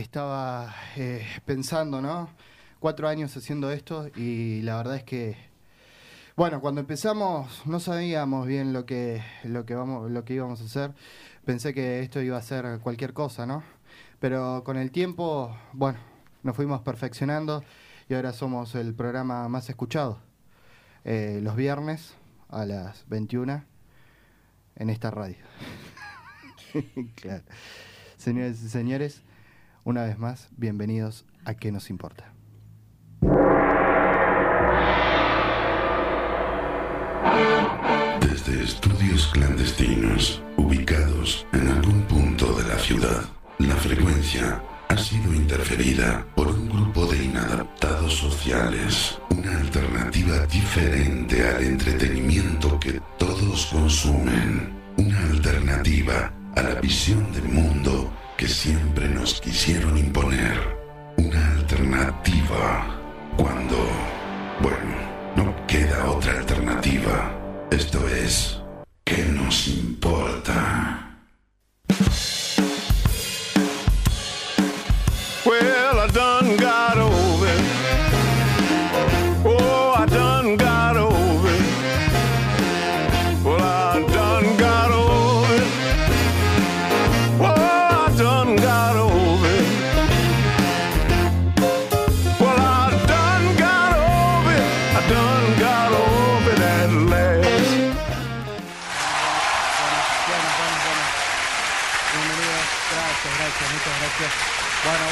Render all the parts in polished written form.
estaba pensando, ¿no? 4 años haciendo esto y la verdad es que, bueno, cuando empezamos no sabíamos bien lo que íbamos a hacer. Pensé que esto iba a ser cualquier cosa, ¿no? Pero con el tiempo, bueno, nos fuimos perfeccionando y ahora somos el programa más escuchado. Los viernes a las 21 en esta radio. Claro. Señores y señores, una vez más, bienvenidos a ¿Qué nos importa? Desde estudios clandestinos, ubicados en algún punto de la ciudad, la frecuencia ha sido interferida por un grupo de inadaptados sociales, una alternativa diferente al entretenimiento que todos consumen, una alternativa a la visión del mundo que siempre nos quisieron imponer, una alternativa cuando, bueno, no queda otra alternativa. Esto es ¿Qué nos importa? Well, I done got over it. Oh, I done got over it. Well, I done got over it. Oh, I done got over it. Well, I done got over it. I done got over it at last. Bienvenidos, gracias, muchas gracias. Bueno.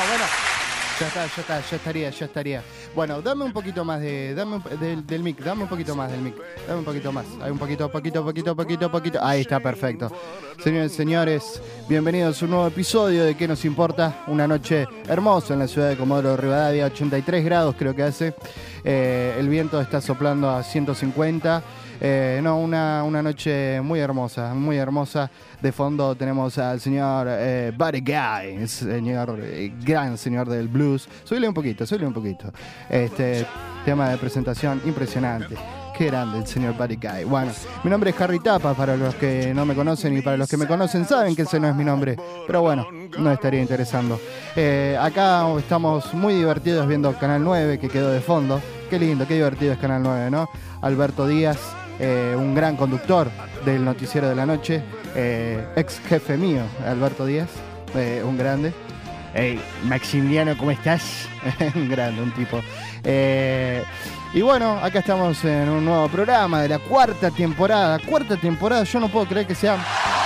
Ya estaría. Bueno, dame un poquito más del mic, dame un poquito más. Hay un poquito. Ahí está, perfecto. Señores y señores, bienvenidos a un nuevo episodio de ¿Qué nos importa? Una noche hermosa en la ciudad de Comodoro Rivadavia, 83 grados creo que hace. El viento está soplando a 150. Una noche muy hermosa. De fondo tenemos al señor Buddy Guy, gran señor del blues. Súbele un poquito. Este tema de presentación impresionante. Qué grande el señor Buddy Guy. Bueno, mi nombre es Harry Tapa, para los que no me conocen, y para los que me conocen saben que ese no es mi nombre. Pero bueno, no estaría interesando. Acá estamos muy divertidos viendo Canal 9, que quedó de fondo. Qué lindo, qué divertido es Canal 9, ¿no? Alberto Díaz, un gran conductor del noticiero de la noche, ex jefe mío, Alberto Díaz, un grande. Hey, Maximiliano, ¿cómo estás? Un grande, un tipo. Y bueno, acá estamos en un nuevo programa de la cuarta temporada. Yo no puedo creer que sean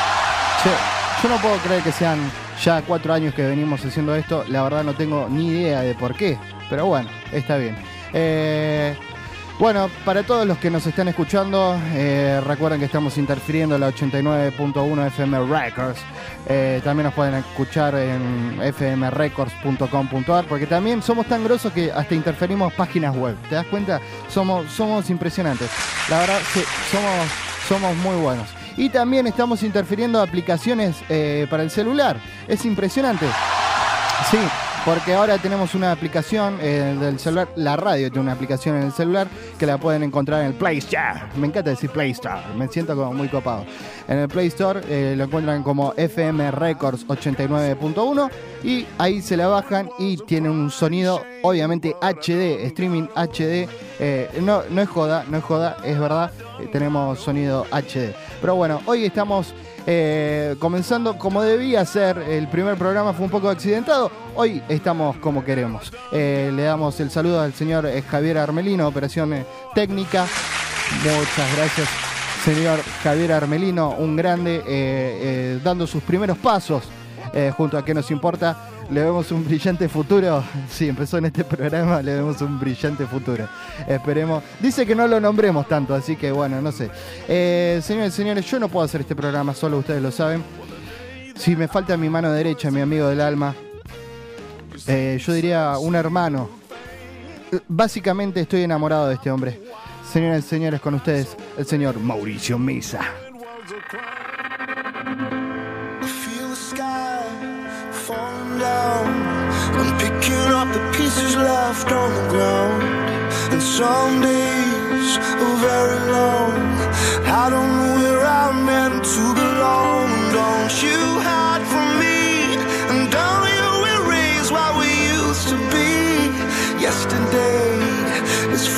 ya 4 años que venimos haciendo esto. La verdad no tengo ni idea de por qué, pero bueno, está bien. Bueno, para todos los que nos están escuchando, recuerden que estamos interfiriendo en la 89.1 FM Records. También nos pueden escuchar en fmrecords.com.ar, porque también somos tan grosos que hasta interferimos páginas web. ¿Te das cuenta? Somos impresionantes. La verdad, sí, somos muy buenos. Y también estamos interfiriendo aplicaciones para el celular. Es impresionante. Sí. Porque ahora tenemos una aplicación del celular, la radio tiene una aplicación en el celular que la pueden encontrar en el Play Store. Me encanta decir Play Store, me siento como muy copado. En el Play Store lo encuentran como FM Records 89.1 y ahí se la bajan y tienen un sonido obviamente HD, streaming HD. No es joda, es verdad, tenemos sonido HD. Pero bueno, hoy estamos comenzando como debía ser. El primer programa fue un poco accidentado. Hoy estamos como queremos. Le damos el saludo al señor Javier Armelino, operación técnica. Muchas gracias, señor Javier Armelino, un grande, dando sus primeros pasos junto a ¿Qué nos importa? Le vemos un brillante futuro. Sí, empezó en este programa, le vemos un brillante futuro. Esperemos. Dice que no lo nombremos tanto, así que bueno, no sé. Señores y señores, yo no puedo hacer este programa solo, ustedes lo saben. Si me falta mi mano derecha, mi amigo del alma, yo diría un hermano. Básicamente estoy enamorado de este hombre. Señores y señores, con ustedes, el señor Mauricio Misa. I'm picking up the pieces left on the ground, and some days are very long. I don't know where I'm meant to belong. Don't you hide from me, and don't you worry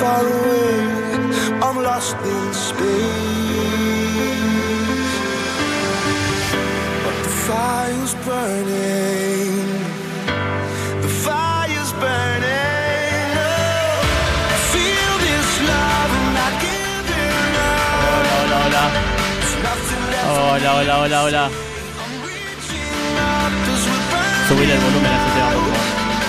far away, I'm lost in space. But the fire's burning, the fire's burning. Oh, I feel this love and I give it up. Hola. There's nothing left. Hola. I'm reaching up 'cause we're burning. Subir el volumen a ese tema, por favor.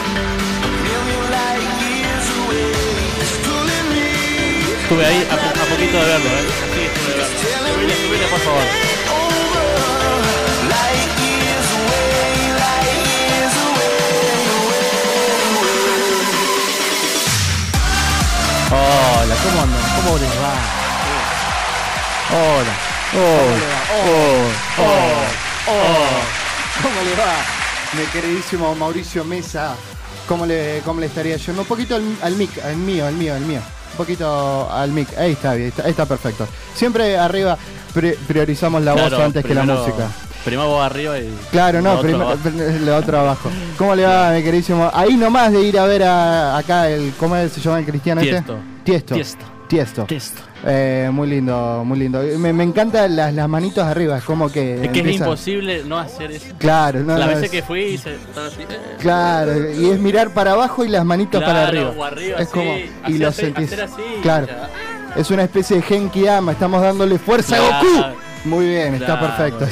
Estuve ahí a poquito de verlo, Sí, estuve de verlo. Subile, por favor. Hola, ¿cómo andan? ¿Cómo les va? Hola. ¿Cómo le va, mi queridísimo Mauricio Mesa? ¿Cómo le estaría yendo? Un poquito al mic, al mío. Un poquito al mic. Ahí está bien, ahí está perfecto. Siempre arriba priorizamos la voz antes que la música. Primero vos arriba y... Claro, no, lo otro abajo. ¿Cómo le va, mi queridísimo? Ahí nomás de ir a ver acá ¿cómo se llama el cristiano Tiesto. Tiesto. Muy lindo. Me encantan las manitos arriba, es como que... Es que es imposible no hacer eso. Claro, no. La vez que fui y se estaba así. Claro, y es mirar para abajo y las manitos para arriba. O arriba, es como así, y lo sentís. Así, claro. Ya. Es una especie de Genki Dama, estamos dándole fuerza a Goku. Muy bien, está perfecto.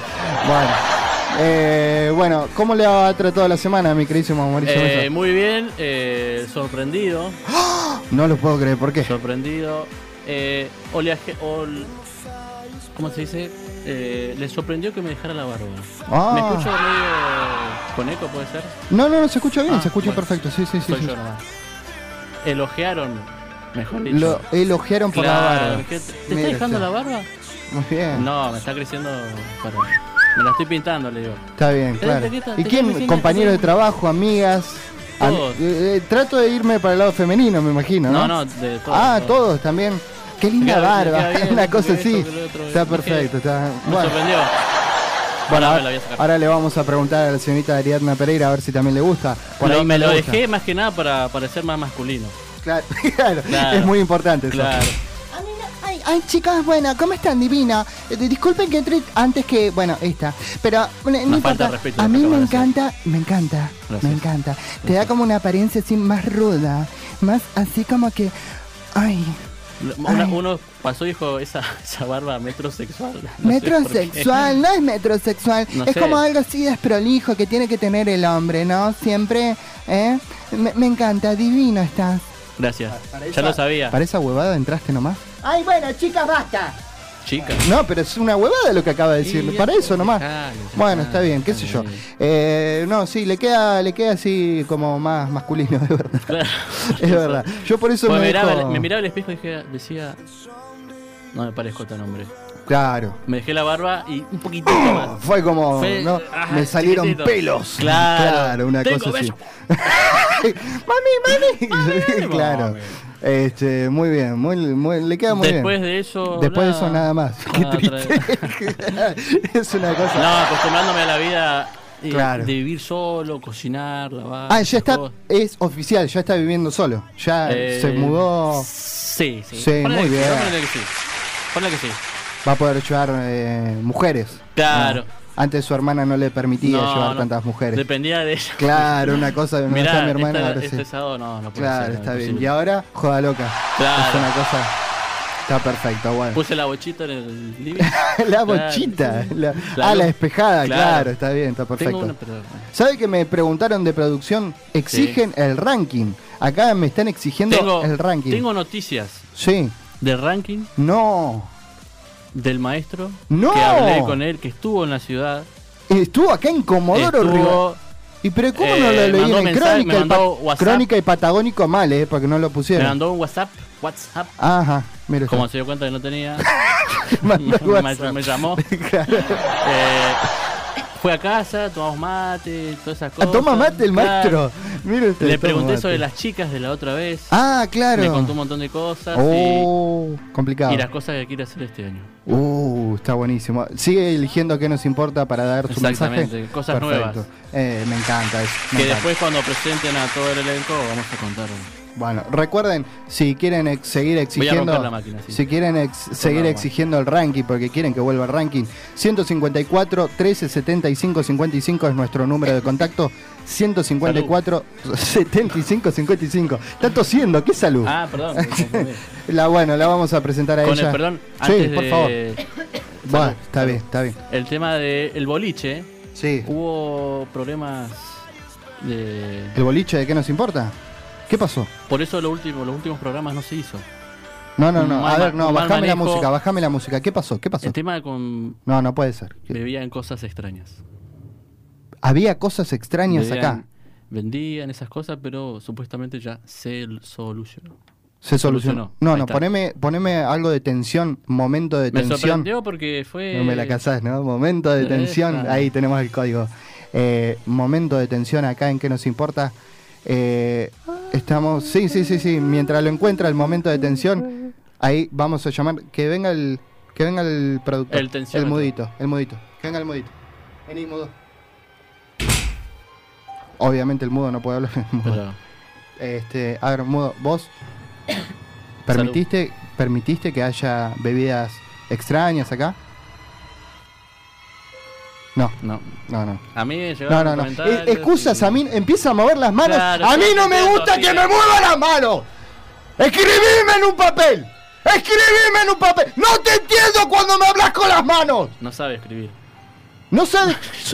Bueno, ¿cómo le ha tratado la semana, mi queridísimo Mauricio Mesa? Muy bien, sorprendido. No lo puedo creer, ¿por qué? Sorprendido. ¿Cómo se dice? Le sorprendió que me dejara la barba. ¿Me escucho medio con eco, puede ser? No, se escucha bien, se escucha perfecto. Sí. Soy yo nomás. Elogiaron, mejor dicho. Lo elogiaron por la barba. ¿Te está dejando la barba? Muy bien. No, me está creciendo. Me la estoy pintando, le digo. Está bien, claro. ¿Y quién? ¿Compañeros de trabajo, amigas? Todos. Trato de irme para el lado femenino, me imagino, ¿no? No, de todos. Todos también. Qué linda barba, bien, una cosa así. Está perfecto, está. Me sorprendió. Bueno, ahora le vamos a preguntar a la señorita Ariadna Pereira a ver si también le gusta. Me lo dejé más que nada para parecer más masculino. Claro, es muy importante eso. Claro. Ay, chicas, bueno, ¿cómo están? Divina. Disculpen que entre antes que, esta. Pero no importa. A mí me encanta. Te da como una apariencia así más ruda. Más así como que... Uno pasó y dijo, esa barba metrosexual. Metrosexual, no es metrosexual. Es como algo así desprolijo que tiene que tener el hombre, ¿no? Siempre, Me encanta, divino estás. Gracias, ya lo sabía. ¿Para esa huevada entraste nomás? Ay, bueno, chicas, basta. Chicas. No, pero es una huevada lo que acaba de decir. Para eso nomás. Bueno, está bien, qué sé yo. No, sí, le queda así como más masculino, de verdad. Claro. Es verdad. Yo por eso me miraba al espejo y decía, no me parezco tan hombre. Claro. Me dejé la barba y un poquitito más. Fue como, ¿no? Me salieron chiquitito. Pelos. Claro, una cosa así. Mami. Claro. Muy bien, le queda muy Después bien. De eso. Después de eso nada más. Qué triste. Es una cosa. No, acostumbrándome a la vida claro. De vivir solo, cocinar, lavar. Ya está, es oficial, ya está viviendo solo. Ya se mudó. Sí. Muy bien. Ponle que sí. Va a poder llevar mujeres. Claro. Antes su hermana no le permitía llevar tantas mujeres. Dependía de ella. Claro, una cosa de Mirá, mi hermana. Ahora este sábado no puede claro, ser. Está bien. Y ahora, joda loca. Claro. Es una cosa. Está perfecto, bueno. Puse la bochita en el living. La bochita. La despejada, claro, está bien, está perfecto. ¿Sabe que me preguntaron de producción? Exigen el ranking. Acá me están exigiendo el ranking. Tengo noticias. Sí. ¿Del ranking? No. Del maestro. No. Que hablé con él, que estuvo en la ciudad. Estuvo acá en Comodoro Rivadavia. ¿Y pero cómo no lo leí en Crónica? Crónica y Patagónico mal, porque no lo pusieron. Me mandó un WhatsApp. Ajá, mira. Como se dio cuenta que no tenía. me llamó. Fue a casa, tomamos mate, todas esas cosas. ¿Toma mate el maestro? Mire usted. Le pregunté sobre las chicas de la otra vez. Claro. Me contó un montón de cosas. Complicado. Y las cosas que quiere hacer este año. Está buenísimo. Sigue eligiendo qué nos importa para dar su mensaje. Exactamente, cosas nuevas. Me encanta eso. Después cuando presenten a todo el elenco vamos a contar Bueno, recuerden, si quieren seguir exigiendo, romper la máquina, sí. si quieren seguir exigiendo el ranking, porque quieren que vuelva el ranking, 154 1375 55 es nuestro número de contacto. 154 75 55. Está tosiendo, ¿qué salud? Ah, perdón. La vamos a presentar a Con ella. el perdón, Sí, antes por de... favor. Bueno, Salud, está bien, está bien. El tema del boliche, Sí. hubo problemas de... ¿El boliche de qué nos importa? ¿Qué pasó? Por eso los últimos programas no se hizo. No. Un A mal ver, no, manejo. bajame la música. ¿Qué pasó? El tema con... No puede ser. Bebían cosas extrañas. Había cosas extrañas acá. Vendían esas cosas, pero supuestamente ya se solucionó. Se solucionó. Ahí No, está. poneme algo de tensión, momento de Me tensión. sorprendió porque fue... No me la casás, ¿no? Momento de tensión. Esa. Ahí tenemos el código. Momento de tensión acá en qué nos importa. Estamos... Sí. Mientras lo encuentra el momento de tensión, ahí vamos a llamar... Que venga el productor. El tensiómetro. El mudito. Que venga el mudito. Vení, mudo. Obviamente el mudo no puede hablar. Mudo. Pero... A ver, mudo, vos permitiste que haya bebidas extrañas acá? No. A mí me llegaron No. comentarios Excusas, y- a mí empieza a mover las manos. Claro, a mí yo no me entiendo, gusta sí. que me mueva las manos. Escribime en un papel. Escribime en un papel. No te entiendo cuando me hablas con las manos. No sabe escribir. No sabes.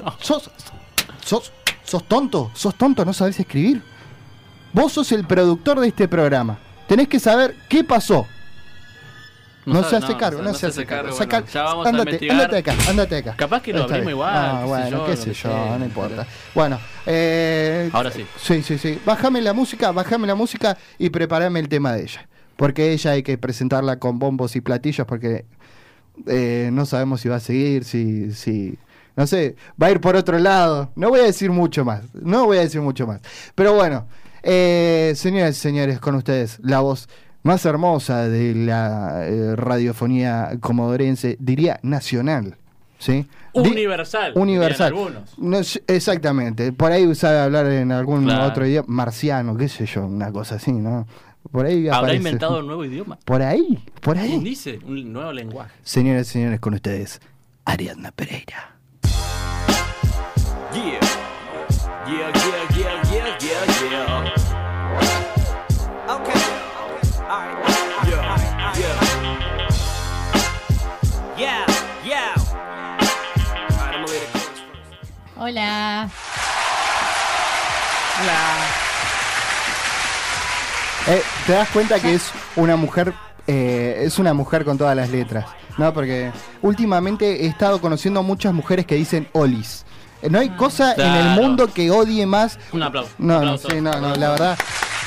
Sos tonto, no sabes escribir. Vos sos el productor de este programa. Tenés que saber qué pasó. No se hace cargo. Bueno, ya vamos Andate, a investigar. Andate acá. Capaz que lo Está abrimos bien. igual. Bueno, qué sé yo, no sé, importa. pero- Bueno, Ahora sí. Sí. Bájame la música y prepárame el tema de ella. Porque ella hay que presentarla con bombos y platillos porque no sabemos si va a seguir, si no sé, va a ir por otro lado. No voy a decir mucho más. Pero bueno, señoras y señores, con ustedes, la voz más hermosa de la radiofonía comodorense, diría nacional, ¿sí? Universal. Universal. dirían algunos. No, exactamente. Por ahí sabe hablar en algún Claro. otro idioma, marciano, qué sé yo, una cosa así, ¿no? Por ahí ¿Habrá aparece. inventado un nuevo idioma? Por ahí. ¿Quién dice? Un nuevo lenguaje. Señoras y señores, con ustedes, Ariadna Pereira. Yeah. Okay. Alright. Yeah. Alright, I'm gonna let it chorus first. Hola. ¿Te das cuenta que es una mujer con todas las letras? ¿No? Porque últimamente he estado conociendo muchas mujeres que dicen olis. No hay cosa en el Claro. mundo que odie más. Un aplauso. No, Aplauso. la verdad.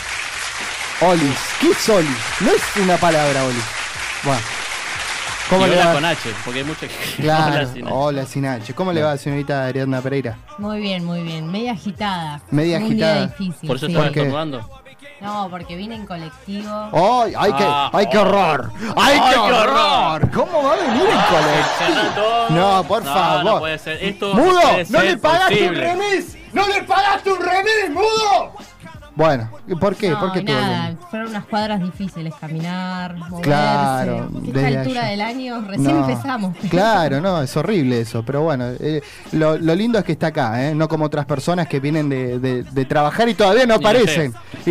Olis. ¿Qué es olis? No es una palabra olis. Bueno. ¿Cómo Y le hola va? con H, porque hay mucha que Claro, habla sin H. hola sin H. ¿Cómo le va, señorita Ariadna Pereira? Muy bien. Media agitada. Media Un agitada. día difícil. Por eso sí. estaba ¿Por qué? estornudando. No, porque vine en colectivo. ¡Ay, qué horror! ¡Ay, qué horror! ¿Cómo va a venir en colectivo? Cerrá todo. No, por favor. No puede ser. Esto ¡Mudo! puede ¡No ser le pagaste posible. un remis! ¡No le pagaste un remis, mudo! Bueno, ¿y por qué? No, ¿Por qué nada, fueron unas cuadras difíciles, caminar, moverse. Claro, Esta desde altura allá. del año, recién No, empezamos. Claro, no, es horrible eso, pero bueno, lo lindo es que está acá, no como otras personas que vienen de trabajar y todavía no Ni lo aparecen.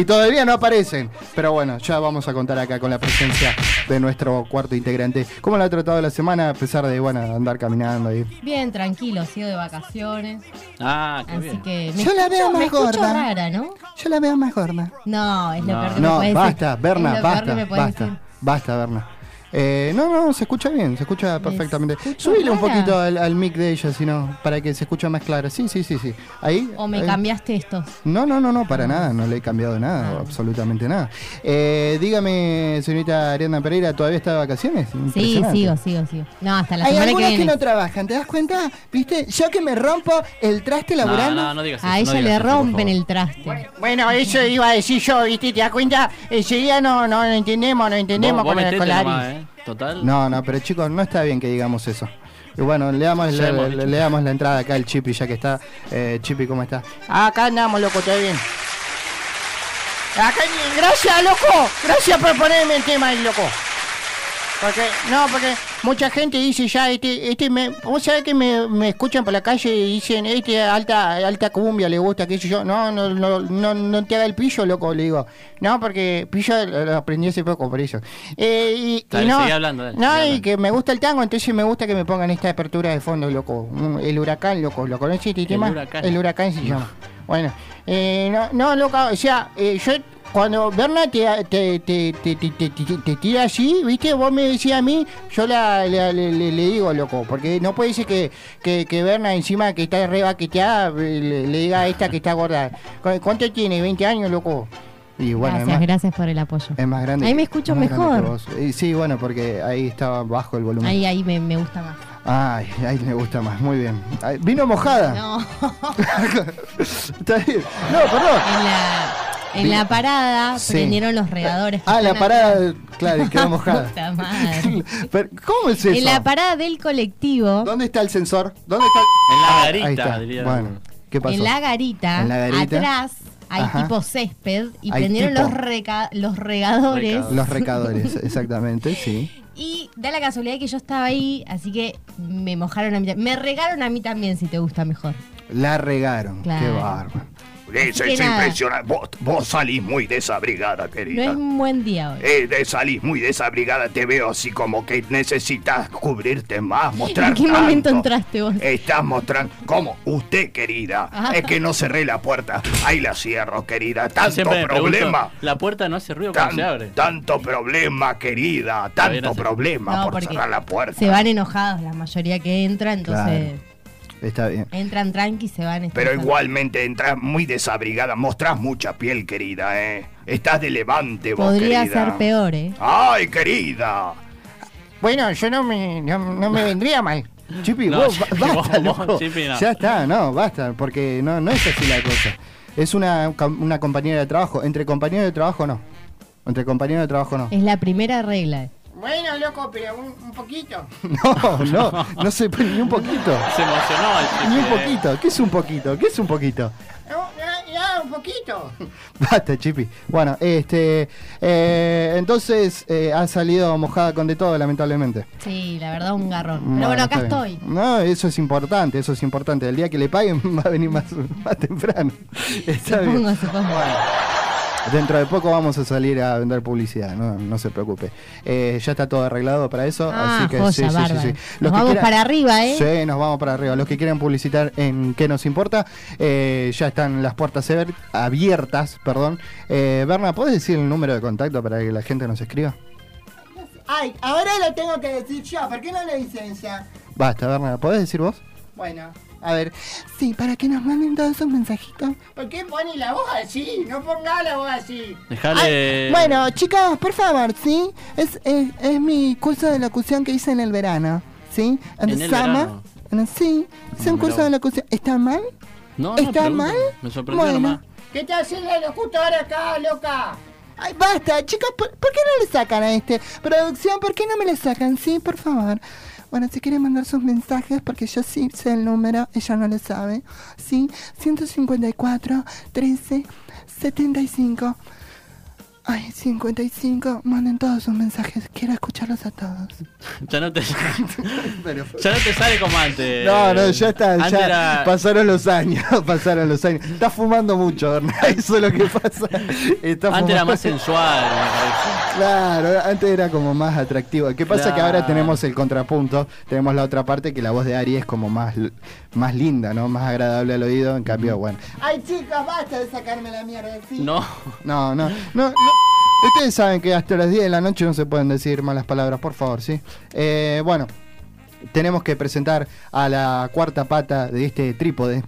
Pero bueno, ya vamos a contar acá con la presencia de nuestro cuarto integrante. ¿Cómo la ha tratado la semana a pesar de, andar caminando ahí? Bien, tranquilo, sigo de vacaciones. Ah, qué Así bien. que Yo la veo más me escucho gorda. rara, ¿no? Yo la veo más gorda. No, es lo No. peor que me No, puede basta, decir. Berna, Es lo peor que me puede decir. basta, Berna. No, se escucha bien, se escucha perfectamente. escucho Subile un rara. poquito al mic de ella, sino para que se escuche más clara. Sí. Ahí. O me ahí. cambiaste estos. No, para nada, no le he cambiado nada, absolutamente nada. Dígame, señorita Ariadna Pereira, ¿todavía está de vacaciones? Sí, Impresionante. sigo. No, hasta la Hay semana que algunos que, viene. no trabajan, ¿te das cuenta? ¿Viste? Yo que me rompo el traste laburando. No digas eso. A no ella digas le eso, por rompen favor. el traste. Bueno, eso iba a decir yo, ¿viste? ¿Te das cuenta? Enseguida no entendemos Vos con el metete escolar. nomás, Total. No, pero chicos, no está bien que digamos eso. Y bueno, le damos Ya hemos dicho. le damos la entrada acá al Chipi, ya que está. Chipi, ¿cómo está? Acá andamos, loco, todo bien. Gracias, loco. Gracias por ponerme el tema ahí, loco. Porque mucha gente dice ya, vos sabés que me escuchan por la calle y dicen, alta cumbia le gusta, qué sé yo. No te haga el pillo, loco, le digo. No, porque pillo lo aprendí hace poco, por eso. Dale, seguí hablando, dale, no, seguí y hablando. que me gusta el tango, entonces me gusta que me pongan esta apertura de fondo, loco. El huracán, loco, ¿lo conoces este tema? El huracán se llama. Bueno, loco, o sea, yo... Cuando Berna te tira así, ¿viste? Vos me decías a mí, yo le digo, loco, porque no puede ser que Berna encima que está re baqueteada le diga a esta que está gorda. ¿Cuánto tiene? ¿20 años, loco? Y bueno, gracias por el apoyo. Es más grande. Ahí me escucho mejor. Sí, bueno, porque ahí estaba bajo el volumen. Ahí me gusta más. Ay, ahí me gusta más, muy bien. ¿Vino mojada? No. Está bien. No, perdón. En la parada Sí. prendieron los regadores. La parada, claro, y quedó mojada. Puta madre. Pero, ¿cómo es eso? En la parada del colectivo. ¿Dónde está el sensor? ¿Dónde está? En la Ahí garita, está. diría. Bueno, ¿qué pasó? En la garita, atrás hay Ajá. tipo césped y Hay prendieron tipo. los regadores. Los recadores, exactamente, sí. Y da la casualidad que yo estaba ahí, así que me mojaron a mí. Me regaron a mí también, si te gusta mejor. La regaron, Claro. qué bárbaro. Eso Así es que nada. impresionante. Vos salís muy desabrigada, No querida. es un buen día hoy. Salís muy desabrigada, te veo así como que necesitas cubrirte más, mostrar ¿En qué tanto. momento entraste vos? Estás mostrando... ¿Cómo? Usted, querida. Ah. Es que no cerré la puerta. Ahí la cierro, querida. Tanto Siempre me pregunto, problema. la puerta no hace ruido cuando se abre. Tanto problema, querida. Tanto hace- problema No, por porque cerrar la puerta. Se van enojados la mayoría que entra, entonces Está bien. entran tranqui y se van Pero estresados. igualmente entras muy desabrigada. Mostrás mucha piel, querida, Estás de levante, vos, Podría querida. ser peor, ¡Ay, querida! Bueno, yo no me vendría mal. Chipi, No, vos, Chipi, basta, vos, loco. Chipi, no. Ya está, no, basta, porque no es así la cosa. Es una compañera de trabajo. Entre compañeros de trabajo no. Entre compañeros de trabajo no. Es la primera regla. Bueno, loco, pero un poquito. No se puede ni un poquito. Se emocionó el Chipi, Ni un poquito. ¿Qué es un poquito? ¿Qué es un poquito? Ya, un poquito. Basta, Chipi. Bueno, entonces ha salido mojada con de todo, lamentablemente. Sí, la verdad, un garrón. Pero bueno, acá está bien. estoy. No, eso es importante, El día que le paguen va a venir más temprano. Está bien. Supongo. Dentro de poco vamos a salir a vender publicidad, no se preocupe. Ya está todo arreglado para eso, así que joya, bárbaro. Los Nos que vamos para arriba, ¿eh? Sí, nos vamos para arriba. Los que quieran publicitar en ¿Qué nos importa? Ya están las puertas abiertas, perdón. Berna, ¿puedes decir el número de contacto para que la gente nos escriba? Ay, ahora lo tengo que decir yo, ¿por qué no le dicen ya? Basta, Berna, ¿podés decir vos? Bueno, A ver, sí, para que nos manden todos esos mensajitos. ¿Por qué ponen la voz así? No ponga la voz así. Dejale. Bueno, chicos, por favor, ¿sí? Es mi curso de locución que hice en el verano, ¿sí? En el verano. Sí, es un curso de locución. ¿Está mal? No, ¿Está pregunto. mal? Me sorprendió Bueno. nomás. ¿Qué te hace la locutora acá, loca? Ay, basta, chicos, ¿por qué no le sacan a este? Producción, ¿por qué no me le sacan? Sí, por favor. Bueno, si quieren mandar sus mensajes, porque yo sí sé el número, ella no lo sabe. Sí, 154 13 75. Ay, 55, manden todos sus mensajes, quiero escucharlos a todos. Ya no te sale como antes. No, ya está, Antes ya era- pasaron los años. Estás fumando mucho, Bernal, eso es lo que pasa. Antes era más sensual, me parece. Claro, antes era como más atractivo. ¿Qué pasa? Que ahora Claro. tenemos el contrapunto, tenemos la otra parte que la voz de Ari es como más linda, ¿no? Más agradable al oído, en cambio, bueno. Ay, chicos, basta de sacarme la mierda, ¿sí? No. No. Ustedes saben que hasta las 10 de la noche no se pueden decir malas palabras, por favor, ¿sí? Bueno, tenemos que presentar a la cuarta pata de este trípode.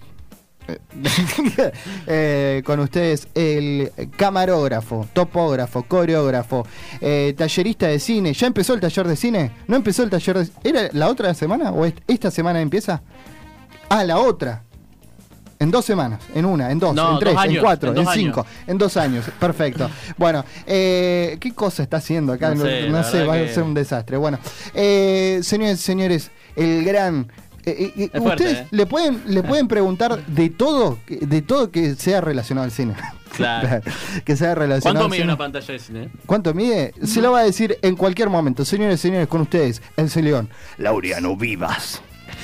Con ustedes el camarógrafo, topógrafo, coreógrafo, tallerista de cine. ¿Ya empezó el taller de cine? ¿No empezó el taller de... ¿Era la otra semana o esta semana empieza? Ah, la otra. En 2 semanas, en una, en dos, No, en 3, 2 años, en 4, en en 2 5, en 2 años. Perfecto. Bueno, ¿qué cosa está haciendo acá? No sé, la sé, verdad va que- a ser un desastre. Bueno, señores, el gran... fuerte, ustedes le pueden preguntar de todo que sea relacionado al cine. Claro. Que sea relacionado. ¿Cuánto mide una pantalla de cine? ¿Cuánto mide? Se lo va a decir en cualquier momento. Señores y señores, con ustedes, el León, Laureano Vivas.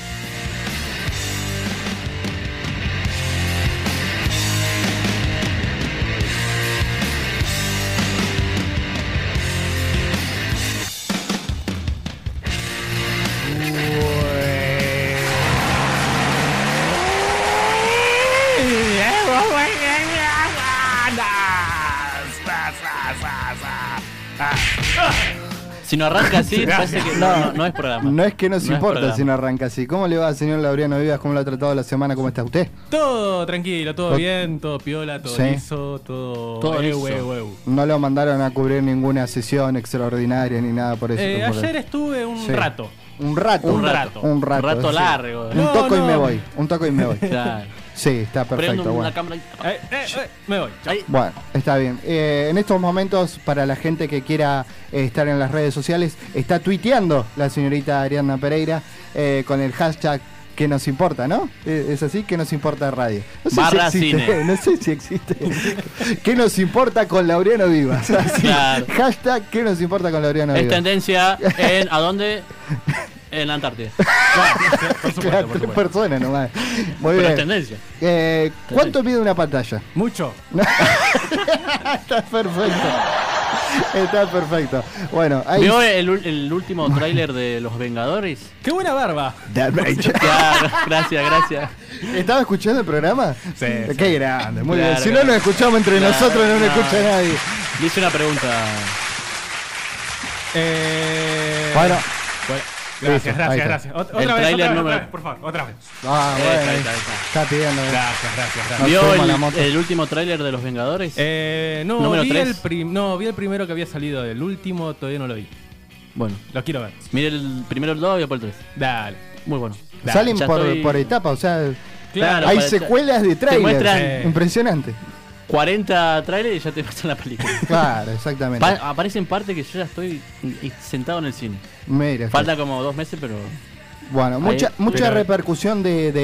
Si no arranca así, parece que no es programa. No es que nos No es importa programa. si no arranca así. ¿Cómo le va, señor Laureano Vivas? ¿Cómo lo ha tratado la semana? ¿Cómo está usted? Todo tranquilo, todo bien, todo piola, todo Sí. liso, todo liso. No lo mandaron a cubrir ninguna sesión extraordinaria ni nada por eso. Ayer estuve un Sí. rato. Un rato. Un rato. Un rato. Un rato sí. largo. Un toco y me voy. Un toco y me voy. Claro. Sí, está perfecto. Prendo una Bueno. cámara. Me voy. Ahí. Bueno, está bien. En estos momentos, para la gente que quiera estar en las redes sociales, está tuiteando la señorita Ariadna Pereira con el hashtag que nos importa, ¿no? Es así, que nos importa radio. No sé Barra si existe, cine. no sé si existe. ¿Qué nos importa con Laureano Vivas? Así, Claro. Hashtag ¿qué nos importa con Laureano Es Vivas? tendencia en. ¿A dónde? En la Antártida. Por supuesto, Claro, por 3 supuesto. personas nomás. Muy Pero es bien. tendencia. ¿Cuánto mide una pantalla? Mucho. Está perfecto. Está perfecto. Bueno, ahí. ¿Vio el último tráiler de Los Vengadores? ¡Qué buena barba! Claro, gracias. ¿Estaba escuchando el programa? Sí, sí. Qué grande, muy Claro, bien. Si no claro. nos escuchamos entre Claro, nosotros, no nos claro. escucha nadie. Le hice una pregunta. Bueno, Gracias, Listo, ahí gracias, está. gracias. El Otra vez, tráiler otra número- vez, por favor, otra vez. bueno, Ahí está. está pidiendo. Gracias. ¿Vio toma la moto. el último tráiler de Los Vengadores? No, Número vi 3. vi el primero que había salido, el último todavía no lo vi. Bueno, Lo quiero ver. mire el primero el 2 y después el 3. Dale. Muy bueno. Salen ya por, estoy- por etapas, o sea, Claro, hay para- secuelas de Te muestran trailers. Impresionante. 40 trailers y ya te pasan la película. Claro, exactamente. Aparecen partes que yo ya estoy sentado en el cine. Mira, Falta como 2 meses, pero. bueno, mucha pero- repercusión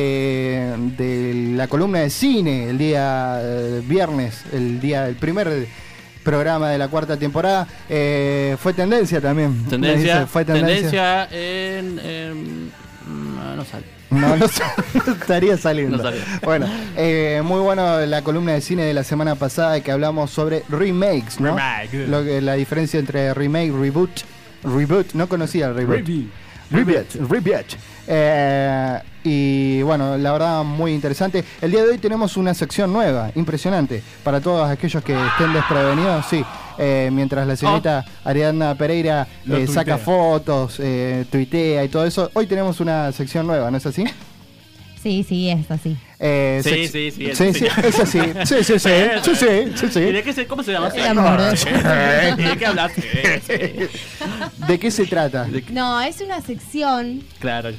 de la columna de cine el día viernes, el primer programa de la 4ª temporada. Fue tendencia también. Me Tendencia. dice, fue tendencia. No sale. No estaría saliendo. No salía. Bueno, muy bueno la columna de cine de la semana pasada que hablamos sobre remakes, ¿no? Remake. La diferencia entre remake, reboot, no conocía el reboot. Reboot. Y bueno, la verdad muy interesante. El día de hoy tenemos una sección nueva, impresionante, para todos aquellos que estén desprevenidos, sí. Mientras la señorita Ariadna Pereira Lo saca tuitea. fotos, tuitea y todo eso, hoy tenemos una sección nueva, ¿no es así? Sí, es así. Sí, es sí, así. Sí. ¿Y de qué cómo se llama? El amor. ¿Y de qué hablas? ¿De qué se trata? No, es una sección Claro.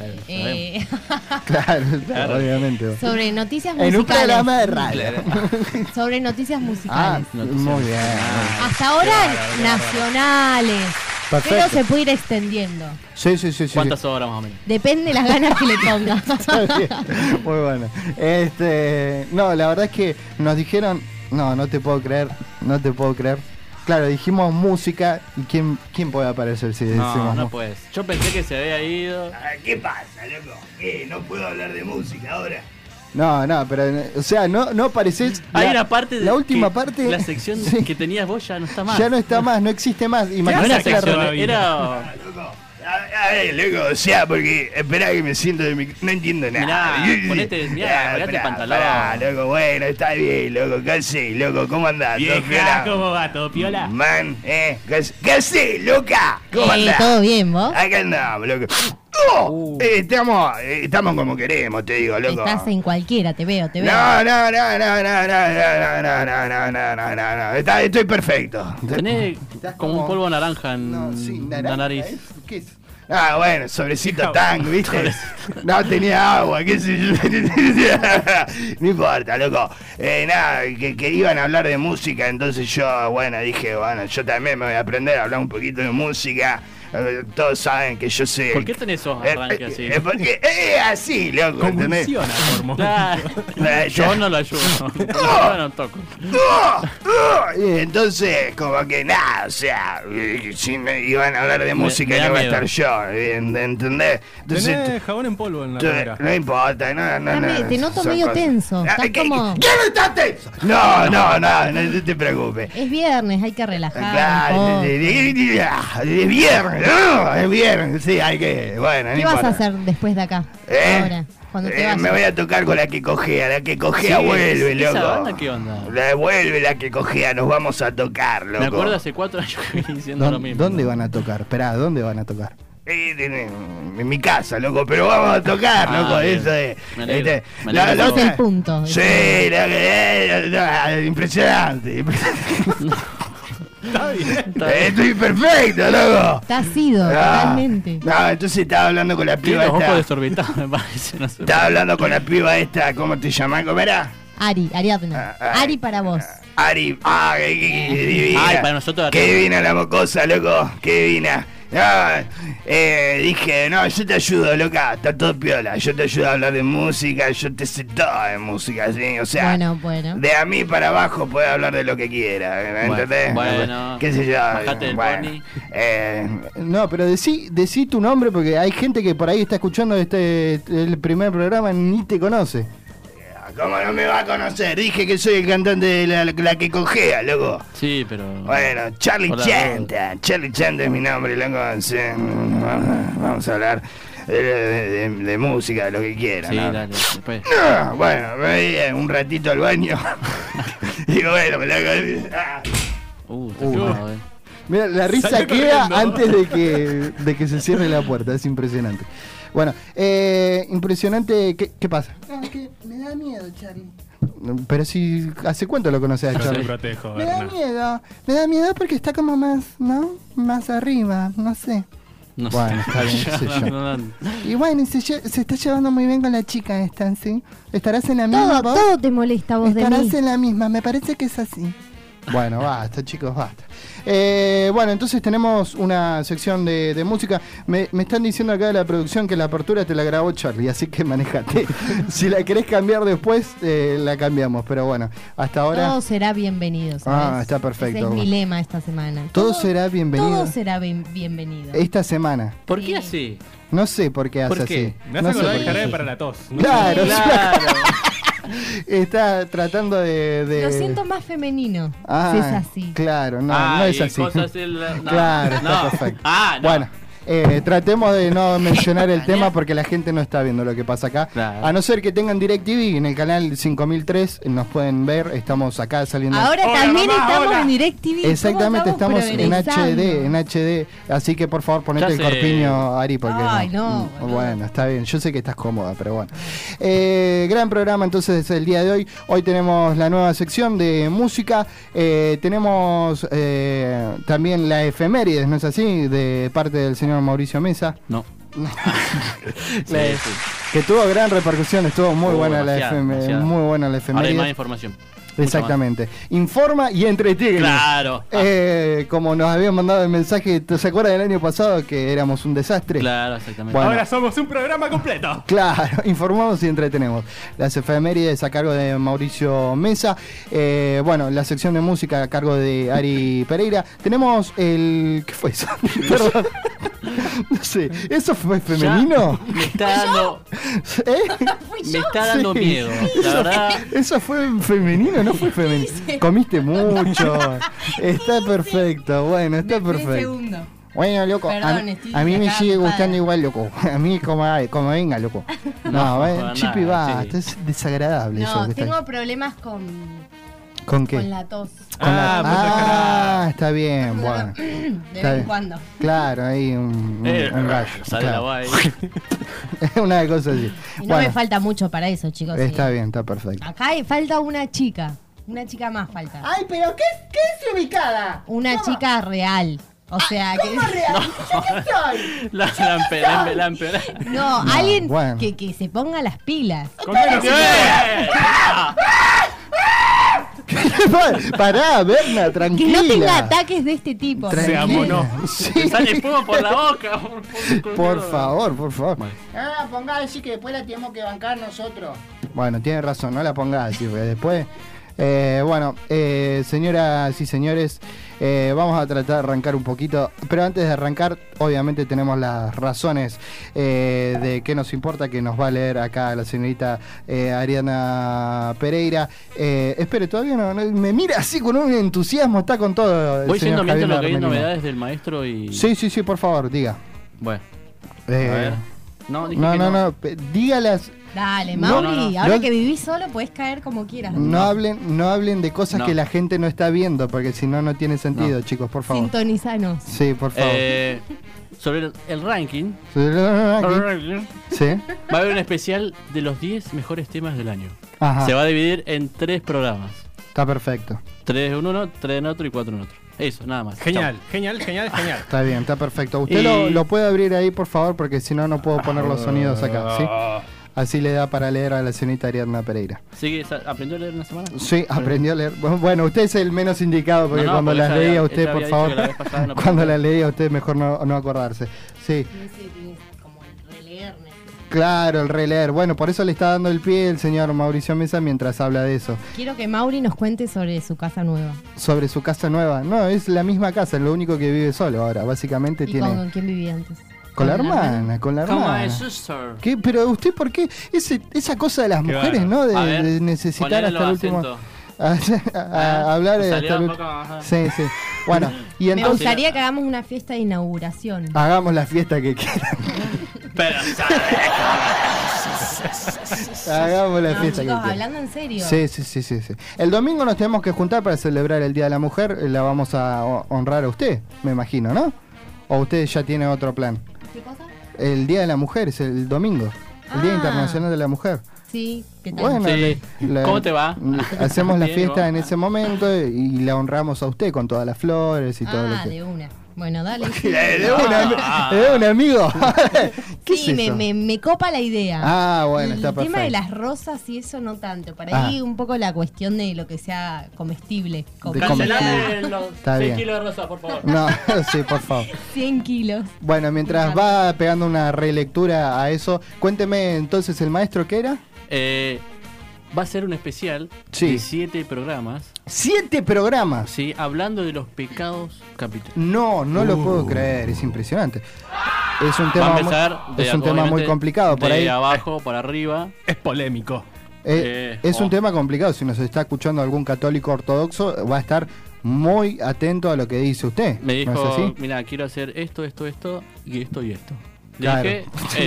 Claro, obviamente. sobre noticias En un musicales. programa de radio. Sobre noticias Ah, musicales. muy bien. Hasta ahora nacionales. Perfecto. Pero se puede ir extendiendo. Sí. ¿Cuántas horas más o menos? Depende de las ganas que le pongas. Está bien. Muy bueno. No, la verdad es que nos dijeron, no te puedo creer. Claro, dijimos música y ¿quién puede aparecer si decimos No música? puedes. Yo pensé que se había ido. ¿Qué pasa, loco? ¿Qué? ¿No puedo hablar de música ahora? No, pero o sea, no apareces. Hay una parte de la última que parte. la sección sí, que tenías vos ya no está más. ya no está más, no existe más. No Imagínate era sección, todavía? era. Loco. Loco, o sea, porque esperá que me siento de mi... No entiendo nada. Mirá, ponete el pantalón. Loco, bueno, está bien, loco, ¿qué haces, loco? ¿Cómo andás? ¿Todo Vieja, piola? ¿cómo va? ¿Todo piola? Man, ¿qué haces, loca? ¿Cómo andás? ¿Todo bien, vos? Acá andamos, loco. Estamos como queremos, te digo, loco. Estás en cualquiera, te veo. No. Estoy perfecto. Tenés como un polvo naranja en naranja, la nariz. ¿Qué es? Ah, bueno, sobrecito tang, ¿viste? No tenía agua, qué sé yo. No importa, loco. Nada, que iban a hablar de música, entonces yo, bueno, dije, bueno, yo también me voy a aprender a hablar un poquito de música. Todos saben que yo sé. ¿Por qué tenés esos arranques así? Porque así, loco, ¿entendés? Claro. Yo no lo ayudo. Yo no toco. Y entonces, como que nada, o sea, si me iban a hablar de música, no iba a estar yo, ¿entendés? Entonces, tenés jabón en polvo en la cámara. No importa, no. Te noto medio tenso. Estás como... ¿Quién está tenso? No te preocupes. Es viernes, hay que relajar. Claro, es viernes, sí, hay que. Bueno, ¿Qué vas a hacer después de acá? Ahora, cuando te vayas. Me voy a tocar con la que cojea, vuelve, loco. ¿Esa banda qué onda? Vuelve la que cojea, nos vamos a tocar, loco. Me acuerdo hace 4 años que vine diciendo lo mismo. ¿Dónde van a tocar? Esperá, ¿dónde van a tocar? En mi casa, loco, pero vamos a tocar, loco, eso es. Ese es el punto. Sí, impresionante. Está bien. Estoy perfecto, loco. Está sido, totalmente. No, entonces estaba hablando con la piba esta. esta. Desorbitado, me parece. No sé. Estaba hablando con la piba esta, ¿cómo te llamás? ¿Cómo era? Ariadna. Ari para vos. Ari, qué divina. Ay, para nosotros. Qué divina la mocosa, loco, qué divina. Dije, no, yo te ayudo, loca, está todo piola, yo te ayudo a hablar de música, yo te sé todo de música, ¿sí? O sea, bueno. de a mí para abajo puedes hablar de lo que quiera, ¿entendés? Bueno, qué sé yo. bajate del pony. No, pero decí tu nombre porque hay gente que por ahí está escuchando el primer programa ni te conoce. ¿Cómo no me va a conocer? Dije que soy el cantante de la que cojea, loco. Sí, pero... Bueno, Charlie Chanta. Charlie Chanta es mi nombre, loco. Sí, vamos a hablar de música, de lo que quieran. Sí, ¿no? dale, después. No, bueno, me voy un ratito al baño. Digo, bueno, me la hago. Mira, la risa queda antes de que se cierre la puerta. Es impresionante. Bueno, impresionante. ¿Qué pasa? No, es que me da miedo, Charlie. Pero si, ¿hace cuánto lo conoces a Charlie? Yo te protejo, me da miedo porque está como más, ¿no? Más arriba, no sé. No bueno, sé. está bien, qué sé yo. Y bueno, se está llevando muy bien con la chica esta, ¿sí? ¿Estarás en la misma vos? Todo te molesta vos de mí. Estarás en la misma, me parece que es así. Bueno, basta, chicos, basta. Bueno, entonces tenemos una sección de música. Me están diciendo acá de la producción que la apertura te la grabó Charlie, así que manejate. Si la querés cambiar después, la cambiamos. Pero bueno, hasta ahora... Todo será bienvenido, ¿sabes? Está perfecto. Ese es mi lema esta semana. Todo será bienvenido. Todo será bienvenido. Esta semana. ¿Por qué así? No sé por qué hace así. Me hace acordar de jarabe para la tos. Claro, está tratando de... Lo siento más femenino, si es así. Claro, no es así. Claro, está perfecto. No. Bueno, tratemos de no mencionar el tema porque la gente no está viendo lo que pasa acá. Claro. A no ser que tengan DirecTV en el canal 5003, nos pueden ver. Estamos acá saliendo. Ahora también estamos en DirecTV. Exactamente, estamos en HD. Así que por favor ponete el corpiño, Ari, porque Ay, no. Bueno, está bien. Yo sé que estás cómoda, pero bueno. Gran programa entonces el día de hoy. Hoy tenemos la nueva sección de música. Tenemos también la efemérides, ¿no es así? De parte del señor Mauricio Mesa. No. Sí. Que tuvo gran repercusión, estuvo muy buena la efeméride. Muy buena la efeméride. Ahora hay más información. Exactamente. Informa y entretiene. Claro. Como nos habían mandado el mensaje, ¿se acuerdan del año pasado que éramos un desastre? Claro, exactamente. Bueno, ahora somos un programa completo. Claro, informamos y entretenemos. Las efemérides a cargo de Mauricio Mesa. Bueno, la sección de música a cargo de Ari Pereira. Tenemos el... ¿Qué fue eso? Perdón. No sé, ¿eso fue femenino? Ya, me está dando... Me está dando miedo, la verdad. ¿Eso fue femenino? No fue femenino. Comiste mucho. Está perfecto, bueno, está perfecto. Bueno, loco, Perdón, a mí me sigue gustando igual, loco. A mí como venga, loco. No, Chipi, basta, es desagradable eso. No, tengo problemas con... ¿Con qué? Con la tos. Está bien, bueno. De vez en cuando. Claro, ahí un gallo. Sale claro. la guay. Una cosa así. Y no me falta mucho para eso, chicos. Está bien, está perfecto. Acá falta una chica. Una chica más falta. Ay, pero ¿qué es ubicada? Una chica real. O sea, ¿cómo real? ¿Yo qué soy? La empeoré. No, alguien bueno. que se ponga las pilas. ¿Con qué no se Pará, Berna, tranquila. Que no tenga ataques de este tipo. Seámonos. Te sale espuma por la boca. Por favor, por favor. No la pongas así que después la tenemos que bancar nosotros. Bueno, tiene razón, no la pongas así, porque después... señoras y señores, vamos a tratar de arrancar un poquito, pero antes de arrancar, obviamente tenemos las razones de qué nos importa, que nos va a leer acá la señorita Ariana Pereira. Espere, todavía no, me mira así con un entusiasmo, está con todo. Voy siendo mientras lo que hay Armelino. novedades del maestro y... Sí, por favor, diga. Bueno, a ver. No, dije que no, dígalas. Dale, Mauri, ahora No- que vivís solo podés caer como quieras. No hablen de cosas No. que la gente no está viendo, porque si no, no tiene sentido, No. chicos, por favor. Sintonizanos. Sí, por favor. Sobre el ranking, Sí. va a haber un especial de los 10 mejores temas del año. Ajá. Se va a dividir en 3 programas. Está perfecto. 3 en uno, 3 en otro y 4 en otro. Eso, nada más. Genial, genial. Está bien, está perfecto. Usted Y- lo puede abrir ahí, por favor, porque si no, no puedo poner los sonidos acá, ¿sí? Así le da para leer a la señorita Ariadna Pereira. ¿Sí? ¿Aprendió a leer una semana? Sí, aprendió a leer. Bueno, usted es el menos indicado, porque No, cuando porque las ella leía había- usted, ella por había favor, dicho que la vez pasada no cuando aprendió. las leía usted, mejor no acordarse. Sí. Claro, el releer. Bueno, por eso le está dando el pie el señor Mauricio Mesa mientras habla de eso. Quiero que Mauri nos cuente sobre su casa nueva. Sobre su casa nueva. No, es la misma casa, lo único que vive solo ahora. Básicamente ¿Y tiene... con quién vivía antes? Con la hermana, con la Como hermana. my sister. ¿Qué? Pero usted, ¿por qué? Esa cosa de las Qué mujeres, bárbaro. ¿no? A ver, De necesitar ponele hasta el los último... acentos. a hablar Salió hasta el un último... poco, ajá. Sí. Bueno, y Me entonces... gustaría que hagamos una fiesta de inauguración. Hagamos la fiesta que quieran. Pero, Hagamos la No, fiesta chicos, que quieran. hablando en serio. Sí. El domingo nos tenemos que juntar para celebrar el Día de la Mujer. La vamos a honrar a usted, me imagino, ¿no? ¿O usted ya tiene otro plan? ¿Qué cosa? El Día de la Mujer es el domingo. El Día Ah. Internacional de la Mujer. Sí, ¿qué tal? Bueno, Sí. ¿Cómo te va? Hacemos la Bien, fiesta ¿no? en ese momento y la honramos a usted con todas las flores y todo lo que... de una. Bueno, dale. sí. De un amigo. ¿Qué Sí, es eso? me copa la idea. Ah, bueno, Y está el tema perfecto. de las rosas y eso no tanto. Por Ah. ahí un poco la cuestión de lo que sea comestible. Cancelame los Está 6 bien. kilos de rosa, por favor. No, sí, por favor. 100 kilos. Bueno, mientras va pegando una relectura a eso, cuénteme entonces el maestro qué era. Va a ser un especial Sí. de 7 programas. 7 programas. Sí, hablando de los pecados capitales. No lo puedo creer, es impresionante. Es un Va tema, a empezar de, es un tema muy obviamente, complicado. Por de ahí abajo para arriba. Es polémico. es un tema complicado. Si nos está escuchando algún católico ortodoxo, va a estar muy atento a lo que dice usted. Me ¿No es dijo, así? mira, quiero hacer esto y esto. Le Claro. dije,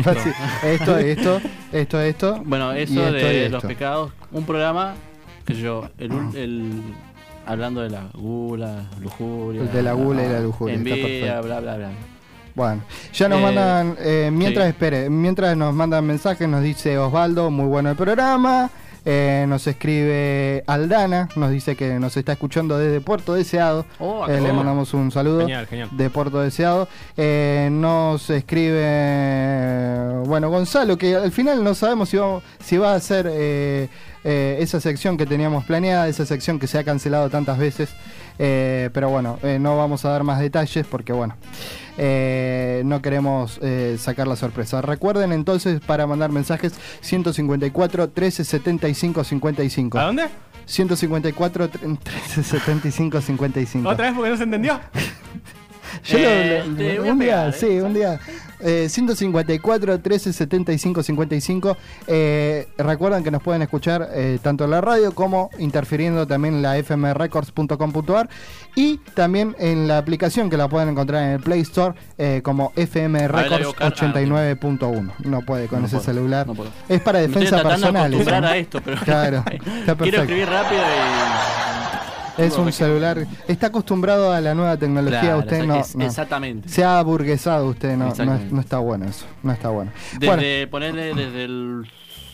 Sí, esto. Bueno, y eso esto de y los esto. pecados, un programa que yo, hablando de la gula, lujuria, De la gula y la lujuria, está envidia, perfecto. bla. Bueno, ya nos mandan, mientras sí. espere, mientras nos mandan mensajes, nos dice Osvaldo, muy bueno el programa. Nos escribe Aldana, nos dice que nos está escuchando desde Puerto Deseado. Oh, Le mandamos un saludo Genial. de Puerto Deseado. Nos escribe, bueno, Gonzalo, que al final no sabemos si va a hacer esa sección que teníamos planeada, esa sección que se ha cancelado tantas veces. Pero bueno, no vamos a dar más detalles porque bueno, no queremos sacar la sorpresa. Recuerden entonces para mandar mensajes 154 13 75 55. ¿A dónde? 154 13 75 55. ¿Otra vez porque no se entendió? Yo te voy a un día, pegar, sí, un día. 154 13 75 55. Recuerden que nos pueden escuchar tanto en la radio como interfiriendo también en la fmrecords.com.ar y también en la aplicación que la pueden encontrar en el Play Store como FM Records 89.1. No puede con No ese puedo, celular. no puedo. Es para Me estoy defensa tratando de personal. acostumbrar eso. a esto, pero Claro, está quiero perfecto. escribir rápido y... Es un celular. Está acostumbrado a la nueva tecnología. Claro, Usted no. exactamente. Se ha aburguesado usted, no Exactamente. no está bueno eso. No está bueno. Ponerle desde el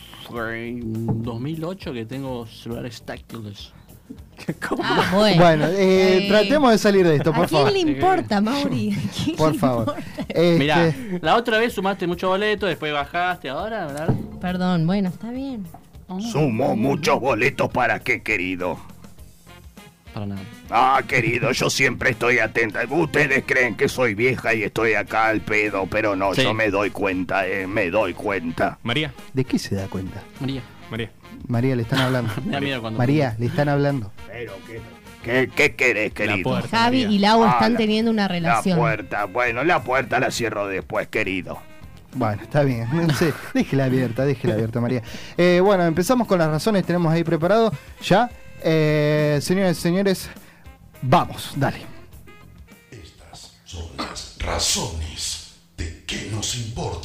2008 que tengo celulares táctiles. Ah, bueno. Bueno, tratemos de salir de esto, por ¿A quién favor. le importa, Mauri? ¿A quién Por le favor. importa? Mirá, la otra vez sumaste mucho boleto, después bajaste, ahora, ¿verdad? Perdón, bueno, está bien. Sumo muchos boletos para qué, querido. Para nada. Ah, querido, yo siempre estoy atenta. Ustedes creen que soy vieja y estoy acá al pedo, pero no, Sí. yo me doy cuenta, me doy cuenta. María. ¿De qué se da cuenta? María. María, le están hablando. Me da miedo cuando... María, le están hablando. Pero, ¿qué querés, querido? Javi y Lau están la- teniendo una relación. La puerta la cierro después, querido. Bueno, está bien. Sí, déjela abierta, María. Bueno, empezamos con las razones, tenemos ahí preparado ya. Señores y señores, vamos, dale. Estas son las razones de qué nos importa.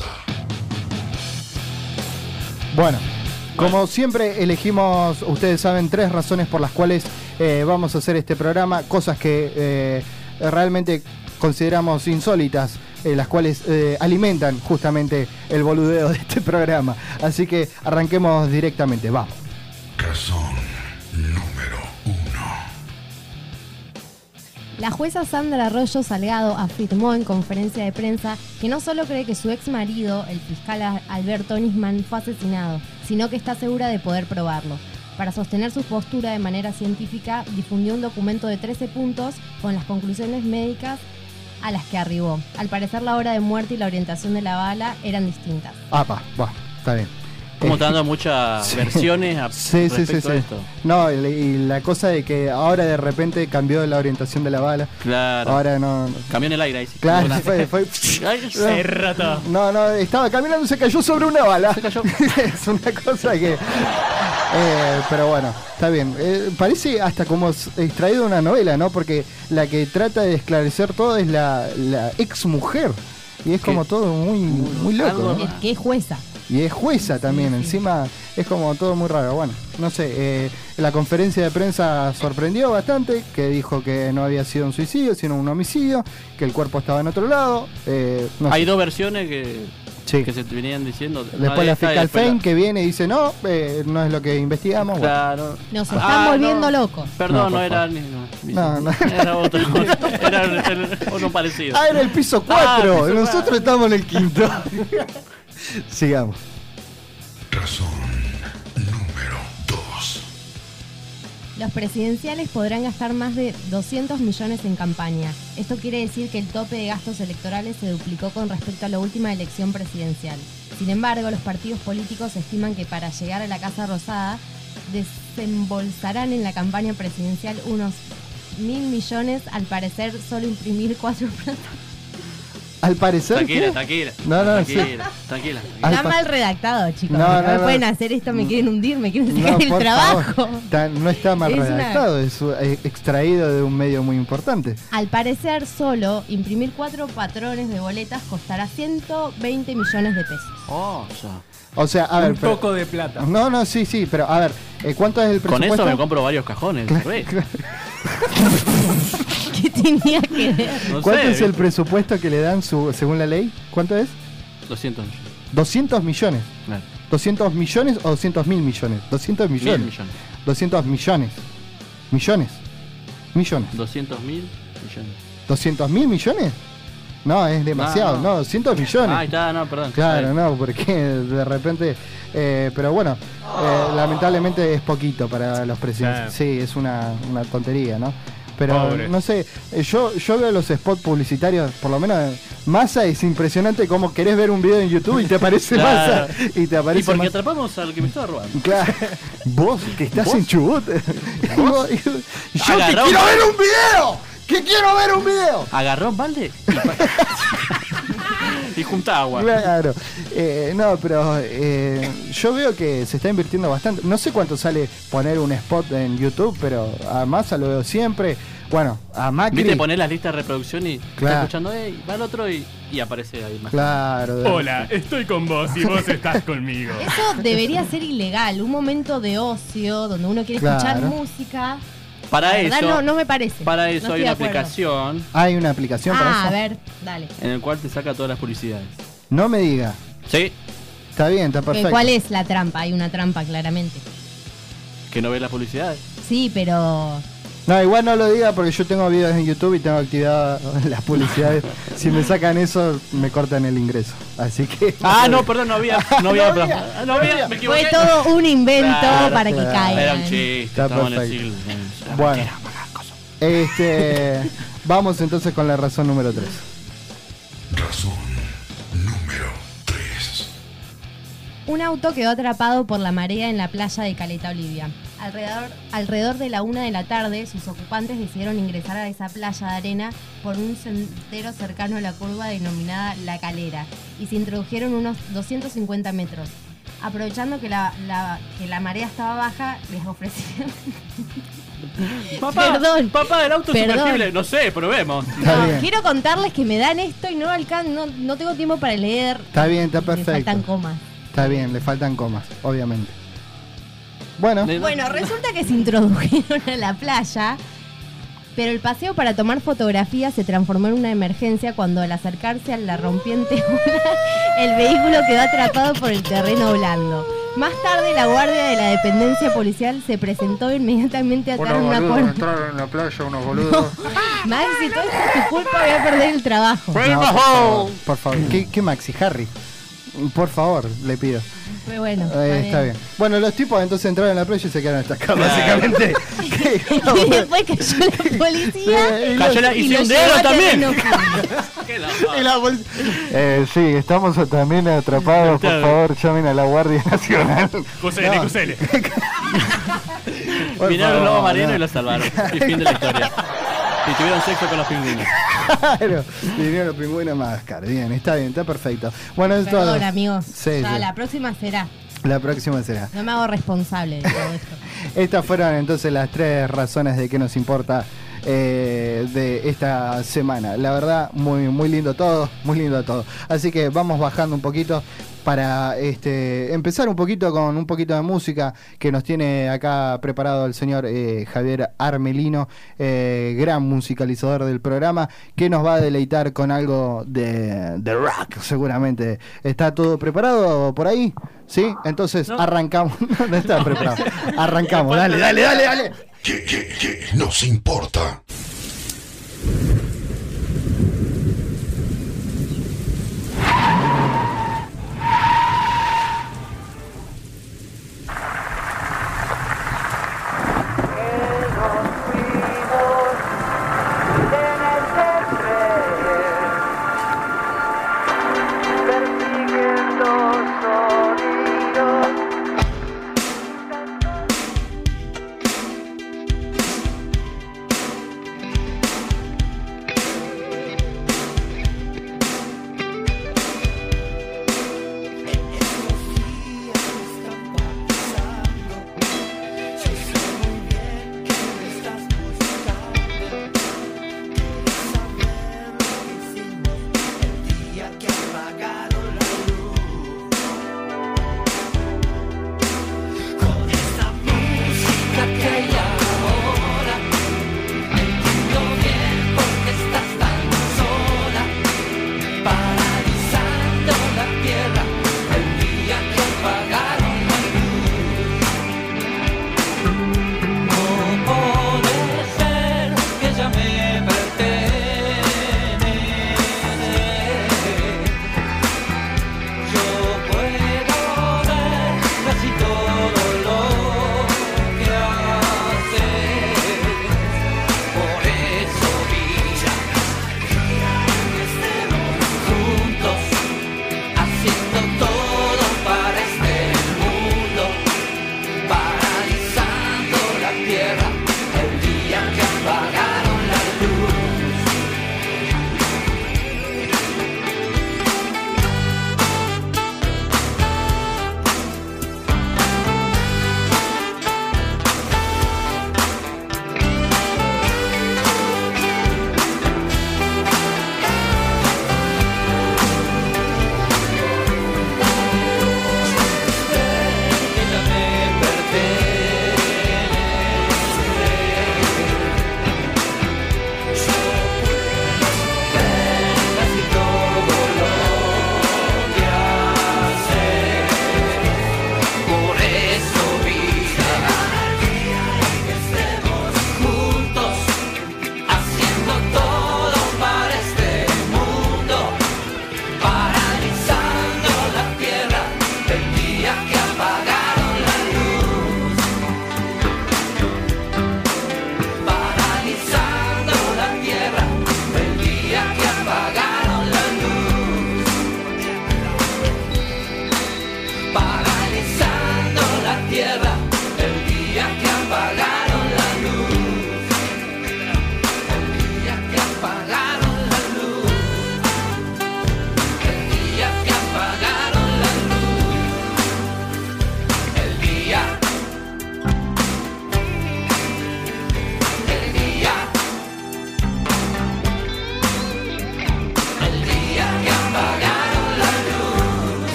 Bueno, como siempre elegimos, ustedes saben, 3 razones por las cuales vamos a hacer este programa, cosas que realmente consideramos insólitas, las cuales alimentan justamente el boludeo de este programa. Así que arranquemos directamente, vamos. Razón número 1. La jueza Sandra Arroyo Salgado afirmó en conferencia de prensa que no solo cree que su ex marido, el fiscal Alberto Nisman, fue asesinado, sino que está segura de poder probarlo. Para sostener su postura de manera científica, difundió un documento de 13 puntos con las conclusiones médicas a las que arribó. Al parecer, la hora de muerte y la orientación de la bala eran distintas. Va, está bien. Como está dando muchas Sí. versiones respecto a esto. No, y la cosa de que ahora de repente cambió la orientación de la bala. Claro. Ahora no. Cambió en el aire ahí. Sí. Claro, Hola. fue. Ay, se rata. No, estaba caminando y se cayó sobre una bala. Se cayó. Es una cosa que. Pero bueno, está bien. Parece hasta como extraído de una novela, ¿no? Porque la que trata de esclarecer todo es la ex mujer. Y es como todo muy loco, ¿no? Es que es jueza. Y es jueza también, encima es como todo muy raro. Bueno, no sé, la conferencia de prensa sorprendió bastante, que dijo que no había sido un suicidio, sino un homicidio, que el cuerpo estaba en otro lado. No Hay sé. dos versiones que se venían diciendo. Después la fiscal Fein que viene y dice, no es lo que investigamos. Bueno. Claro. Nos están volviendo locos. Perdón, No, no por era favor. No. Era otro. Era uno parecido. Era el piso 4, nosotros estamos en el 5. Sigamos. Razón número 2. Los presidenciales podrán gastar más de 200 millones en campaña. Esto quiere decir que el tope de gastos electorales se duplicó con respecto a la última elección presidencial. Sin embargo, los partidos políticos estiman que para llegar a la Casa Rosada desembolsarán en la campaña presidencial unos 1.000 millones, al parecer solo imprimir 4 platas. Al parecer. Tranquila. No, Tranquila. Está mal redactado, chicos. No, No me pueden hacer esto, me quieren hundir, me quieren sacar el por trabajo. favor. No está mal Es redactado, es extraído de un medio muy importante. Al parecer, solo imprimir 4 patrones de boletas costará 120 millones de pesos. O sea, a ver. Un poco de plata. No, sí, pero a ver, ¿cuánto es el Con presupuesto? eso me compro varios cajones. ¿Qué tenía que ver? No ¿Cuánto sé, es el presupuesto que le dan según la ley? ¿Cuánto es? 200 millones. 200 millones. Claro. ¿200 millones o 200 mil millones? 200 millones. 1.000 millones. 200 millones. Millones. 200.000 millones. 200 mil millones. No, es demasiado. No, 200 millones. Ah, ahí está, no, perdón. Claro, no, porque de repente. Pero bueno, lamentablemente es poquito para los presidentes. Sí, es una tontería, ¿no? Pero Pobre. no sé, yo veo los spots publicitarios, por lo menos Massa, es impresionante cómo querés ver un video en YouTube y te aparece Claro. Massa. Y te aparece Y porque Massa. atrapamos al que me estaba robando. Claro, vos que estás ¿Vos? en Chubut. ¿Vos? Yo que Agarró quiero un- ver un video. ¡Que quiero ver un video! Agarró un balde y junta agua. Claro, no, pero yo veo que se está invirtiendo bastante. No sé cuánto sale poner un spot en YouTube, pero a Massa lo veo siempre. Bueno, a Macri. Viste, poner las listas de reproducción y Claro. está escuchando, va el otro y aparece ahí más. Claro. Hola, estoy con vos y vos estás conmigo. Eso debería ser ilegal, un momento de ocio donde uno quiere Claro. escuchar música. Para La verdad, eso, no me parece. Para No eso estoy hay de una acuerdo. aplicación Hay una aplicación para eso. A ver, dale. en el cual te saca todas las publicidades. No me diga. Sí, Está bien, está perfecto. ¿Cuál es la trampa? Hay una trampa, claramente. que no ves las publicidades. Sí, pero No, igual no lo diga porque yo tengo videos en YouTube y tengo activadas las publicidades. Si me sacan eso, me cortan el ingreso. Así que. Ah, no, perdón, no había, me equivoqué. fue todo un invento Claro, para que claro. caigan. Era un chiste, Está estamos en el perfecto. siglo. Bueno, Vamos entonces con la razón número 3. Razón número 3. Un auto quedó atrapado por la marea en la playa de Caleta Olivia. Alrededor de la 1 de la tarde, sus ocupantes decidieron ingresar a esa playa de arena por un sendero cercano a la curva denominada La Calera y se introdujeron unos 250 metros. Aprovechando que la marea estaba baja, les ofrecieron... Papá, el auto sumergible, no sé, probemos. Quiero contarles que me dan esto y no tengo tiempo para leer. Está bien, está perfecto. Le faltan comas. Está bien, le faltan comas, obviamente. Bueno, resulta que se introdujeron a la playa, pero el paseo para tomar fotografías se transformó en una emergencia cuando al acercarse a la rompiente ola, el vehículo quedó atrapado por el terreno blando. Más tarde, la guardia de la dependencia policial se presentó inmediatamente a ataron una puerta. Entraron en la playa unos boludos. Maxi, todo esto es tu culpa, voy a perder el trabajo. No, por favor. ¿Qué Maxi, Harry? Por favor, le pido. Pero bueno, está bien. Bueno, los tipos entonces entraron en la playa y se quedaron estacados, básicamente. Y después cayó la policía. Y un dedo también. Sí, estamos también atrapados. Por favor, llamen a la Guardia Nacional. Cusele. Vinieron los lobos marinos y los salvaron. Y fin de la historia. Y tuvieron sexo con los pingüinos. Claro, vinieron los pingüinos más caros. Bien, está perfecto. Bueno, es todo. Perdón, amigos. Sí. La próxima será. La próxima será. No me hago responsable de todo esto. Estas fueron entonces las 3 razones de qué nos importa de esta semana. La verdad, muy lindo todo, muy lindo todo. Así que vamos bajando un poquito para empezar un poquito con un poquito de música que nos tiene acá preparado el señor Javier Armelino, gran musicalizador del programa, que nos va a deleitar con algo de rock, seguramente. ¿Está todo preparado por ahí? ¿Sí? Entonces arrancamos. No está preparado. Arrancamos, dale. ¿Qué nos importa?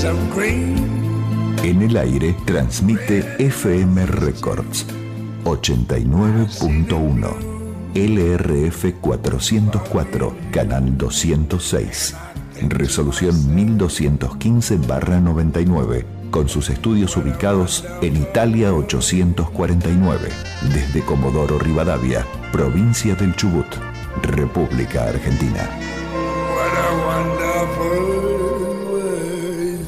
so green. En el aire transmite FM Records 89.1, LRF 404, canal 206, resolución 1215/99, con sus estudios ubicados en Italia 849, desde Comodoro Rivadavia, provincia del Chubut, República Argentina. What a wonderful world.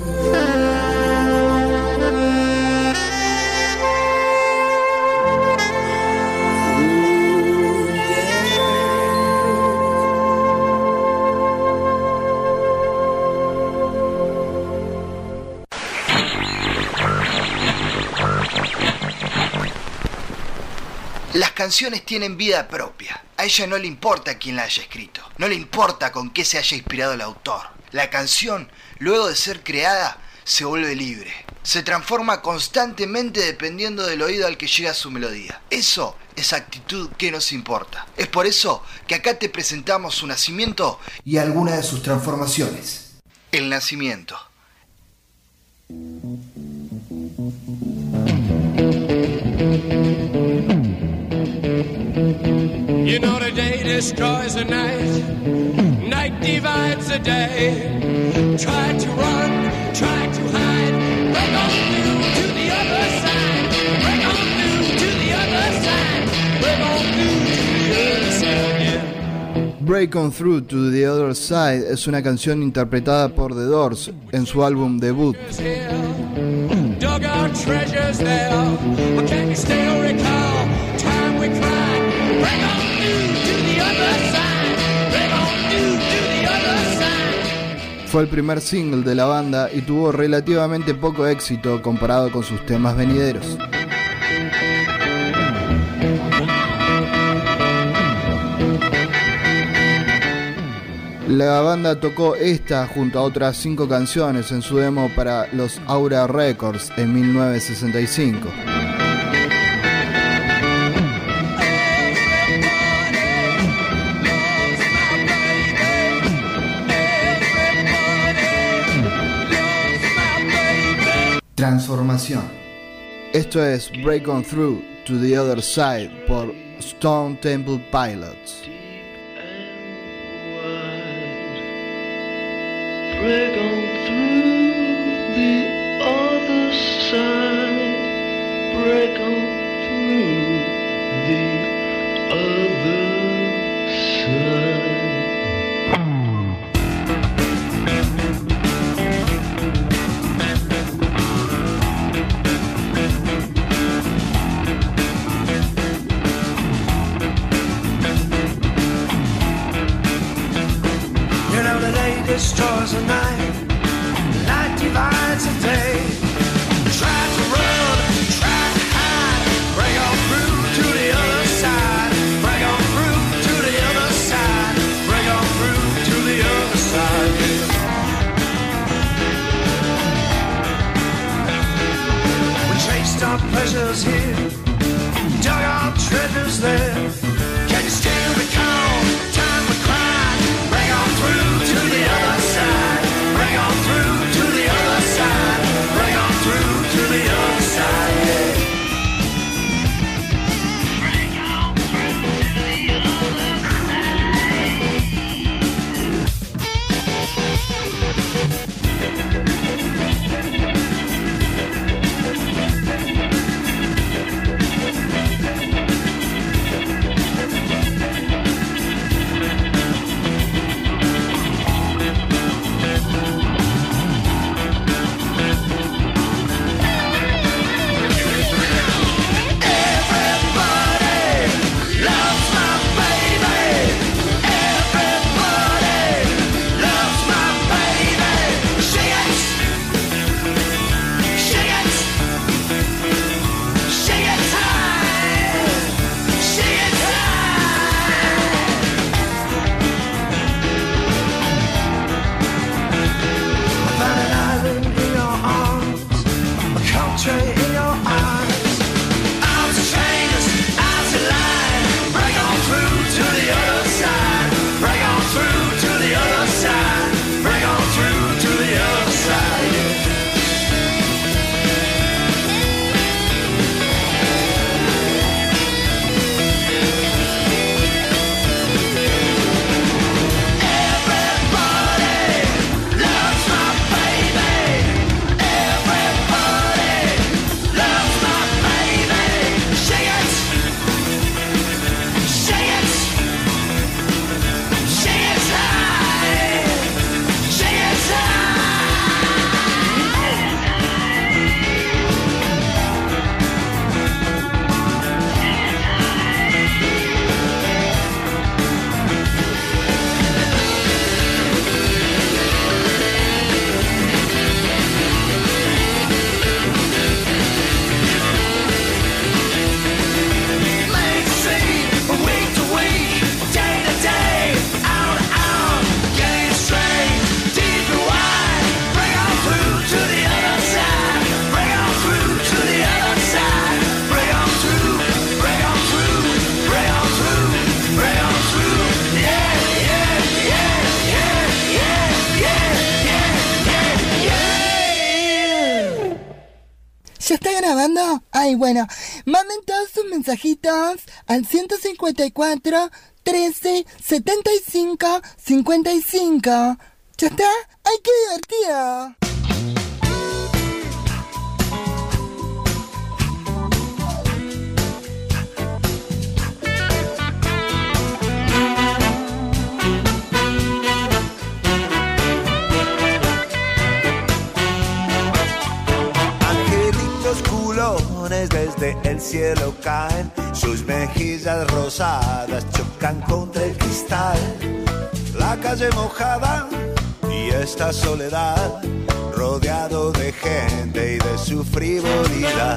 Las canciones tienen vida propia. A ella no le importa quién la haya escrito. No le importa con qué se haya inspirado el autor. La canción, luego de ser creada, se vuelve libre. Se transforma constantemente dependiendo del oído al que llega su melodía. Eso es actitud que nos importa. Es por eso que acá te presentamos su nacimiento y algunas de sus transformaciones. El nacimiento. You know the day destroys the night, night divides the day. Try to run, try to hide, break on through to the other side, break on through to the other side, break on through to the other side, yeah. Break On Through to the Other Side es una canción interpretada por The Doors en su álbum debut. Dug our treasures there, but can you still recall time we cried? Break on through to the other side, break on through to the other side. Fue el primer single de la banda y tuvo relativamente poco éxito comparado con sus temas venideros. La banda tocó esta junto a otras 5 canciones en su demo para los Aura Records en 1965. Transformación. Esto es Break On Through to the Other Side por Stone Temple Pilots. Break on through the other side. Break on through the other side. You know the day destroys the night, the night divides the day. Try to run, try to hide, break on through to the other side, break on through to the other side, break on through to the other side. We chased our pleasures here, dug our treasures there. Can you still recall time we cried? Break on through to the other side, break on through to the other side, break on through to the other side, yeah. Break on through to the other side. Ay, bueno, manden todos sus mensajitos al 154 13 75 55. ¿Ya está? ¡Ay, qué divertido! Culones desde el cielo caen, sus mejillas rosadas chocan contra el cristal. La calle mojada y esta soledad, rodeado de gente y de su frivolidad.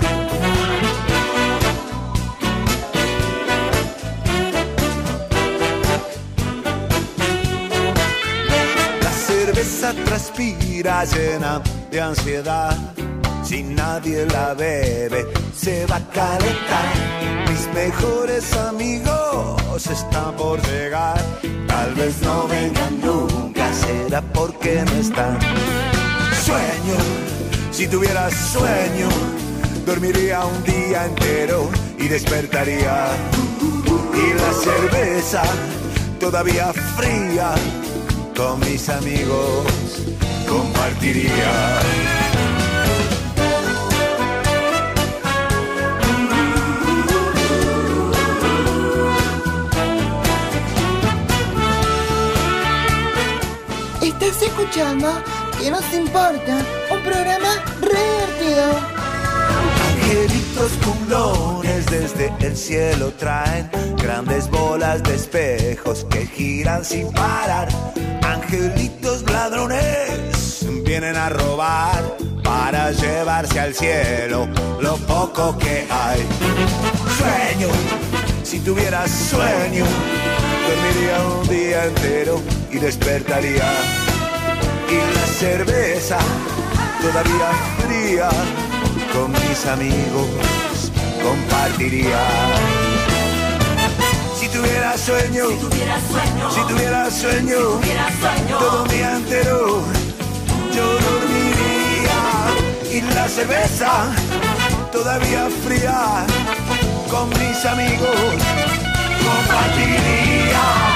La cerveza transpira llena de ansiedad. Si nadie la bebe, se va a calentar. Mis mejores amigos están por llegar. Tal vez no vengan nunca, será porque no están. Sueño, si tuviera sueño, dormiría un día entero y despertaría. Y la cerveza todavía fría, con mis amigos compartiría. Estás escuchando ¿Qué nos importa? Un programa re divertido. Angelitos culones desde el cielo traen grandes bolas de espejos que giran sin parar. Angelitos ladrones vienen a robar para llevarse al cielo lo poco que hay. Sueño, si tuviera sueño, dormiría un día entero y despertaría. Y la cerveza todavía fría, con mis amigos compartiría. Si tuviera sueño, si tuviera sueño, todo un día entero yo dormiría. Y la cerveza todavía fría, con mis amigos compartiría.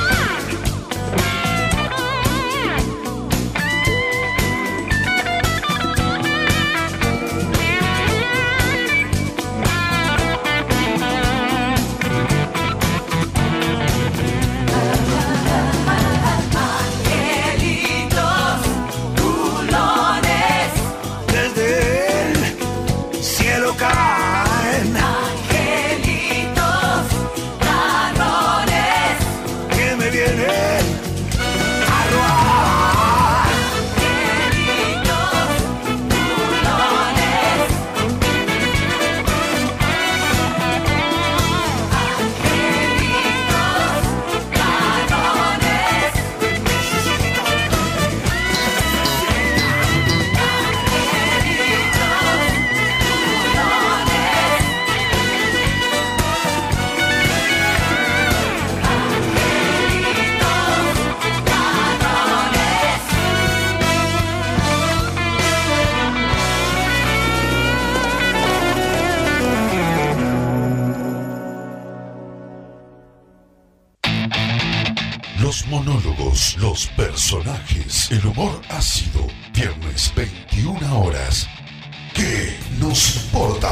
Los monólogos, los personajes, el humor ácido. Viernes 21 horas. ¿Qué nos importa?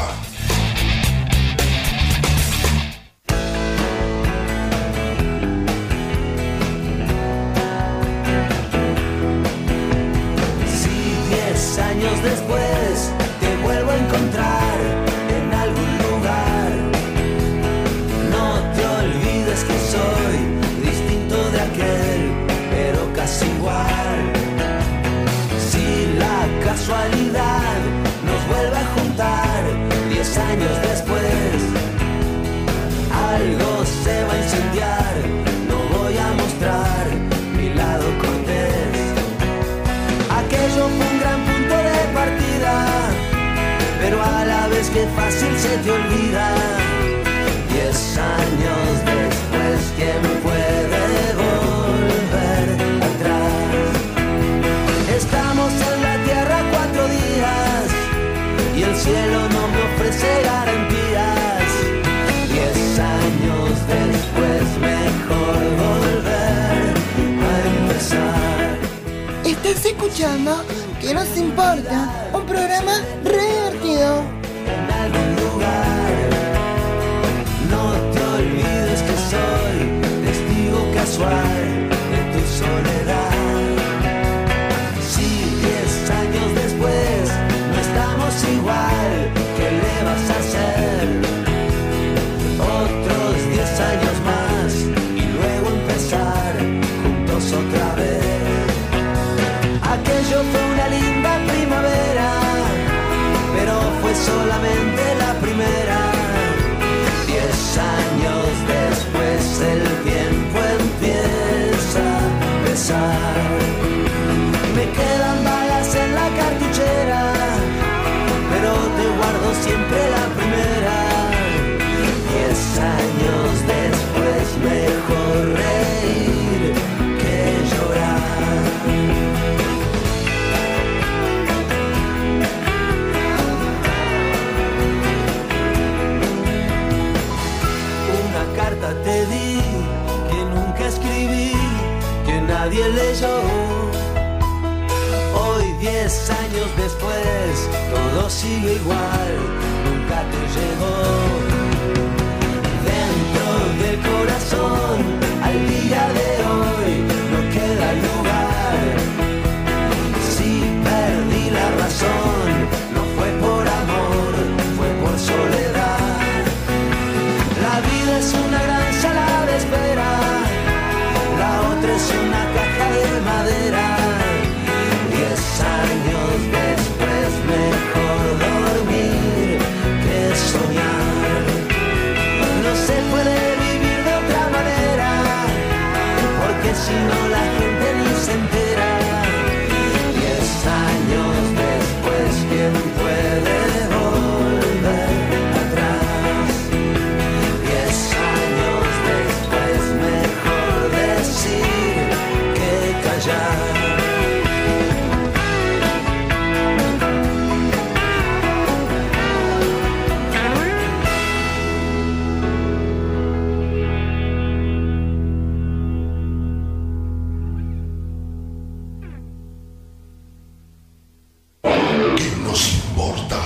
Si 10 años después te vuelvo a encontrar en algún lugar, no te olvides que soy de aquel, pero casi igual. Si la casualidad nos vuelve a juntar 10 años después, algo se va a incendiar. No voy a mostrar mi lado cortés. Aquello fue un gran punto de partida, pero a la vez que fácil se te olvida. 10 años después, ¿quién puede volver atrás? Estamos en la tierra 4 días y el cielo no me ofrece escuchando ¿Qué nos importa? Un programa re divertido. En algún lugar, no te olvides que soy testigo casual de tu soledad. Si 10 años después no estamos igual, ¿qué le vas a hacer? Otros 10 años más y luego empezar juntos otra vez. Aquello fue una linda primavera, pero fue solamente la primera. 10 años después el tiempo empieza a pesar. Me quedan balas en la cartuchera, pero te guardo siempre la primera. 10 años después mejor reír que llorar. Te di que nunca escribí, que nadie leyó. Hoy 10 años después todo sigue igual, nunca te llegó. Dentro del corazón al día de hoy no queda lugar. Si perdí la razón no fue por amor, fue por soledad. La vida es una gran sala de espera, la otra es una caja de madera. 10 años después mejor dormir que soñar. No se puede vivir de otra manera, porque si no la gente ni se entera. 10 años después, ¿quién puede volver atrás? 10 años después mejor decir que callar. ¿Qué nos importa?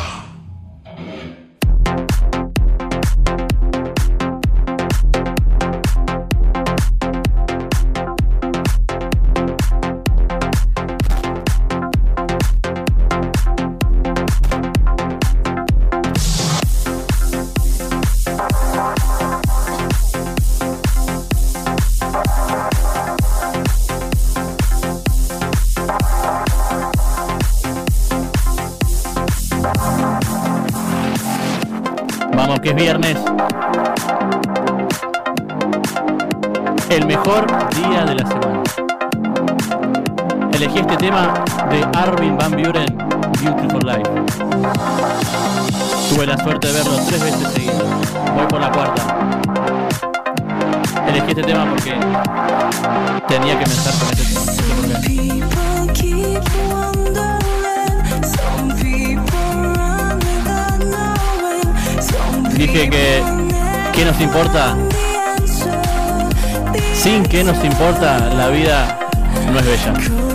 Vamos, que es viernes. El mejor día de la semana. Elegí este tema de Armin van Buuren, Beautiful Life. Tuve la suerte de verlo 3 veces seguidas. Voy por la cuarta. Elegí este tema porque tenía que pensar con este tema. Dije que ¿qué nos importa? Sin qué nos importa, la vida no es bella.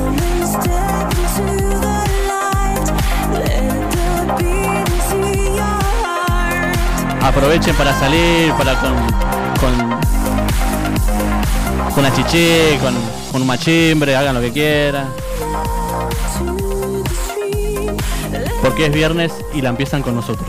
Aprovechen para salir, para con una chiché, con un machimbre, hagan lo que quieran. Porque es viernes y la empiezan con nosotros.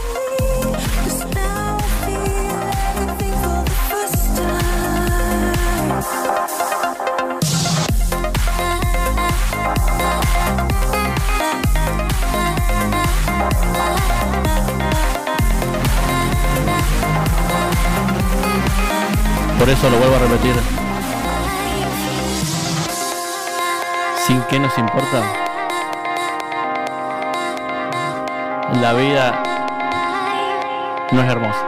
Por eso lo vuelvo a repetir. ¿Sin qué nos importa? La vida no es hermosa.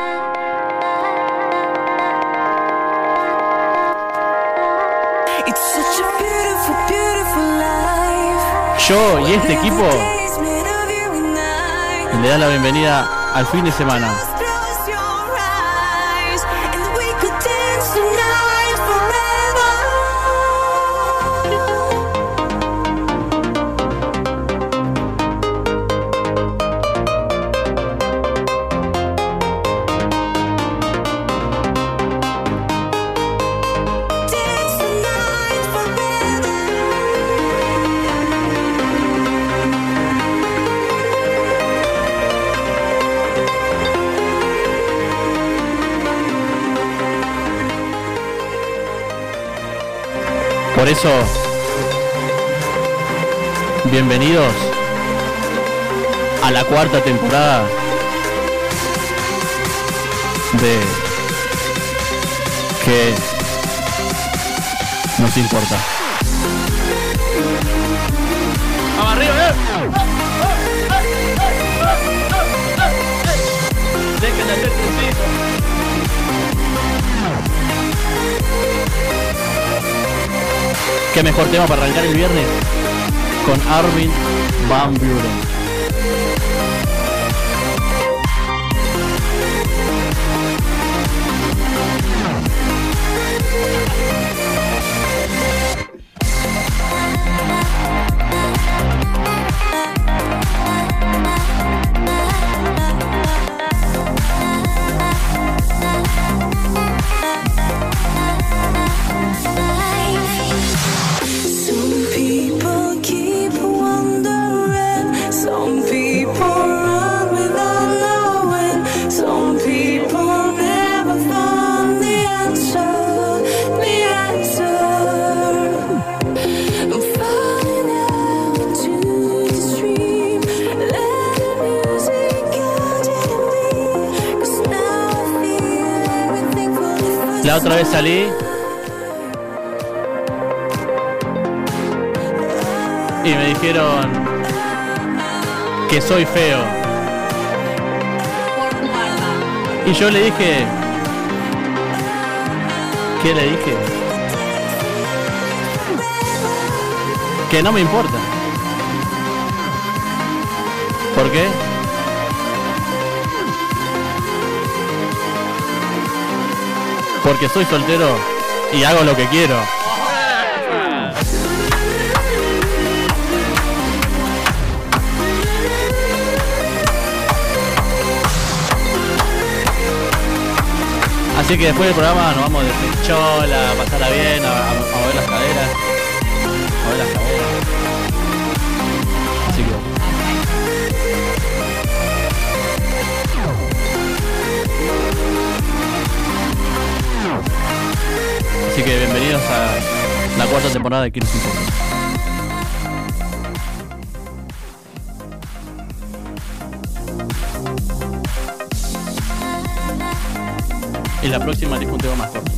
Yo y este equipo le da la bienvenida al fin de semana. Por eso, bienvenidos a la 4ª temporada de ¿Qué nos importa? ¡Vamos arriba, Dejen de hacer trucito. ¿Qué mejor tema para arrancar el viernes? Con Armin van Buuren. La otra vez salí y me dijeron que soy feo. Y yo le dije, ¿qué le dije? Que no me importa. ¿Por qué? Porque soy soltero y hago lo que quiero. Así que después del programa nos vamos de fechola, a pasarla bien, a mover las caderas. A mover las caderas. Así que... Así que bienvenidos a la 4ª temporada de ¿Qué nos importa? Y la próxima dijo un tema más corto.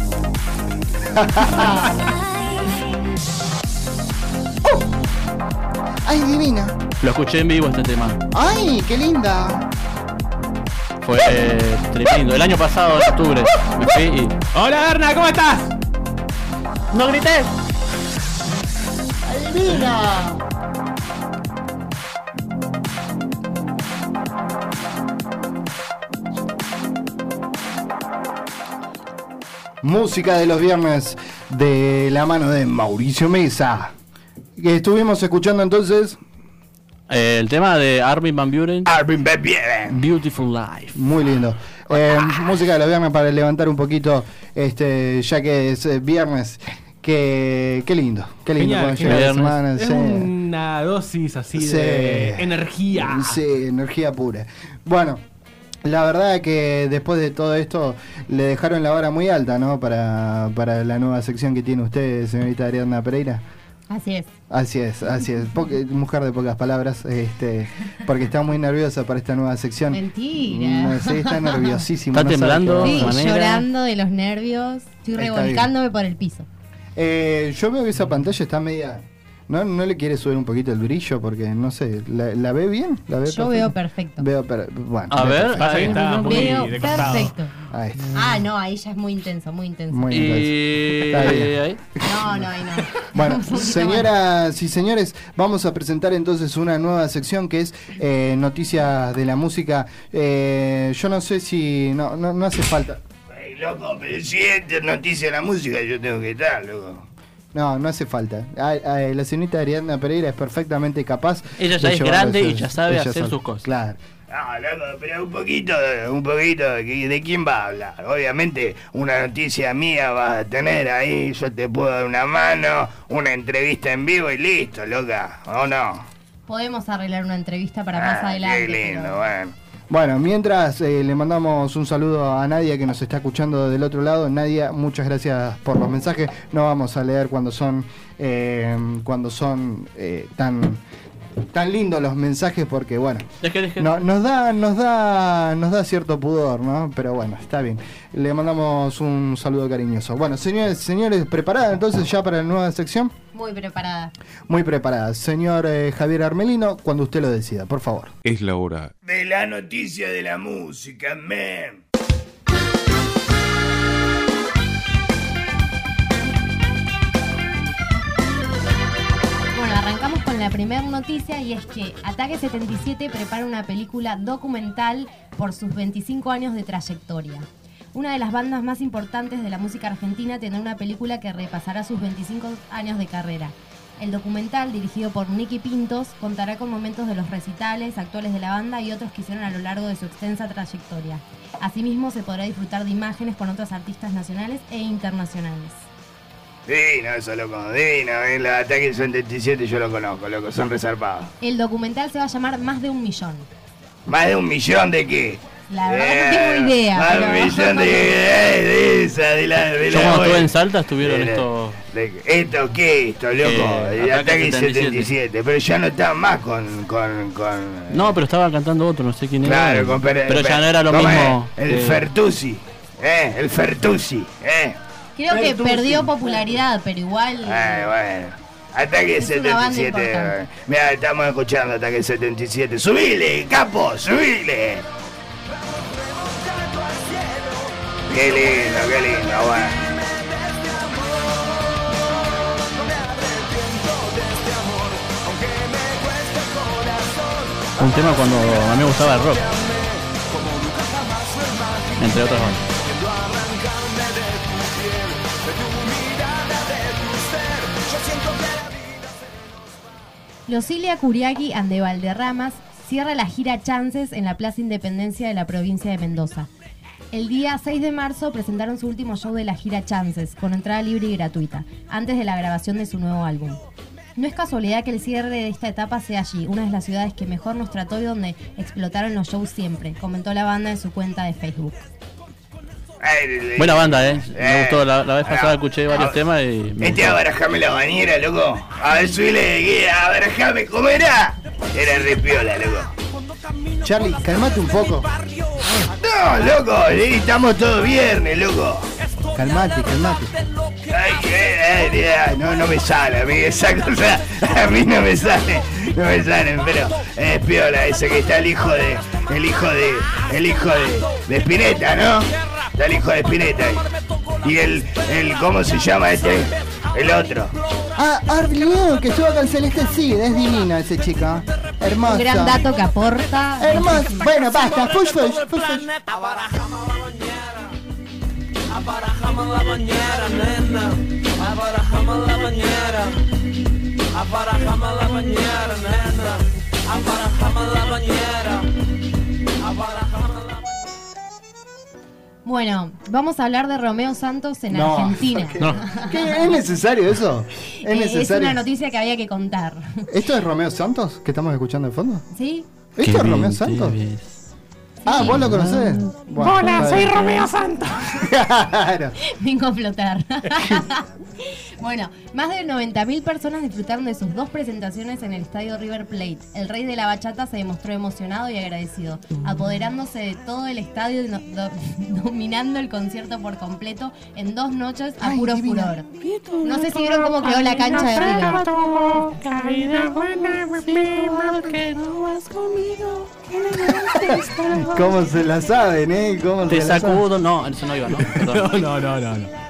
¡Ay, divina! Lo escuché en vivo este tema. ¡Ay, qué linda! Fue tremendo. El año pasado, en octubre, me fui y... ¡Hola, Berna! ¿Cómo estás? ¡No grité! ¡Adivina! Música de los viernes de la mano de Mauricio Mesa. Que estuvimos escuchando entonces... el tema de Armin van Buuren. Armin van Buuren. Beautiful Life. Muy lindo. Música de los viernes para levantar un poquito, ya que es viernes. Qué lindo. Qué lindo. Genial, cuando llega la semana, es sí. una dosis así de energía. Sí, energía pura. Bueno, la verdad que después de todo esto le dejaron la vara muy alta, ¿no? Para la nueva sección que tiene usted, señorita Ariadna Pereira. Así es. Así es. Mujer de pocas palabras, porque está muy nerviosa para esta nueva sección. Mentira. Sí, está nerviosísima. Está temblando. Sí, llorando de los nervios. Estoy revolcándome por el piso. Yo veo que esa pantalla está media... ¿No le quiere subir un poquito el brillo? Porque, no sé, ¿la ve bien? Yo veo perfecto. Bueno, a ver, ahí está muy veo de perfecto. Ahí está. Ah, no, ahí ya es muy intenso, muy intenso. Muy intenso. Está bien. Ahí. No, ahí no. Bueno, señoras y señores, vamos a presentar entonces una nueva sección que es Noticias de la Música. Yo no sé si... No hace falta. Ay, loco, pero si es noticia de la música, yo tengo que estar, loco. No hace falta. La señorita Ariadna Pereira es perfectamente capaz. Ella ya es grande y ya sabe hacer sus cosas. Claro. No, loco, pero un poquito, ¿de quién va a hablar? Obviamente, una noticia mía vas a tener ahí, yo te puedo dar una mano, una entrevista en vivo y listo, loca, ¿o no? Podemos arreglar una entrevista para más adelante. Qué lindo, pero... bueno. Bueno, mientras le mandamos un saludo a Nadia que nos está escuchando del otro lado. Nadia, muchas gracias por los mensajes. No vamos a leer cuando son tan lindos los mensajes porque bueno, nos da cierto pudor, ¿no? Pero bueno, está bien. Le mandamos un saludo cariñoso. Bueno, señores, ¿preparadas entonces ya para la nueva sección? Muy preparada. Muy preparada. Señor Javier Armelino, cuando usted lo decida, por favor. Es la hora de la noticia de la música, man. Bueno, arrancamos con la primera noticia y es que Ataque 77 prepara una película documental por sus 25 años de trayectoria. Una de las bandas más importantes de la música argentina tendrá una película que repasará sus 25 años de carrera. El documental, dirigido por Nicky Pintos, contará con momentos de los recitales actuales de la banda y otros que hicieron a lo largo de su extensa trayectoria. Asimismo, se podrá disfrutar de imágenes con otros artistas nacionales e internacionales. Divino eso, loco, divino. El Ataque 77 yo lo conozco, loco, son resarpados. El documental se va a llamar Más de un millón. ¿Más de un millón de qué? La verdad no tengo idea. Más de un millón de esa, de la yo cuando estuve en Salta estuvieron estos... ¿Esto qué? Esto, loco, el Ataque 77. Pero ya no estaban más con... No, pero estaba cantando otro, no sé quién era. Claro, pero ya no era lo mismo. El Fertusi, el Fertusi, Creo que perdió popularidad, pero igual... bueno. Ataque 77. Mira, estamos escuchando Ataque 77. ¡Subile, capo! ¡Subile! Qué lindo, bueno. Un tema cuando a mí me gustaba el rock. Entre otras bandas. Los Ilia Curiaki and de Valderramas cierra la gira Chances en la Plaza Independencia de la provincia de Mendoza. El día 6 de marzo presentaron su último show de la gira Chances, con entrada libre y gratuita, antes de la grabación de su nuevo álbum. No es casualidad que el cierre de esta etapa sea allí, una de las ciudades que mejor nos trató y donde explotaron los shows siempre, comentó la banda en su cuenta de Facebook. Buena banda, me gustó, la vez pasada escuché varios temas y... Abarajame la bañera, loco. A ver, subile, abarajame, ¿cómo era? Era re piola, loco. Charlie, calmate un poco. No, loco, estamos todo viernes, loco. Calmate. Ay, no me sale, a mí esa cosa, a mí no me salen, pero es piola ese que está el hijo de Spinetta, ¿no? Está el hijo de Spinetta ahí. Y el ¿cómo se llama este? El otro. Arleo, que estuvo con Celeste Cid, es divino ese chico. Hermoso. Un gran dato que aporta. Hermoso. Bueno, basta. Push. Abarajame la bañera, nena. Abarajame la bañera. Abarajame la bañera, nena. Abarajame la bañera. Abarajame la bañera. Bueno, vamos a hablar de Romeo Santos en Argentina. ¿Qué? ¿Es necesario eso? Es una noticia que había que contar. ¿Esto es Romeo Santos que estamos escuchando de fondo? Sí. ¿Esto es Romeo Santos? Ah, ¿vos lo conocés? Bueno, hola, soy Romeo Santos. Claro. Vengo a flotar. Bueno, más de 90.000 personas disfrutaron de sus dos presentaciones en el estadio River Plate. El rey de la bachata se demostró emocionado y agradecido, apoderándose de todo el estadio y dominando el concierto por completo en 2 noches a puro furor. No sé si vieron cómo quedó la cancha de River. ¿Cómo se la saben, ¿Cómo Te se la saben? sacudo, no, eso no iba, ¿no? No.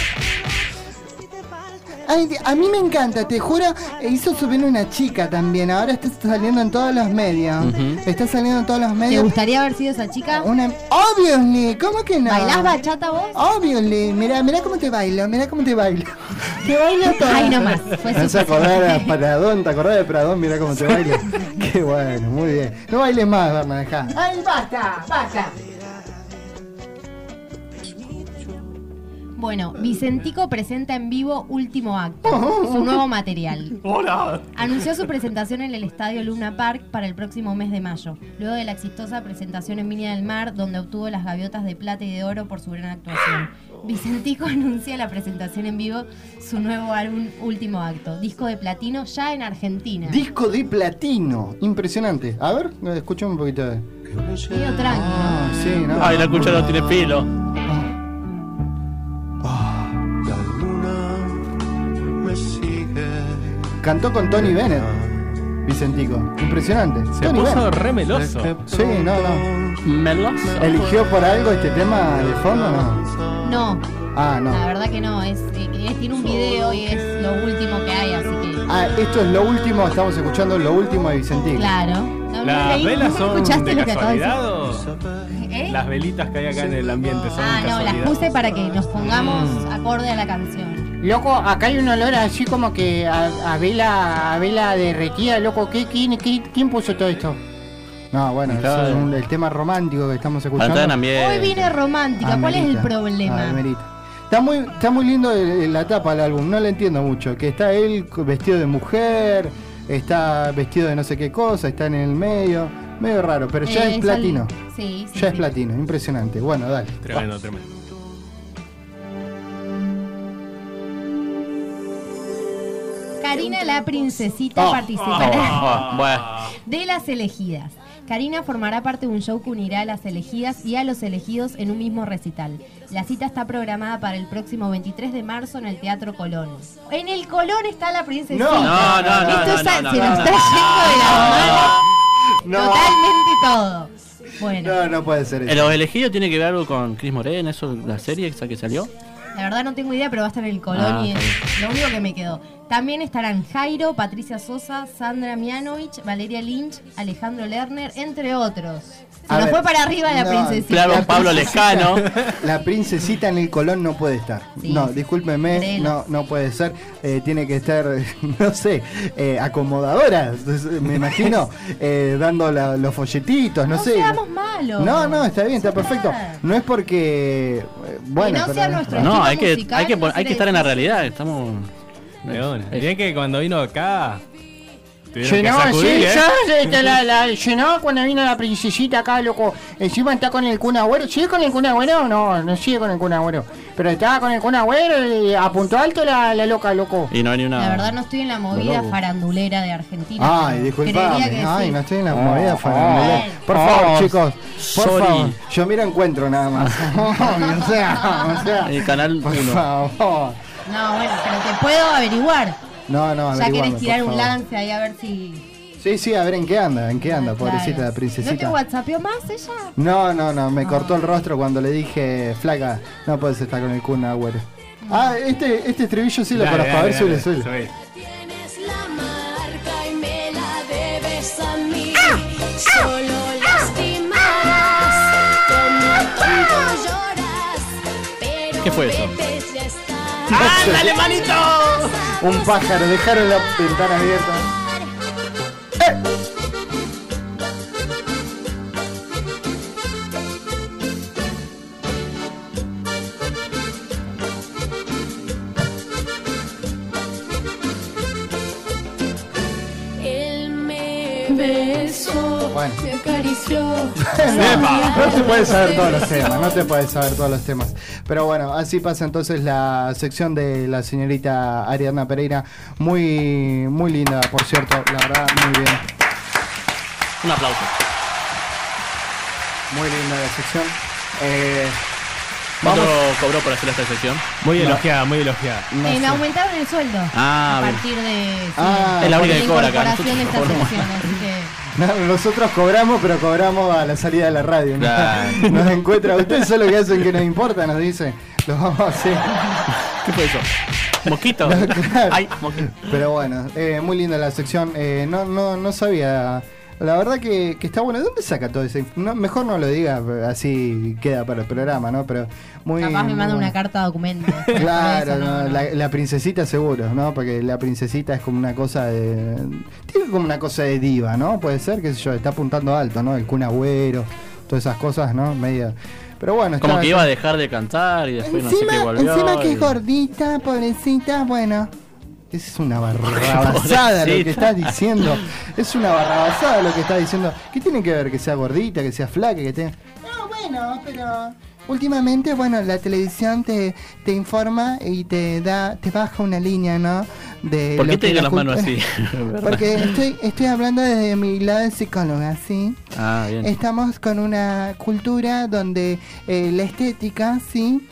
Ay, a mí me encanta, te juro. Hizo subir una chica también. Ahora está saliendo en todos los medios. Está saliendo en todos los ¿Te medios. gustaría haber sido esa chica? Obviously, ¿cómo que no? ¿Bailás bachata vos? Obviously, mira cómo te bailo, Te bailo todo. Ay, no más. ¿Te vas a acordar a Pradón? ¿Te acordás de Pradón? Mirá cómo te baila. Qué bueno, muy bien. No bailes más, Berna, dejá. Ay, basta. Bueno, Vicentico presenta en vivo Último Acto, su nuevo material. ¡Hola! Anunció su presentación en el estadio Luna Park para el próximo mes de mayo, luego de la exitosa presentación en Viña del Mar, donde obtuvo las gaviotas de plata y de oro por su gran actuación. Vicentico anuncia la presentación en vivo su nuevo álbum Último Acto, disco de platino ya en Argentina. Disco de platino, impresionante. A ver, escuchame un poquito de... Medio tranquilo. Sí, no. Ay, la cuchara no tiene filo. Cantó con Tony Bennett, Vicentico. Impresionante. Se Tony puso Bennett. re meloso. Sí, no. ¿Meloso? ¿Eligió por algo este tema de fondo o no? No, Ah, no. la verdad que no, tiene un video y es lo último que hay, así que... Ah, esto es lo último, estamos escuchando lo último de Vicentico. Claro. ¿Las velas son ¿Escuchaste de lo que acabo de decir? casualidad o...? ¿Eh? Las velitas que hay acá en el ambiente son Ah, no, casualidad. las puse para que nos pongamos acorde a la canción. Loco, acá hay un olor así como que a vela derretida, loco. ¿Quién puso todo esto? No, bueno, Claro. eso es el tema romántico que estamos Para entrar en escuchando. ambiente. Hoy vine romántica, ¿cuál es el Amerita. problema? Amerita. Está muy lindo la tapa del álbum, no la entiendo mucho. Que está él vestido de mujer, está vestido de no sé qué cosa, está en el medio raro, pero ya es platino. Sí, Ya es platino, impresionante. Bueno, dale. Tremendo, tremendo. Karina la princesita participará Bueno. de Las Elegidas. Karina formará parte de un show que unirá a Las Elegidas y a los elegidos en un mismo recital. La cita está programada para el próximo 23 de marzo en el Teatro Colón. En el Colón está la princesita. No. Esto se nos está yendo de las manos totalmente todo. Bueno, No puede ser eso. ¿Los elegidos tiene que ver algo con Cris Morena, eso, la serie esa que salió? la verdad no tengo idea, pero va a estar en el Colón y es lo único que me quedó. También estarán Jairo, Patricia Sosa, Sandra Mianovich, Valeria Lynch, Alejandro Lerner, entre otros. Se nos fue para arriba la princesita. Claro, Pablo Lescano. La princesita en el Colón no puede estar. Sí. No, discúlpeme, no puede ser. Tiene que estar, no sé, acomodadora. Me imagino dando los folletitos, no sé. No seamos malos. No, está bien, está perfecto. No es porque, bueno, no sea nuestro No, estilo hay musical, que no estar en la realidad. Estamos. Bien que cuando vino acá. Llenó, sí, llenó cuando vino la princesita acá, loco. Encima está con el Kun Agüero. ¿Sigue con el Kun Agüero o no sigue con el Kun Agüero? Pero estaba con el Kun Agüero y apuntó alto la loca, loco. Y no hay ni una. La verdad no estoy en la movida farandulera de Argentina. Ay, pero disculpame. creería que Ay, sí. no estoy en la movida farandulera. Por favor, chicos. Por favor. Yo miro encuentro nada más. O sea. El canal 1. Por favor. No, bueno, pero te puedo averiguar. No, Ya averiguame, querés tirar por un favor. lance ahí a ver si... Sí, a ver en qué anda, pobrecita Claro. la princesita. ¿No te whatsappeó más ella? No, me cortó el rostro cuando le dije, flaca, no puedes estar con el Kun Agüero. Ah, este estribillo sí lo conozco, a ver, suele. Tienes la marca y me la debes a mí. Solo lastimas, como tonto lloras. Pero ¿Qué fue eso? vete, ya está. ¡Ándale, manito! Un pájaro, dejaron la ventana abierta. Él me besó, Bueno. me acarició. No te puedes saber todos los temas, Pero bueno, así pasa entonces la sección de la señorita Ariadna Pereira. Muy linda, por cierto, la verdad, muy bien. Un aplauso. Muy linda la sección. ¿Cuánto cobró por hacer esta sección? Muy elogiada, muy elogiada. Me aumentaron el sueldo Ah, a bien. partir de es la única que cobra acá. incorporación de esta Nosotros sección, así que... No, nosotros cobramos, pero cobramos a la salida de la radio. ¿no? Claro. Nos encuentra, ustedes son lo que hacen que nos importa, nos dice. Lo vamos a hacer. ¿Qué fue eso? ¿Mosquito? No, claro. Ay, mosquito. Pero bueno, muy linda la sección. No sabía. La verdad que está bueno. ¿De dónde saca todo eso? Mejor no lo diga, así queda para el programa, ¿no? Pero muy. Capaz me manda muy una carta documento. Claro, Eso, no. La princesita seguro, ¿no? Porque la princesita es como una cosa de... Tiene como una cosa de diva, ¿no? Puede ser, qué sé yo, está apuntando alto, ¿no? El Kun Agüero, todas esas cosas, ¿no? Pero bueno, Como está- que iba a dejar de cantar y después no sé qué volvió. Encima que y- es gordita, pobrecita, bueno. Es una barrabasada lo que estás diciendo. Es una barrabasada lo que estás diciendo. ¿Qué tiene que ver que sea gordita, que sea flaca, que tenga... No, bueno, pero últimamente, bueno, la televisión te informa y te baja una línea, ¿no? De ¿Por qué lo te que digas la las manos cultura- así? ¿Verdad? Porque estoy hablando desde mi lado de psicóloga, ¿sí? Ah, bien. Estamos con una cultura donde la estética, ¿sí?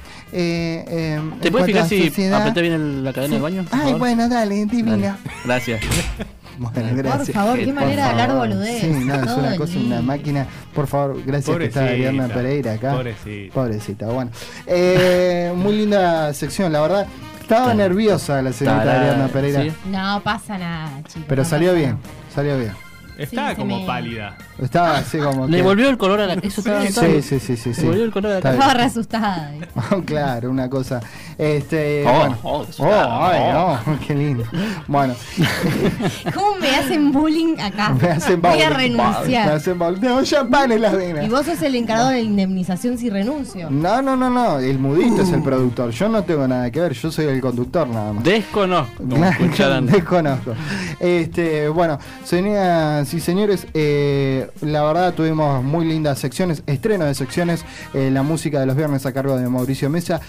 ¿Te puedes fijar si apreté bien la cadena del baño? por Ay, favor? bueno, dale, divina. Dale. Gracias. Bueno, gracias. favor, qué manera de hablar favor. boludez. Sí, no, es Todo una el cosa, día. una máquina. Por favor, gracias que está Pobrecita, Ariadna Pereira acá. pobrecita. Pobrecita, bueno. Muy linda sección, la verdad. Estaba nerviosa la señorita Tará, Ariadna Pereira. sí. No pasa nada, chicos. Pero no salió pasa bien, nada. salió bien. Está Sí, se como me- pálida. Estaba así como Le que- volvió el color a la... Eso estaba Sí, notando. sí, sí, sí, sí. Le volvió el color a la Está cara. Estaba re asustada. Claro, una cosa. Oh, Bueno. Qué lindo. Bueno, ¿Cómo me hacen bullying acá? me hacen Voy a bowling. Me renunciar. hacen bowling. Tengo champán en las venas. Y vos sos el encargado de la indemnización si renuncio. No. El mudito es el productor. Yo no tengo nada que ver. Yo soy el conductor nada más. Desconozco, como Claro, escucharán. desconozco. Bueno, señoras y señores, la verdad tuvimos muy lindas secciones, estreno de secciones, la música de los viernes a cargo de Mauricio Mesa,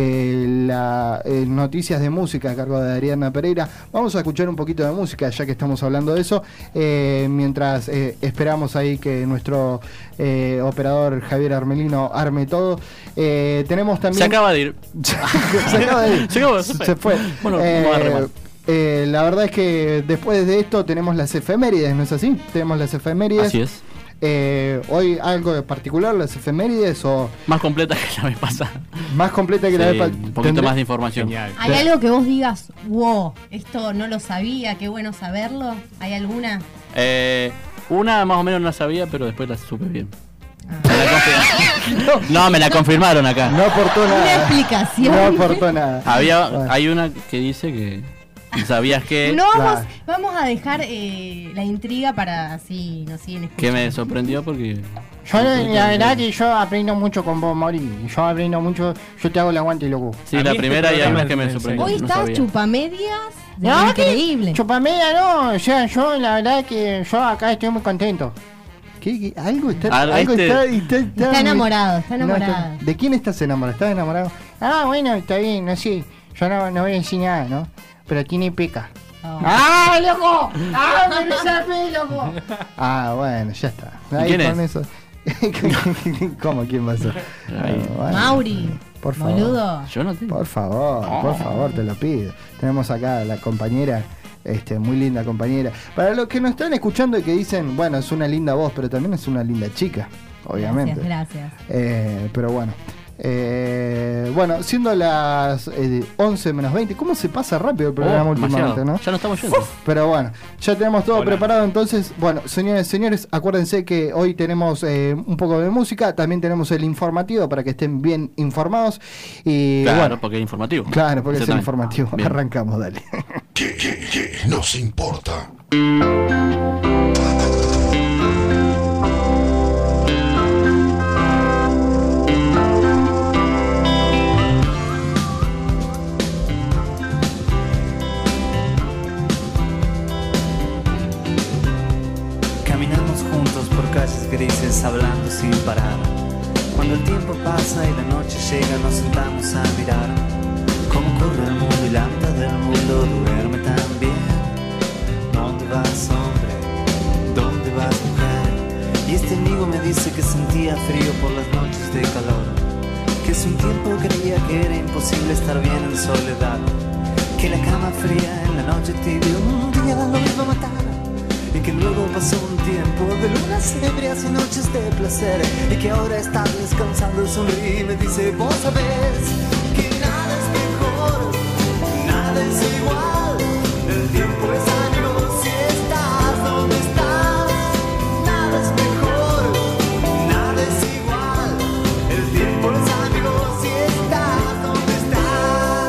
noticias de música a cargo de Ariadna Pereira. Vamos a escuchar un poquito de música ya que estamos hablando de eso, mientras esperamos ahí que nuestro operador Javier Armelino arme todo. Tenemos también... Se acaba de ir. Se acaba de ir. Se fue. Bueno, vamos a remar. La verdad es que después de esto tenemos las efemérides, ¿no es así? Tenemos las efemérides. Así es. Hoy algo de particular, las efemérides o... Más completa que la vez pasada. Más completa que la Sí, vez un poquito más de información. ¿Hay algo que vos digas, wow, esto no lo sabía, qué bueno saberlo? ¿Hay alguna? Una más o menos no la sabía, pero después la supe bien. No, me la confirmaron acá. No aportó nada. Una explicación. No aportó nada. Hay una que dice que sabías que... No, vamos a dejar la intriga para así nos siguen escuchando. Que me sorprendió porque... Yo la verdad que yo aprendo mucho con vos, Mauri. Yo aprendo mucho, yo te hago el aguante, loco. Sí, la primera y hay unas que me sorprendió. Hoy no estás sabía. chupamedias. No, Increíble. Chupamedia no, o sea, yo la verdad que yo acá estoy muy contento. ¿Qué? Algo está... Algo Está enamorado, está enamorado. ¿De quién estás enamorado? ¿Estás enamorado? Ah, bueno, está bien, no sé. Yo no voy a decir nada, ¿no? Pero tiene peca. Oh. ¡Ah, loco! ¡Ah, me lo sabé, loco! Ah, bueno, ya está. Ahí ¿Quién con es? eso. ¿Cómo? ¿Quién va a ser? Ahí. Bueno, Mauri, por favor. boludo. Yo no tengo. Por favor, te lo pido. Tenemos acá a la compañera, muy linda compañera. Para los que nos están escuchando y que dicen, bueno, es una linda voz, pero también es una linda chica, obviamente. Gracias. Pero bueno. Bueno, siendo las 11 menos 20, ¿cómo se pasa rápido el programa últimamente, demasiado. no? Ya no estamos yendo. Pero bueno, ya tenemos todo Hola. preparado. Entonces, bueno, señores y señores, acuérdense que hoy tenemos un poco de música, también tenemos el informativo para que estén bien informados. Y Claro, bueno, porque es informativo. claro, porque es el Exactamente. informativo. Bien. Arrancamos, dale. ¿Qué nos importa? Caminamos juntos por calles grises hablando sin parar. Cuando el tiempo pasa y la noche llega nos sentamos a mirar cómo corre el mundo y la mitad del mundo duerme también. ¿Dónde vas, hombre? ¿Dónde vas, mujer? Y este amigo me dice que sentía frío por las noches de calor, que hace un tiempo creía que era imposible estar bien en soledad, que la cama fría en la noche tibia un día lo iba a matar, y que luego pasó un tiempo de lunas ebrias y noches de placer, y que ahora está descansando, sonríe y me dice, vos sabés que nada es mejor, nada es igual, el tiempo es amigo si estás donde estás, nada es mejor, nada es igual, el tiempo es amigo si estás donde estás.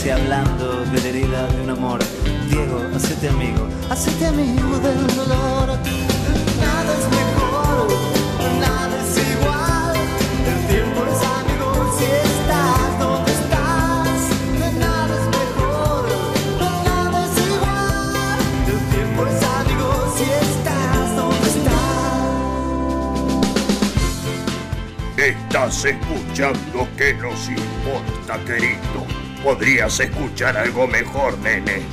y hablando de la herida de un amor. Diego, hacete amigo del dolor. Nada es mejor, nada es igual. El tiempo es amigo si estás donde estás. Nada es mejor, nada es igual. El tiempo es amigo si estás donde estás. Estás escuchando ¿Qué nos importa, querido? Podrías escuchar algo mejor, nene.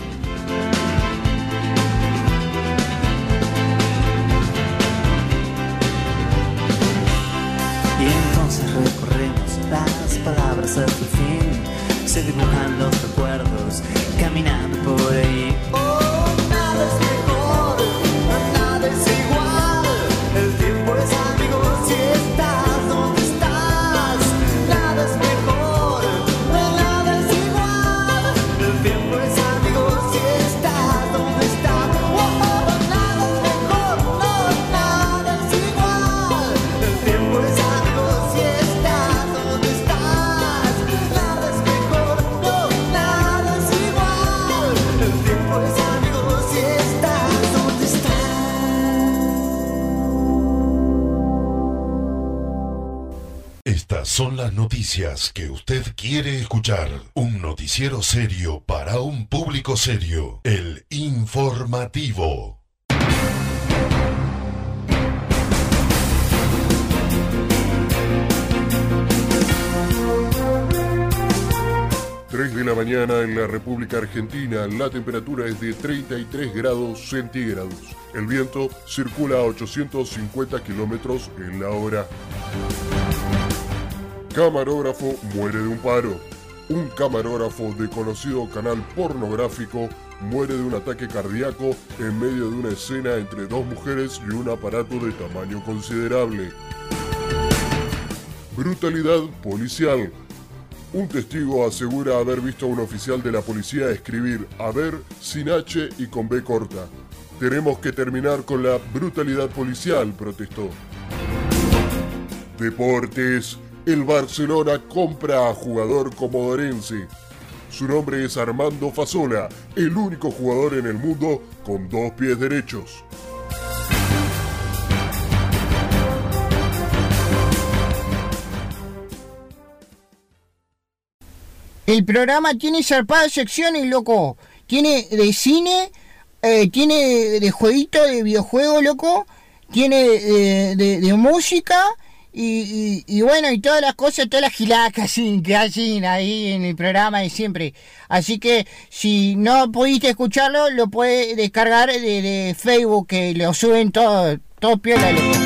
Y entonces recorremos las palabras hasta el fin. Se dibujan los recuerdos caminando por ahí. Oh, nada es mejor, nada es igual. El tiempo es amigo si estás donde estás. Nada es mejor, nada es igual. El tiempo es amigo si estás donde estás. Oh, nada es mejor, no, nada es igual. El tiempo es amigo si estás donde estás. Nada es mejor, no, nada es igual. El tiempo es amigo si estás donde estás. Estas son las noticias que usted quiere escuchar. Un noticiero serio para un público serio. El informativo. De la mañana en la República Argentina, la temperatura es de 33 grados centígrados. El viento circula a 850 kilómetros en la hora. Camarógrafo muere de un paro. Un camarógrafo de conocido canal pornográfico muere de un ataque cardíaco en medio de una escena entre dos mujeres y un aparato de tamaño considerable. Brutalidad policial. Un testigo asegura haber visto a un oficial de la policía escribir "haber" sin H y con B corta. Tenemos que terminar con la brutalidad policial, protestó. Deportes. El Barcelona compra a jugador comodorense. Su nombre es Armando Fazola, el único jugador en el mundo con 2 pies derechos. El programa tiene zarpadas secciones, loco. Tiene de cine, tiene de jueguito, de videojuego, loco. Tiene de música y bueno, y todas las cosas, todas las giladas que hacen ahí en el programa de siempre. Así que si no pudiste escucharlo, lo puedes descargar de Facebook, que lo suben todo piola, loco.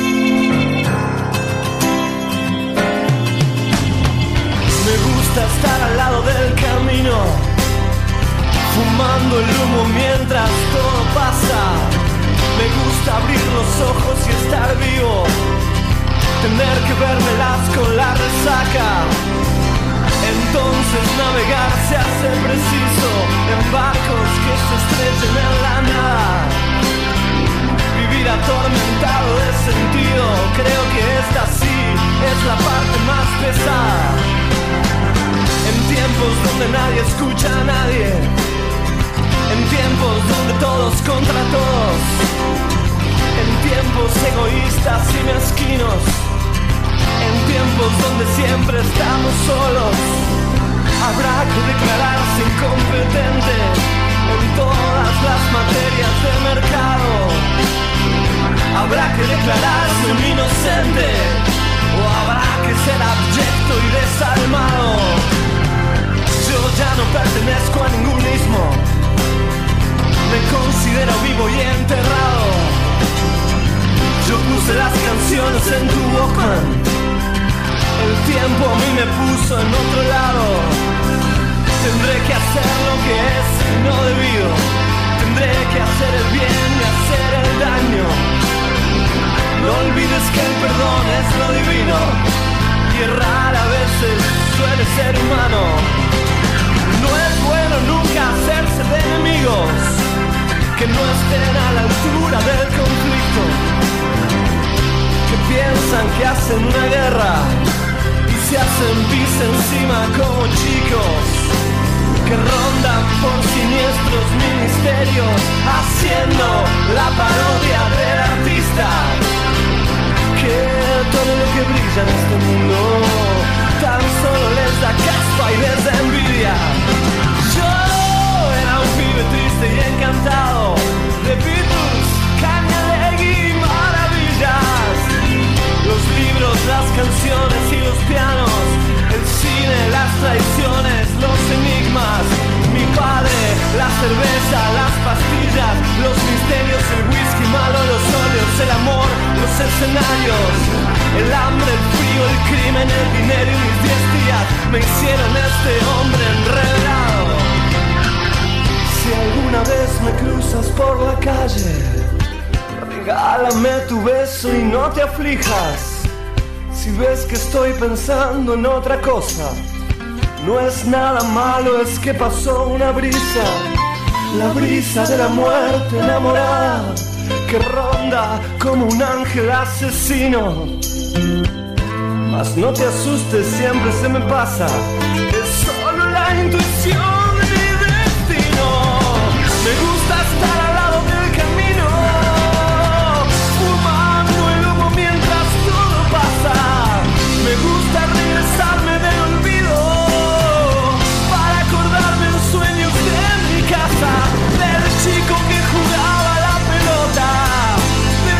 Me gusta estar al lado del camino, fumando el humo mientras todo pasa. Me gusta abrir los ojos y estar vivo, tener que vérmelas con la resaca. Entonces navegar se hace preciso en barcos que se estrechen en la nada. Vivir atormentado de sentido, creo que esta sí es la parte más pesada. En tiempos donde nadie escucha a nadie, en tiempos donde todos contra todos, en tiempos egoístas y mezquinos, en tiempos donde siempre estamos solos, habrá que declararse incompetente en todas las materias del mercado. Habrá que declararse un inocente, o habrá que ser abyecto y desalmado. Yo ya no pertenezco a ningún ismo, me considero vivo y enterrado. Yo puse las canciones en tu Walkman, el tiempo a mí me puso en otro lado. Tendré que hacer lo que es no debido, tendré que hacer el bien y hacer el daño. No olvides que el perdón es lo divino, y errar a veces suele ser humano. No es bueno nunca hacerse de enemigos que no estén a la altura del conflicto, que piensan que hacen una guerra y se hacen pis encima como chicos. que rondan por siniestros ministerios, haciendo la parodia del artista. Que todo lo que brilla en este mundo tan solo les da caspa y les da envidia. Yo era un pibe triste y encantado de Beatles, Cañalegui y maravillas. Los libros, las canciones y los pianos, el cine, las traiciones, los enigmas. Mi padre, la cerveza, las pastillas, los misterios, el whisky malo, los óleos, el amor, los escenarios, el hambre, el frío, el crimen, el dinero y mis 10 días me hicieron este hombre enredado. Si alguna vez me cruzas por la calle, regálame tu beso y no te aflijas. Si ves que estoy pensando en otra cosa, no es nada malo, es que pasó una brisa, la brisa de la muerte enamorada, que ronda como un ángel asesino. Mas no te asustes, siempre se me pasa, es solo la intuición de mi destino. Me gusta estar al lado del camino, fumando el humo mientras todo pasa. Me gusta regresarme del olvido para acordarme en sueños de mi casa, del chico que jugaba la pelota, del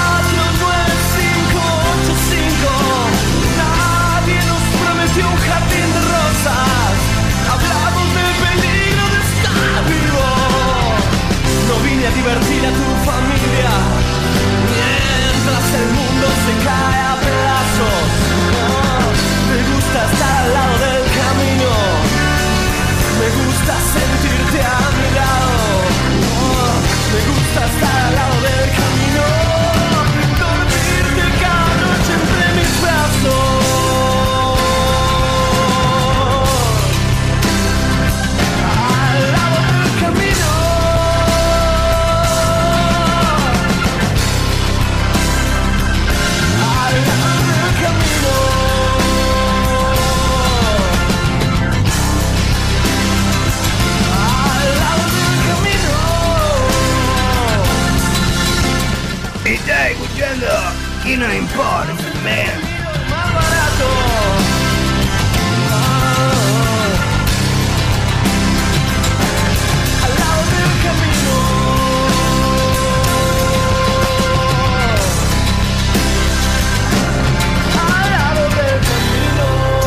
49585. Nadie nos prometió un jardín de rosas, hablamos del peligro de estar vivo. No vine a divertir a tu familia mientras el mundo se cae a pedazos. Me gusta estar al lado del camino, me gusta sentirte a mi lado. Me gusta estar al lado del camino, dormirte cada noche entre mis brazos. Al lado del camino, al lado del camino. Estás escuchando ¿Qué nos importa, man? Más barato. Al lado del camino. Al lado del camino.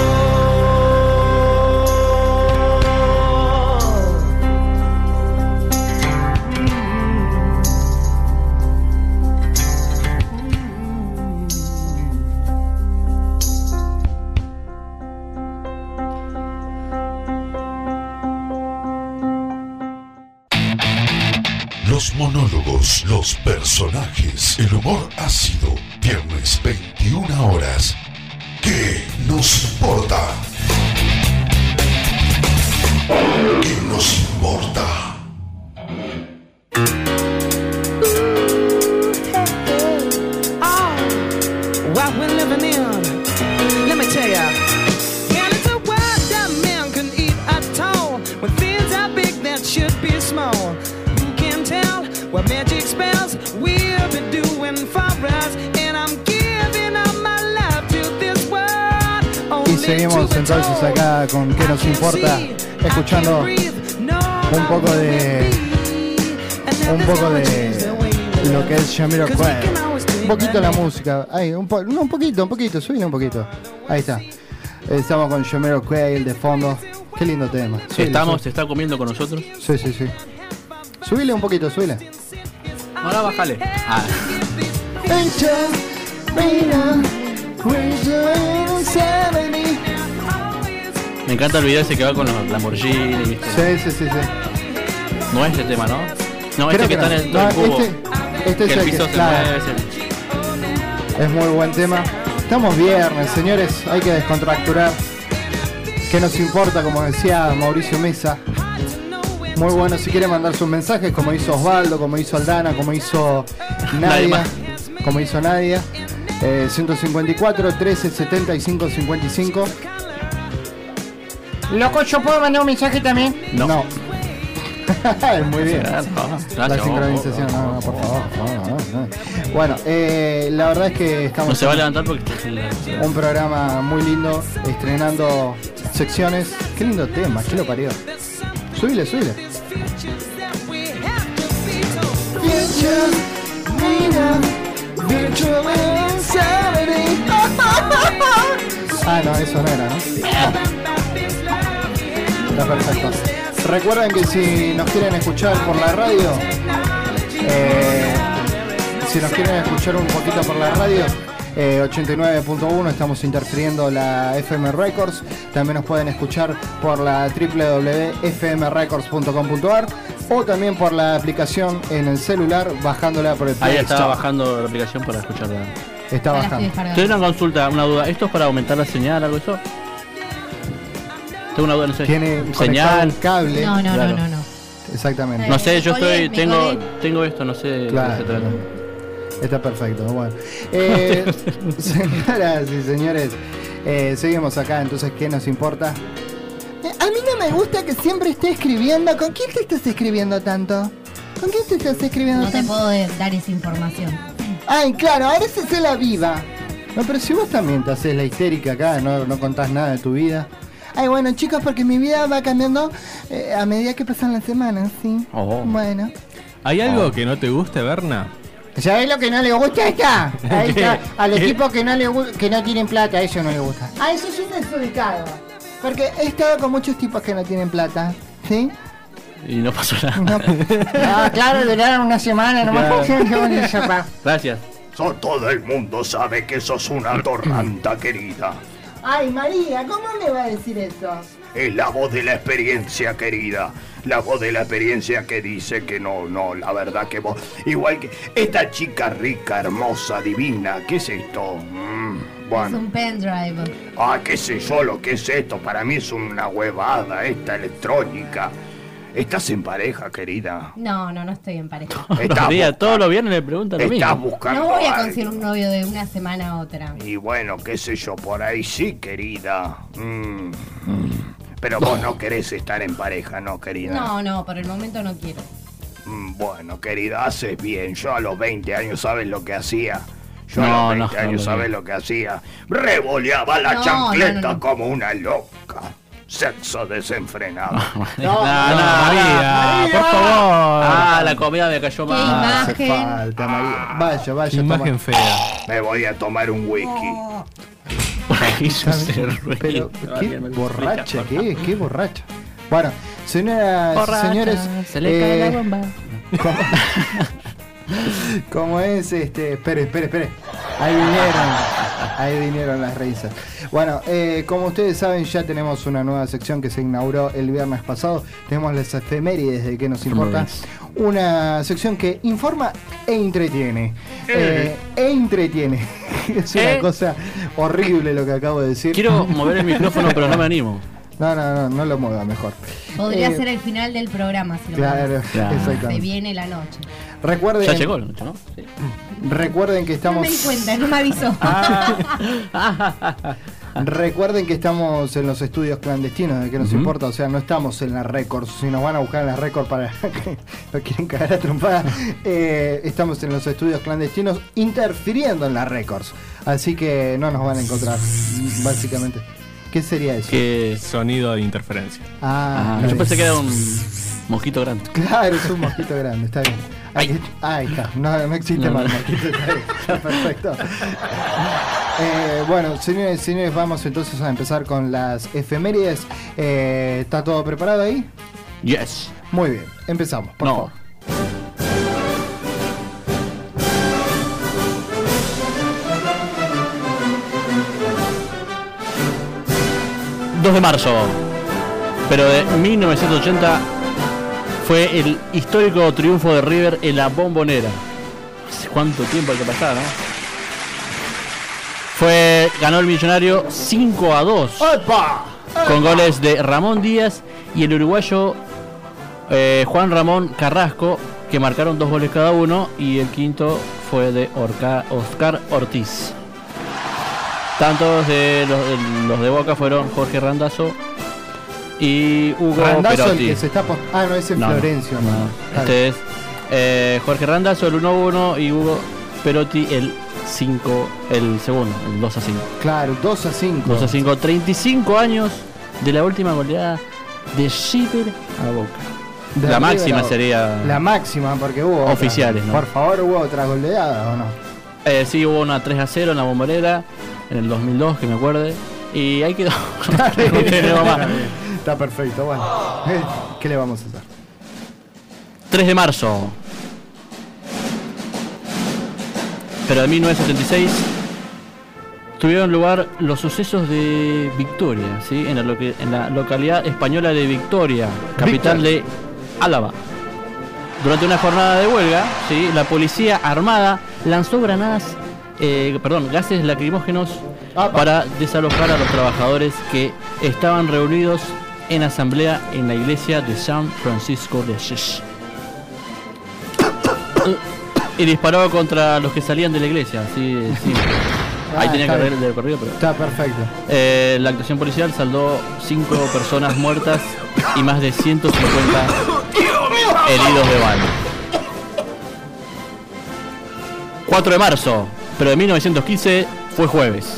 Los monólogos, los personajes, el humor ácido. Viernes 21 horas. ¿Qué nos importa? ¿Qué nos importa? What we're living in, let me tell ya. And it's a world that man can eat at all, when things are big that should be small. Who can tell what magic spells we'll be doing for us? And I'm giving up my life to this world. Y seguimos entonces acá con ¿Qué nos importa? Escuchando un poco de lo que es Jamiroquai. Un poquito la música, ahí, un poquito, subile un poquito. Ahí está. Estamos con Jamiroquai de fondo. Qué lindo tema. ¿Se está comiendo con nosotros? Sí. Subile un poquito, subile. Ahora bájale. Ah. Me encanta el video ese que va con los Lamborghini, ¿viste? Sí. No es ese tema, ¿no? No, Creo este que está en el cubo. Este que es el el piso que, se mueve. Es muy buen tema. Estamos viernes, señores, hay que descontracturar. ¿Qué nos importa? Como decía Mauricio Mesa. Muy bueno, si quiere mandar sus mensajes, como hizo Osvaldo, como hizo Aldana, como hizo Nadia. 154 13 75 55. Loco, ¿yo puedo mandar un mensaje también? No. Muy bien. La sincronización, no, por favor. No. Bueno, la verdad es que estamos. No se va a levantar porque está un programa muy lindo, estrenando secciones. Qué lindo tema, ¿qué lo parió? Súbile. Ah, no, eso no era, ¿no? Está perfecto. Recuerden que si nos quieren escuchar por la radio, si nos quieren escuchar un poquito por la radio, 89.1, estamos interfiriendo la FM Records. También nos pueden escuchar por la www.fmrecords.com.ar o también por la aplicación en el celular, bajándola por el Play Ahí Store. estaba bajando la aplicación para escucharla. Está bajando. Tengo una consulta, una duda. ¿Esto es para aumentar la señal, algo de eso? Tengo una duda, no sé. Tiene señal, un cable. No. Exactamente. No sé, yo tengo esto, no sé Claro. de qué se trata. Está perfecto, bueno. Señoras y señores, seguimos acá, entonces, ¿qué nos importa? A mí no me gusta que siempre esté escribiendo. ¿Con quién te estás escribiendo tanto? ¿Con quién te estás escribiendo No te tanto? puedo dar esa información. Ay, claro, ahora se la viva. No, pero si vos también te haces la histérica acá, no contás nada de tu vida. Ay, bueno, chicos, porque mi vida va cambiando a medida que pasan las semanas, ¿sí? Oh. Bueno. ¿Hay algo que no te guste, Berna? ¿Sabés lo que no le gusta esta? Ahí ¿Qué? está. Al ¿Qué? equipo que no tienen plata, eso no le gusta. A eso yo soy desubicado. Porque he estado con muchos tipos que no tienen plata, ¿sí? Y no pasó nada. Ah, claro, duraron una semana, nomás. Gracias. Todo el mundo sabe que sos una torranta, querida. Ay, María, ¿cómo me va a decir eso? Es la voz de la experiencia, querida. La voz de la experiencia que dice que no, la verdad que vos... Igual que esta chica rica, hermosa, divina, ¿qué es esto? Es Bueno. un pendrive. Ah, qué sé yo lo que es esto. Para mí es una huevada esta electrónica. ¿Estás en pareja, querida? No estoy en pareja. Todos los viernes le preguntan lo mismo. Estás buscando No voy a algo. conseguir un novio de una semana a otra. Y bueno, qué sé yo, por ahí sí, querida. Pero vos no querés estar en pareja, ¿no, querida? No, por el momento no quiero. Bueno, querida, haces bien. Yo a los 20 años, ¿sabes lo que hacía? Yo No, a los 20 no, años, no, ¿sabes lo que hacía? Revoleaba la No, chancleta no. como una loca. Sexo desenfrenado. María, por favor. Ah, la comida me cayó mal. Hace falta, María. Vaya, Imagen toma. fea. Me voy a tomar un whisky. Pero, qué borracha que es, qué borracha. Bueno, señoras y Borracha, señores, se le cae la bomba. como es espere. Ahí vinieron las risas. Bueno, como ustedes saben, ya tenemos una nueva sección que se inauguró el viernes pasado. Tenemos las efemérides de qué nos importa. Una sección que informa e entretiene. Es una cosa horrible lo que acabo de decir. Quiero mover el micrófono, pero no me animo. No lo mueva mejor. Podría ser el final del programa, si lo Claro, pones. exactamente. Se viene la noche. Recuerden, Ya llegó la noche, ¿no? Sí. Recuerden que No estamos. me di cuenta, no me avisó. Recuerden que estamos en los estudios clandestinos, de que nos importa, o sea, no estamos en las Records. Si nos van a buscar en las Records para que no quieren cagar a trompada, estamos en los estudios clandestinos interfiriendo en las Records. Así que no nos van a encontrar, básicamente. ¿Qué sería eso? Que sonido de interferencia. Yo pensé que era un mosquito grande. Claro, es un mosquito grande, está bien. Ahí está, no existe más mosquito, está bien, está perfecto. Bueno, señores y señores, vamos entonces a empezar con las efemérides. ¿Está todo preparado ahí? Yes. Muy bien, empezamos, por favor. 2 de marzo, pero de 1980 fue el histórico triunfo de River en la Bombonera. ¿Hace cuánto tiempo hay que pasar, no? Ganó el Millonario 5-2 con goles de Ramón Díaz y el uruguayo Juan Ramón Carrasco, que marcaron 2 goles cada uno, y el quinto fue de Oscar Ortiz. Tantos de los de Boca fueron Jorge Randazzo y Hugo Randazzo, el Perotti. que se está no, ese es No, Florencio. no. Claro. Este es Jorge Randazzo, el 1-1, y Hugo Perotti, el 5, el segundo, el 2-5. Claro, 2-5. 2-5, 35 años de la última goleada de River a Boca. De La River máxima a Boca. sería... La máxima, porque hubo otra. Oficiales, ¿no? Por favor, ¿hubo otra goleada o no? Sí, hubo una 3-0 en la Bombonera en el 2002, que me acuerde. Y ahí quedó. No tenemos más. Está perfecto, bueno. ¿Qué le vamos a hacer? 3 de marzo. Pero de 1976 tuvieron lugar los sucesos de Victoria, ¿sí? en la localidad española de Victoria, capital de Álava. Durante una jornada de huelga, ¿sí? La policía armada lanzó gases lacrimógenos para desalojar a los trabajadores que estaban reunidos en asamblea en la iglesia de San Francisco de Asís. Y disparó contra los que salían de la iglesia, así. Ahí tenía que ver el recorrido, pero... Está perfecto. La actuación policial saldó 5 personas muertas y más de 150 heridos de bala. 4 de marzo, pero de 1915 fue jueves.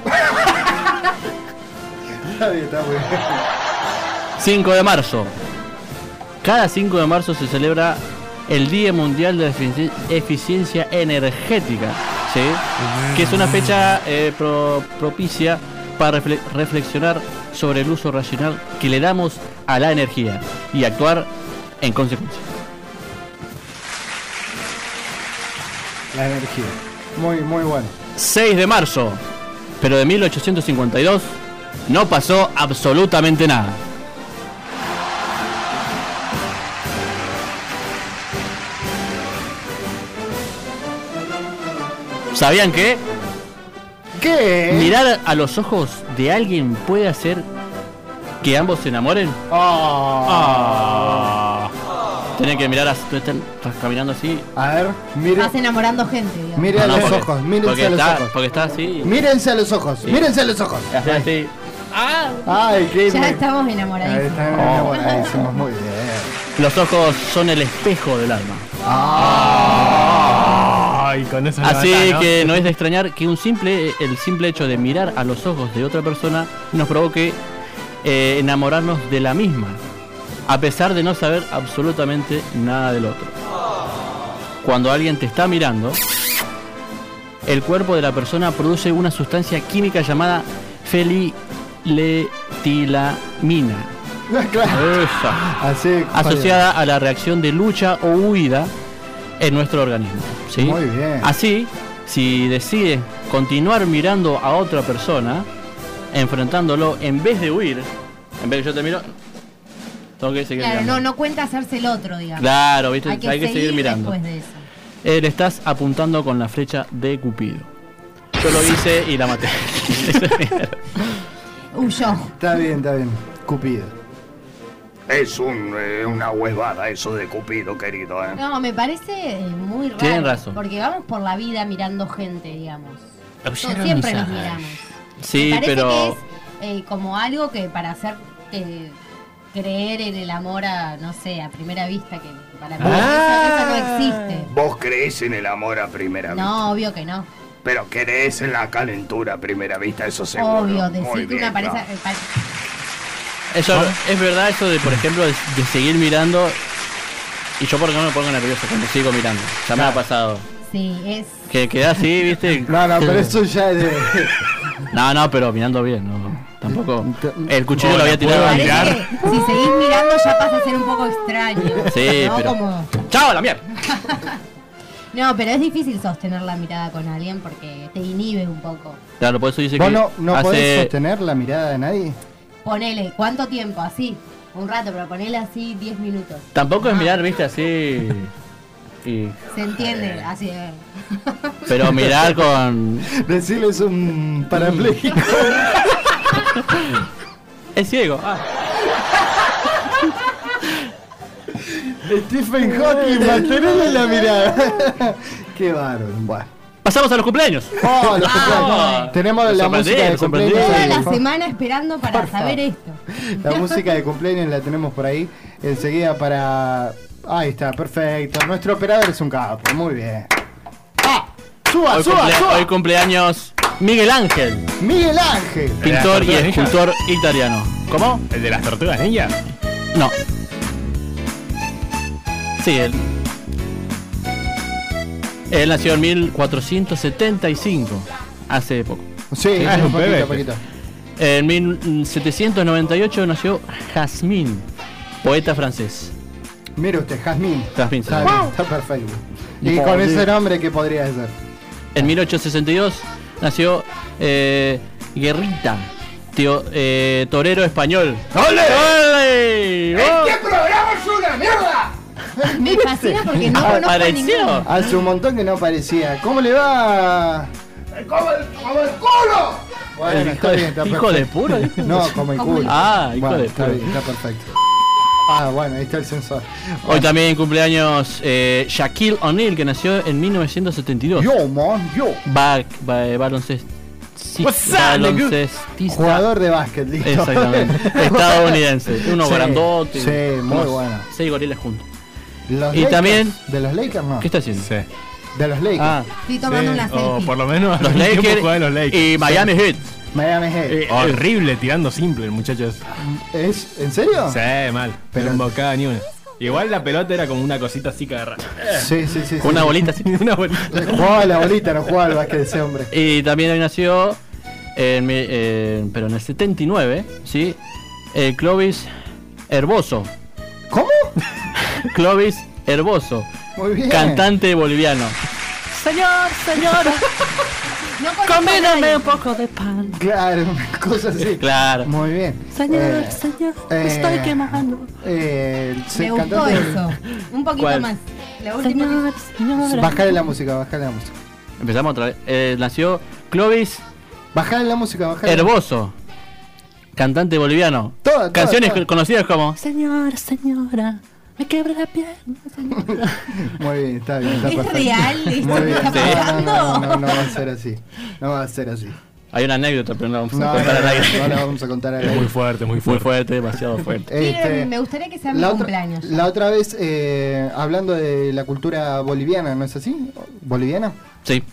Está bien, está muy bien. 5 de marzo. Cada 5 de marzo se celebra el Día Mundial de la Eficiencia Energética, ¿sí? Que es una fecha propicia para reflexionar sobre el uso racional que le damos a la energía y actuar en consecuencia. La energía. Muy, muy bueno. 6 de marzo, pero de 1852 no pasó absolutamente nada. ¿Sabían que? ¿Qué? Mirar a los ojos de alguien puede hacer que ambos se enamoren. Tienen que mirar tú estás caminando así. A ver, mire. Estás enamorando gente, digamos. Mire a los ojos, mírense a los ojos. Porque está así. Mírense a los ojos, Sí. mírense a los ojos. Así. Ay, qué Ya estamos enamoradísimos. Estamos enamoradísimos, muy bien. Los ojos son el espejo del alma. Ay, con eso Así levantá, ¿no? que no es de extrañar que el simple hecho de mirar a los ojos de otra persona nos provoque enamorarnos de la misma, a pesar de no saber absolutamente nada del otro. Cuando alguien te está mirando, el cuerpo de la persona produce una sustancia química llamada feniletilamina. Claro. Esa. Así, Asociada a la reacción de lucha o huida en nuestro organismo, ¿sí? Muy bien. Así, si decides continuar mirando a otra persona, enfrentándolo, en vez de huir, en vez de yo te miro, tengo que seguir Claro, mirando. no cuenta hacerse el otro, digamos. Claro, ¿viste? Hay que, Hay que seguir mirando. después de eso. Le estás apuntando con la flecha de Cupido. Yo lo hice y la maté. Huyó. Está bien, Cupido. Es una huevada eso de Cupido, querido, ¿eh? No, me parece muy raro. Tienen razón. Porque vamos por la vida mirando gente, digamos. Oyeron Siempre mis nos alas. miramos. Sí, me parece pero... que es como algo que para hacer creer en el amor a, no sé, a primera vista, que para mí eso no existe. ¿Vos creés en el amor a primera vista? No, obvio que no. Pero creés en la calentura a primera vista, eso seguro. Obvio, Muy decir que bien, una pareja... ¿no? Eso es verdad, eso de, por ejemplo, de seguir mirando. Y yo, por ejemplo, me pongo nervioso cuando sigo mirando. Ya me ha pasado. Sí, es... Que queda así, ¿viste? No, pero eso ya es de... No, pero mirando bien, no. Tampoco. El cuchillo lo había tirado a Parece mirar. que si seguís mirando ya pasa a ser un poco extraño. Sí, ¿no? pero. Como... ¡Chao, la mierda! No, pero es difícil sostener la mirada con alguien porque te inhibe un poco. Claro, por eso dice ¿Vos que. no podés sostener la mirada de nadie? Ponele, ¿cuánto tiempo? Así. Un rato, pero ponele así 10 minutos. Tampoco es mirar, ¿viste? Así. Y... Se entiende, así. Pero mirar con. Decirle es un parapléjico. Es ciego. Stephen Hawking, mantenerle la mirada. Qué bárbaro. Bueno. Pasamos a los cumpleaños. Oh, los cumpleaños. Tenemos la música de cumpleaños. Toda la semana esperando para saber esto. La música de cumpleaños la tenemos por ahí. Enseguida para... Ahí está, perfecto. Nuestro operador es un capo. Muy bien. ¡Suba! Hoy cumpleaños Miguel Ángel. Miguel Ángel. Pintor y escultor italiano. ¿Cómo? ¿El de las tortugas ninja? No. Sí, él. Él nació en 1475. Hace poco. Sí, es un poquito. En 1798 nació Jasmine, poeta francés. Mire usted, Jasmine. Jasmine, Está, bien, está perfecto. Y con ese nombre, ¿qué podría ser? En 1862 nació Guerrita, torero español. ¡Ole! ¡Este programa es una mierda! Me fascina porque no conozco a ninguno. Hace un montón que no aparecía. ¿Cómo le va? ¡Como el culo! Bueno, está bien, está ¿Hijo de puro? No, como el culo. Ah, hijo de está puro. bien, está perfecto. Bueno, ahí está el sensor. Hoy también cumpleaños Shaquille O'Neal, que nació en 1972. Yo, man, yo. Baloncestista. Jugador de básquet, listo. Exactamente. Estadounidense. Uno grandote. Sí, muy bueno. 6 gorilas juntos. Los Y Lakers, también... ¿de los Lakers no? ¿Qué está haciendo? Sí. De los Lakers. Estoy tomando una selfie. O por lo menos Los Lakers y Miami Heat. Miami Heat. Horrible tirando simple el muchacho. ¿Es? ¿En serio? Sí, mal. Pero no embocaba ni una. Igual la pelota era como una cosita así que agarraba. Sí. Una bolita así. Una bolita. Jugaba la bolita, no jugaba al básquet ese hombre. Y también hoy nació, pero en el 79, ¿sí? Clovis Herboso. ¿Cómo? Clovis Herboso. Muy bien. Cantante boliviano. Señora. Combíname un poco de pan. Claro, cosas así. Claro. Muy bien. Señor, me estoy quemando. Me gustó eso. Un poquito ¿Cuál? más. La última. Bajale la música. Empezamos otra vez. Nació Clovis Bajale la música. Herboso. Cantante boliviano. Canciones conocidas como Señora, me quebré la pierna. Muy bien, está ¿Es perfecto. real esto Muy que bien. está pasando? No va a ser así. No va a ser así. Hay una anécdota, pero no vamos a No, contar al aire. no la vamos a contar al aire. Muy fuerte, Muy fuerte, demasiado fuerte. Miren, me gustaría que sea mi cumpleaños. La otra vez, hablando de la cultura boliviana, ¿no es así? ¿Boliviana? Sí.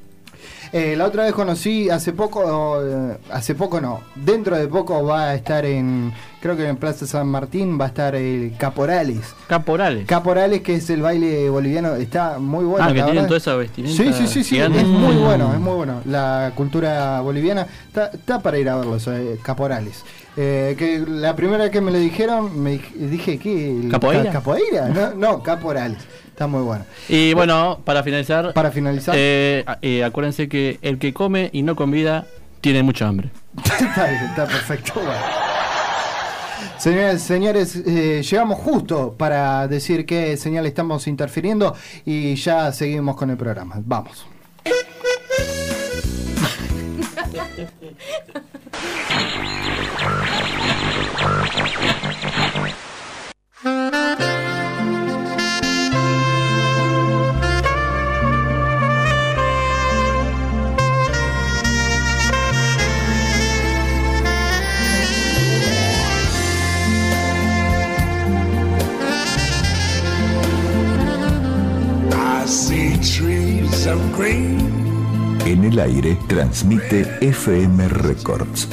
La otra vez conocí, hace poco no, dentro de poco va a estar creo que en Plaza San Martín va a estar el Caporales. Caporales, que es el baile boliviano, está muy bueno. Que la tienen verdad. toda esa vestimenta. Sí, gigante. es muy bueno. La cultura boliviana está para ir a verlo, Caporales. Que la primera vez que me lo dijeron, dije, ¿qué? ¿Capoeira? ¿Capoeira? No, Caporales. Está muy bueno. Y bueno, para finalizar, acuérdense que el que come y no convida tiene mucha hambre. Está bien, está perfecto. Bueno. Señores, llegamos justo para decir qué señal estamos interfiriendo y ya seguimos con el programa. Vamos. I see trees of green. En el aire transmite FM Records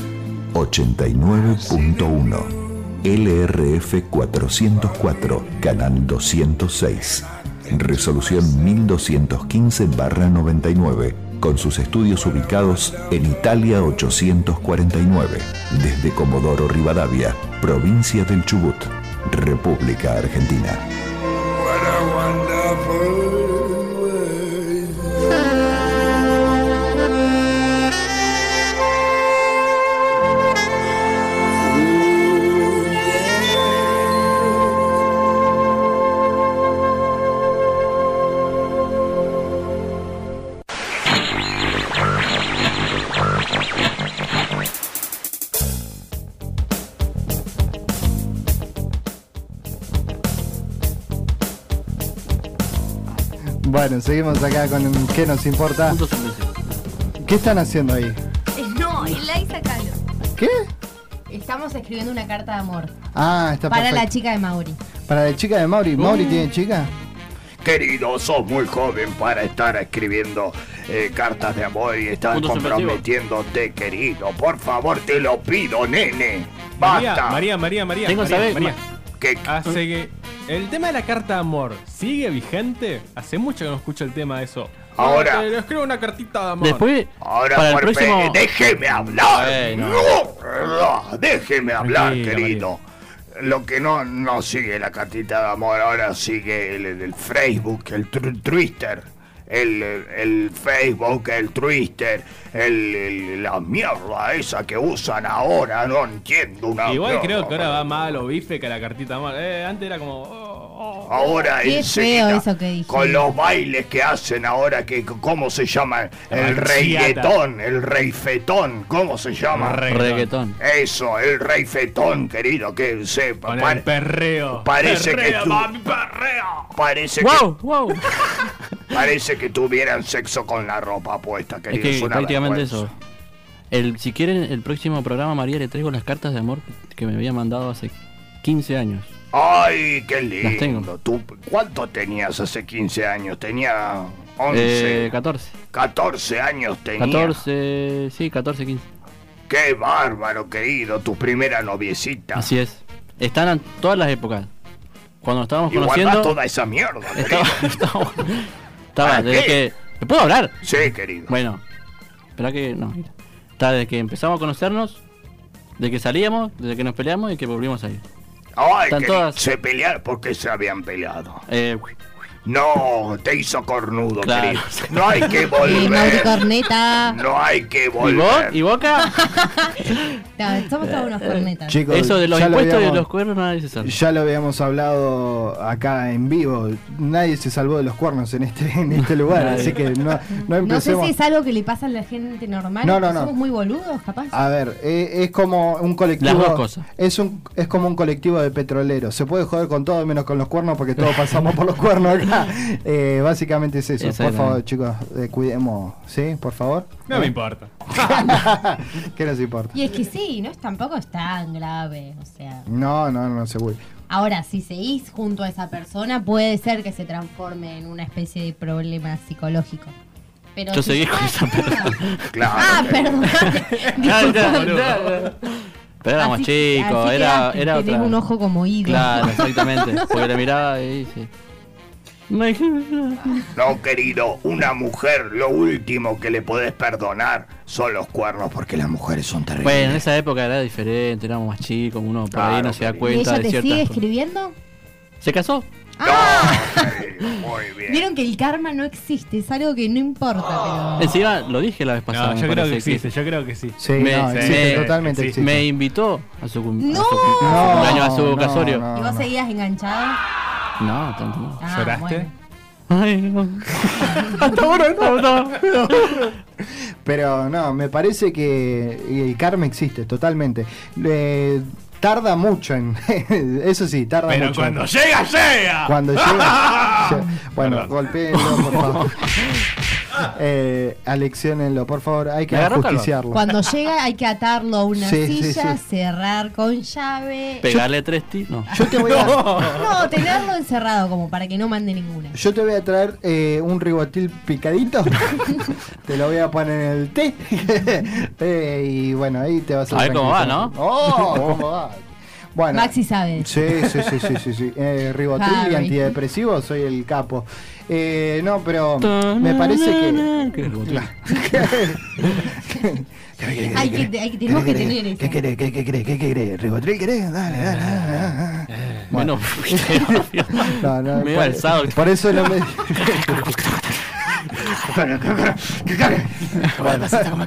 89.1 LRF 404, canal 206, resolución 1215/99, con sus estudios ubicados en Italia 849, desde Comodoro Rivadavia, provincia del Chubut, República Argentina. What a wonderful Bueno, seguimos acá con ¿Qué nos importa? ¿Qué están haciendo ahí? No, el like sacalo. ¿Qué? Estamos escribiendo una carta de amor. Ah, está para perfecto. la chica de Mauri. Para la chica de Mauri. ¿Mauri tiene chica? Querido, sos muy joven para estar escribiendo cartas de amor y estar Puntos comprometiéndote, querido. Por favor, te lo pido, nene. Basta. María. Tengo que saber- María. ¿Qué? Hace que el tema de la carta de amor sigue vigente. Hace mucho que no escucho el tema de eso. Ahora. Te escribo una cartita de amor. Después, Ahora, para el por próximo... fe, déjeme hablar. Ay, no. No, déjeme hablar, Tranquila, querido. Lo que no sigue la cartita de amor, ahora sigue el Facebook, el Twitter. El Facebook, el Twitter, la mierda esa que usan ahora, no entiendo una Igual mierda. creo que ahora va más a lo bife que a la cartita de amor. Antes era como... Ahora Qué enseguida, feo eso que dije. con los bailes que hacen ahora, que ¿cómo se llama? El reggaetón, el reifetón, ¿cómo se llama? Reggaetón. Eso, el reifetón, querido, que se Con el perreo. parece Perrea, que tú, mami, perrea. parece ¡Wow! que parece que tuvieran sexo con la ropa puesta, Es querido. que es una prácticamente vergüenza. eso. Si quieren, el próximo programa, María, le traigo las cartas de amor que me había mandado hace 15 años. Ay, qué Las tengo. lindo. ¿Tú cuánto tenías hace 15 años? Tenía 11. 14. 14 años tenía. 14, sí, 14, 15. Qué bárbaro, querido, tu primera noviecita. Así es. Están en todas las épocas. Cuando nos estábamos Y guardás conociendo... toda esa mierda, Estaba, querido. estaba desde qué? que... ¿Me puedo hablar? Sí, querido. Bueno, espera que... No, mira. Está desde que empezamos a conocernos, de que salíamos, desde que nos peleamos y que volvimos a ir. Ay, Están que todas- se pelearon. ¿Por qué se habían peleado? Eh, No, te hizo cornudo, Claro. querido. No hay que Mauri volver. Corneta. No hay que ¿Y vos? volver. ¿Y Boca? No, somos todos unos cornetas. Chicos, Eso de los ya lo impuestos y de habíamos- los cuernos nadie se sabe. Ya lo habíamos hablado acá en vivo. Nadie se salvó de los cuernos en este lugar, Nadie. así que no No sé empecemos. si es algo que le pasa a la gente normal. No, no, que no. Somos muy boludos, capaz. A ver, es como un colectivo. Las dos cosas. Es como un colectivo de petroleros. Se puede joder con todo menos con los cuernos porque todos pasamos por los cuernos acá. Básicamente es eso. Por Exactamente. favor, chicos, cuidemos. ¿Sí? Por favor. No me importa. ¿Qué nos importa? Y es que sí, no tampoco es tan grave. O sea, No, seguro. ahora, si seguís junto a esa persona, puede ser que se transforme en una especie de problema psicológico. Pero Yo si seguí ya con esa está- persona. Claro. Ah, perdón. Pero éramos Así- chicos, así era quedaste, tenés otra. un ojo como ídolo. Claro, exactamente. Porque le miraba y sí. No, querido, una mujer, lo último que le podés perdonar son los cuernos, porque las mujeres son terribles. Bueno, en esa época era diferente, éramos más chicos, uno por ahí Claro, no se da querido. ¿Y cuenta ella de te ciertas sigue cosas. escribiendo? ¿Se casó? Muy bien. Vieron que el karma no existe, es algo que no importa, pero... Encima lo dije la vez pasada. No, me yo creo que parece existe, yo creo que sí. Sí, no, existe, totalmente existe. Me invitó a su, ¡No! a su cumpleaños, a su No, casorio. no, ¿Y vos seguías enganchado? No, tanto no. Ah, ¿Lloraste? bueno. Ay, no. Hasta ahora no. Pero no, me parece que el karma existe totalmente. Tarda mucho en. Eso sí, tarda Pero mucho. cuando llega, llega. Cuando llega. Bueno, golpeenlo, por favor. Alecciónenlo, por favor. Hay que ¿Me agarró justiciarlo. Cuando llega hay que atarlo a una Sí, sí, silla, sí. cerrar con llave. Pegarle 3 tiros. No. Yo te voy a. No, tenerlo encerrado como para que no mande ninguna. Yo te voy a traer un ribotil picadito. Te lo voy a poner en el té. Y bueno, ahí te vas a. A ver cómo va, tranquilizar. ¿no? Oh, cómo va. Bueno. Maxi sabe. Sí. Ribotril y Harry. antidepresivo, soy el capo. No, pero me parece que. Tenemos que tener eso. ¿Qué querés? ¿Ribotril querés? Dale. Bueno, No, me iba alzado. por eso no me. Bueno.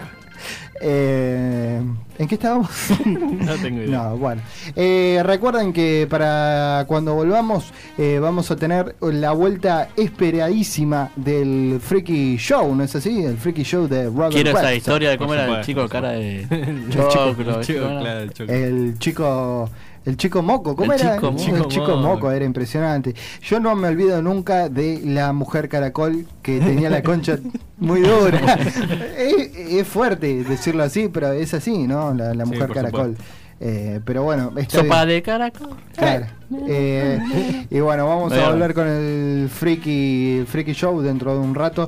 ¿En qué estábamos? No tengo idea. No, bueno. Recuerden que para cuando volvamos vamos a tener la vuelta esperadísima del Freaky Show, ¿no es así? El Freaky Show de Robert Quiero esa Webster. historia de cómo Por era el supuesto, chico por cara de El choclo. chico, ¿cómo era? claro, el choclo. El chico El chico moco, ¿cómo El era? chico moco. El chico moco, era impresionante. Yo no me olvido nunca de la mujer caracol que tenía la concha muy dura. Es fuerte decirlo así, pero es así, ¿no? La mujer por caracol. Pero bueno, está Sopa bien. de caracol. Claro. Y bueno, vamos a volver con el Freaky Show dentro de un rato.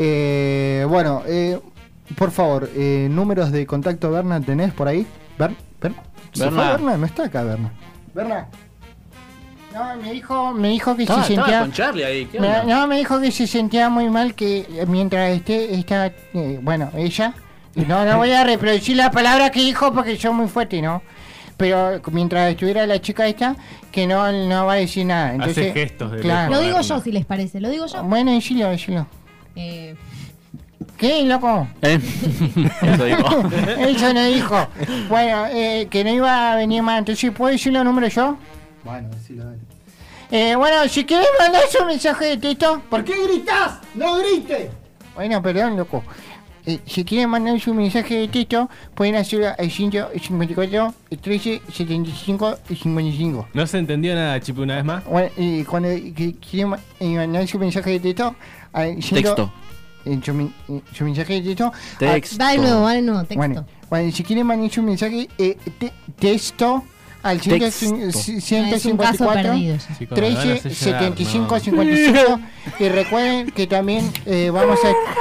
Por favor, números de contacto, Berna, ¿tenés por ahí? ¿Se fue Berna? No está acá, Berna. Berna. No, me dijo que Estaba se sentía. con Charlie ahí. ¿Qué onda? No, me dijo que se sentía muy mal que mientras ella. No voy a reproducir la palabra que dijo porque son muy fuertes, ¿no? Pero mientras estuviera la chica esta, que no va a decir nada. Entonces, hace gestos de claro. Lo digo yo, si les parece. Lo digo yo. Bueno, decilo. ¿Qué, loco? Eso digo. Eso no dijo. Bueno, que no iba a venir más. Entonces, ¿puedo decir los números yo? Bueno, decilo. Bueno, si querés mandar un mensaje de texto. ¿Por qué gritas? ¡No grites! Bueno, perdón, loco. Si quieren mandar su mensaje de texto, pueden hacerlo al 154 13 75 55. No se entendió nada, Chipi, una vez más. Bueno, cuando quieren mandar su mensaje de texto al Texto. Su mensaje de texto. Texto. Va de nuevo, texto. Bueno, si quieren mandar su mensaje texto al 154 13 75 55. Y recuerden que también vamos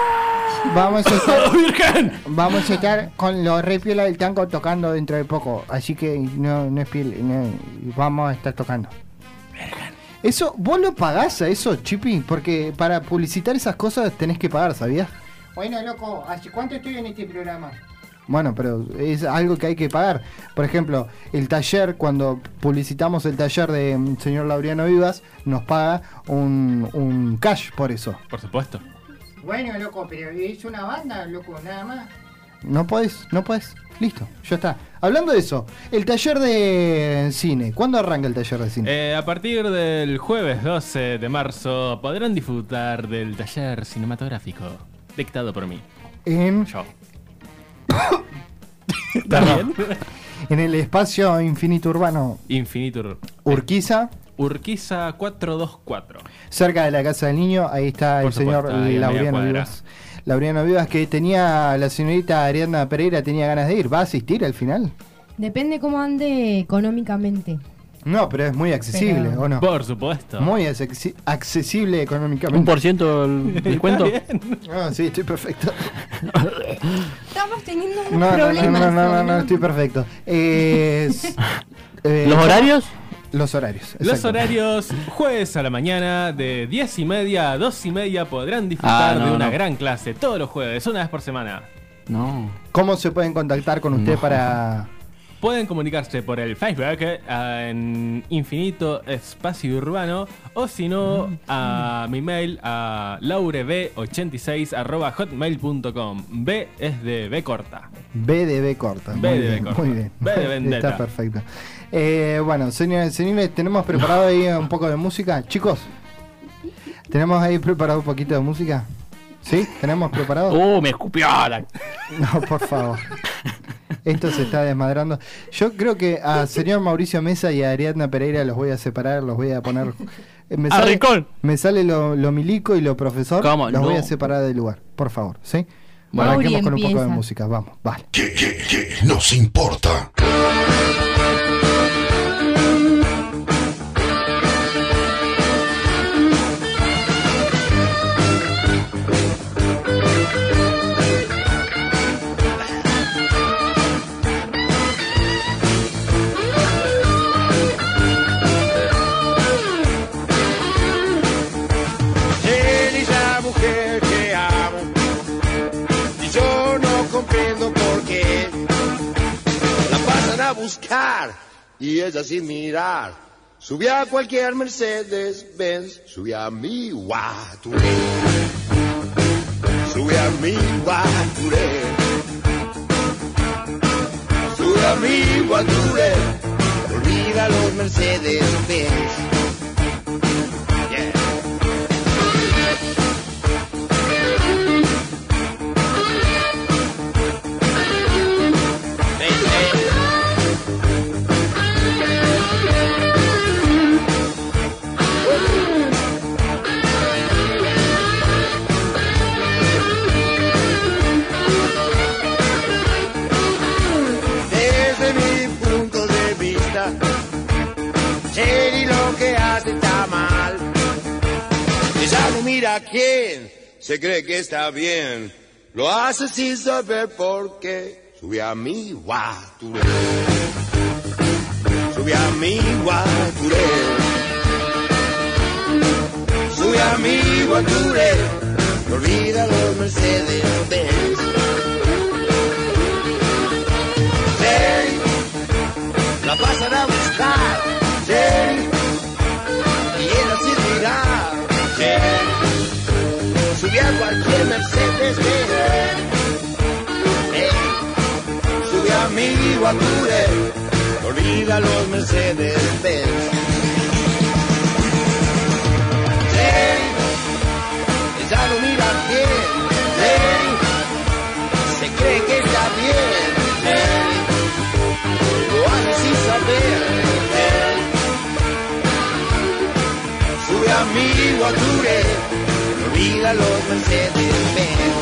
a estar con los Re Piola del Tango tocando dentro de poco, así que no es piel, vamos a estar tocando. Eso, vos lo pagás a eso, Chipi, porque para publicitar esas cosas tenés que pagar, ¿sabías? Bueno, loco, ¿hace cuánto estoy en este programa? Bueno, pero es algo que hay que pagar. Por ejemplo, el taller, cuando publicitamos el taller de señor Laureano Vivas, nos paga un cash por eso. Por supuesto. Bueno, loco, pero es una banda, loco, nada más. No podés. Listo, ya está. Hablando de eso, el taller de cine. ¿Cuándo arranca el taller de cine? A partir del jueves 12 de marzo podrán disfrutar del taller cinematográfico dictado por mí. Yo. ¿Está bien? En el espacio Infinito Urbano. Infinitur. Urquiza 424. Cerca de la Casa del Niño, ahí está Por el señor supuesto, ahí a media Laureano cuadra. Vivas. Laureano Vivas, que tenía la señorita Ariadna Pereira, tenía ganas de ir. ¿Va a asistir al final? Depende cómo ande económicamente. No, pero es muy accesible, Pero- ¿o no? Por supuesto. Muy accesible económicamente. ¿1% el descuento? Ah, sí, estoy perfecto. Estamos teniendo unos No, problemas. no, estoy perfecto. ¿Los horarios? Los horarios. Los exacto. horarios, jueves a la mañana, de 10:30 a 2:30, podrán disfrutar de una gran clase todos los jueves, una vez por semana. No. ¿Cómo se pueden contactar con usted para...? Pueden comunicarse por el Facebook en Infinito Espacio Urbano o si no a mi mail a laureb86@hotmail.com. B es de B corta. B de B corta. B Muy de B bien, corta. muy bien. B de vendetta. Está perfecto. Bueno, señores, tenemos preparado ahí un poco de música. Chicos, ¿tenemos ahí preparado un poquito de música? ¿Sí? ¿Tenemos preparado? Me escupió la... No, por favor. Esto se está desmadrando. Yo creo que a señor Mauricio Mesa y a Ariadna Pereira los voy a separar, los voy a poner... Me sale lo milico y lo profesor. ¿Cómo? Los No. voy a separar del lugar, por favor, ¿sí? Mauri Arranquemos con un poco de empieza. música, vamos, vale. ¿Qué nos importa? Él es la mujer que amo y yo no comprendo por qué la pasan a buscar y ella sin mirar sube a cualquier Mercedes-Benz, sube a mi Guaturé, sube a mi Guaturé, sube a mi Guaturé, olvida los Mercedes-Benz. más está mal. Ella no mira a quién, se cree que está bien. Lo hace sin saber por qué. Sube a mi guaturé. Sube a mi guaturé. Sube a mi guaturé. No olvida los Mercedes-Benz. Sí, la pasan a buscar. Sí, y ella sin mirar. Sí, sube a cualquier Mercedes-Benz. Sube a mi guaturé. No olvida los Mercedes-Benz. Ella no mira bien, se cree que está bien, lo hace sin saber. Sube a mi guaturé, no olvida los Mercedes-Benz.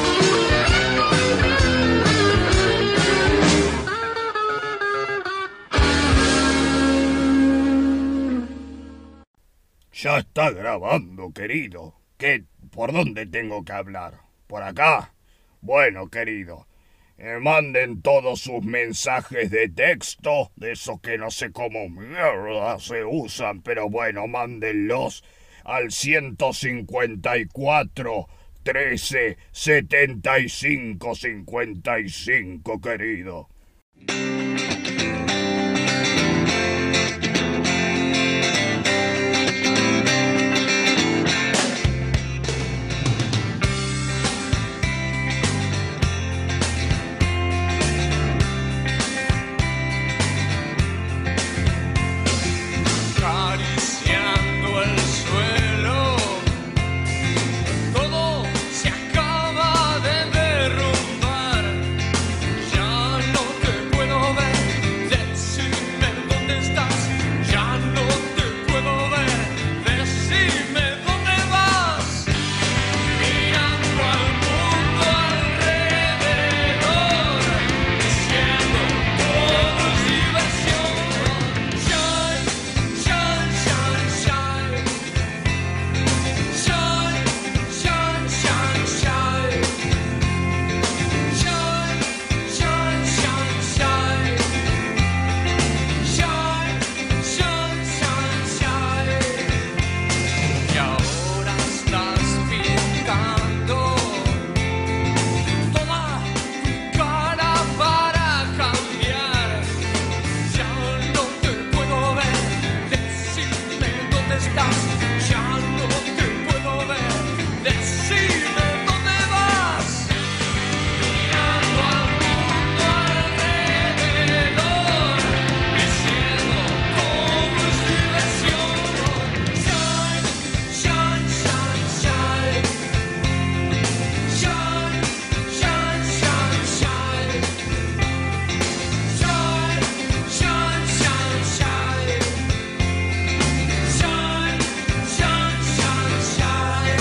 Ya está grabando, querido. ¿Por dónde tengo que hablar? ¿Por acá? Bueno, querido, manden todos sus mensajes de texto, de esos que no sé cómo mierda se usan, pero bueno, mándenlos al 154 13 75 55, querido. Acariciando el suelo, todo se acaba de derrumbar. Ya no te puedo ver, decime dónde estás. Ya no te puedo ver, decime dónde vas. Mirando al mundo alrededor, diciendo todo es diversión. Shine, shine, shine, shine. Shine, shine, shine, shine. Shine, shine, shine, shine. Shine, shine, shine, shine. Y ahora estás pintando toda tu cara para cambiar. Ya no te puedo ver, decime dónde estás. Ya no te puedo ver, decime dónde vas. Mirando al mundo alrededor, diciendo cómo es diversión. Shine, shine, shine, shine. Shine, shine, shine, shine. Shine, shine, shine, shine. Shine, shine, shine, shine.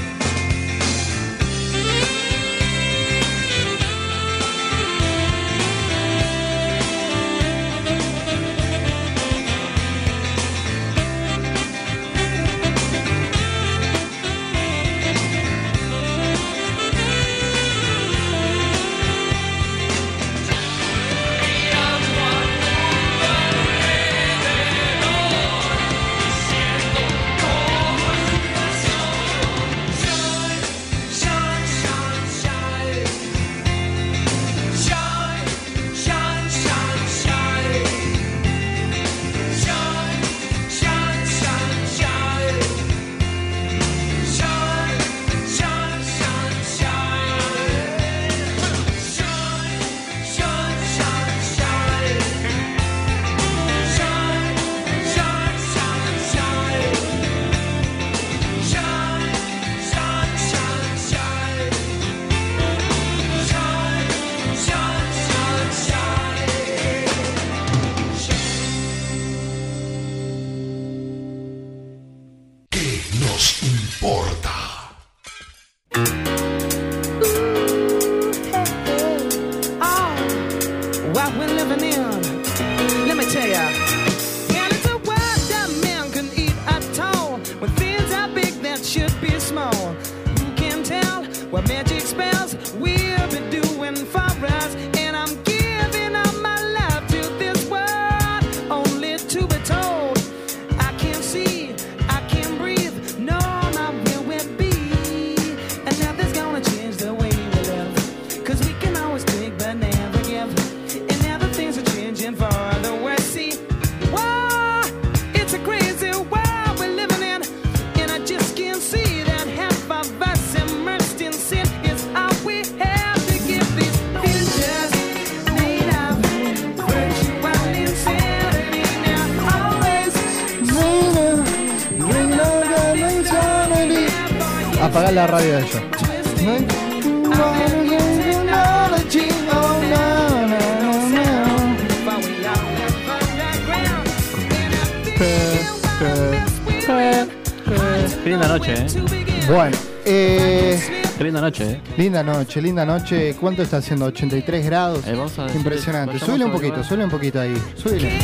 Mirando al mundo alrededor, diciendo cómo es diversión. Shine, shine, shine, shine. Shine, shine, shine, shine. Shine, shine, shine, shine. Shine, shine, shine, shine. Shine, shine, shine, shine. Shine, shine, shine, shine. Shine, shine, shine, shine. Shine, shine, shine, shine. ¿Qué nos importa? What we're living in, let me tell ya. And it's a world that man can eat at all. apagar la radio de ellos. Qué linda noche, Bueno, Qué linda noche, linda noche. ¿Cuánto está haciendo? 83 grados. Vamos a decir- Impresionante. vayamos Súbele un a poquito, averiguar. súbele un poquito ahí. Súbele.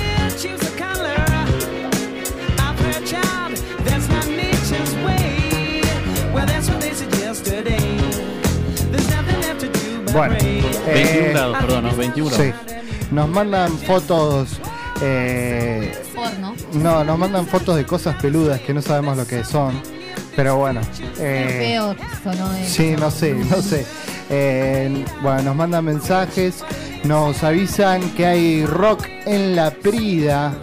That's not nature's way. Well, that's what they said yesterday. There's nothing left to do but Bueno, pray. 21 grados, perdón, ¿no? 21 Sí. grados. Nos mandan fotos. Porno. No, nos mandan fotos de cosas peludas que no sabemos lo que son. Pero bueno. Feo sonó eso. Sí, no sé. Bueno, nos mandan mensajes. Nos avisan que hay rock en la Prida.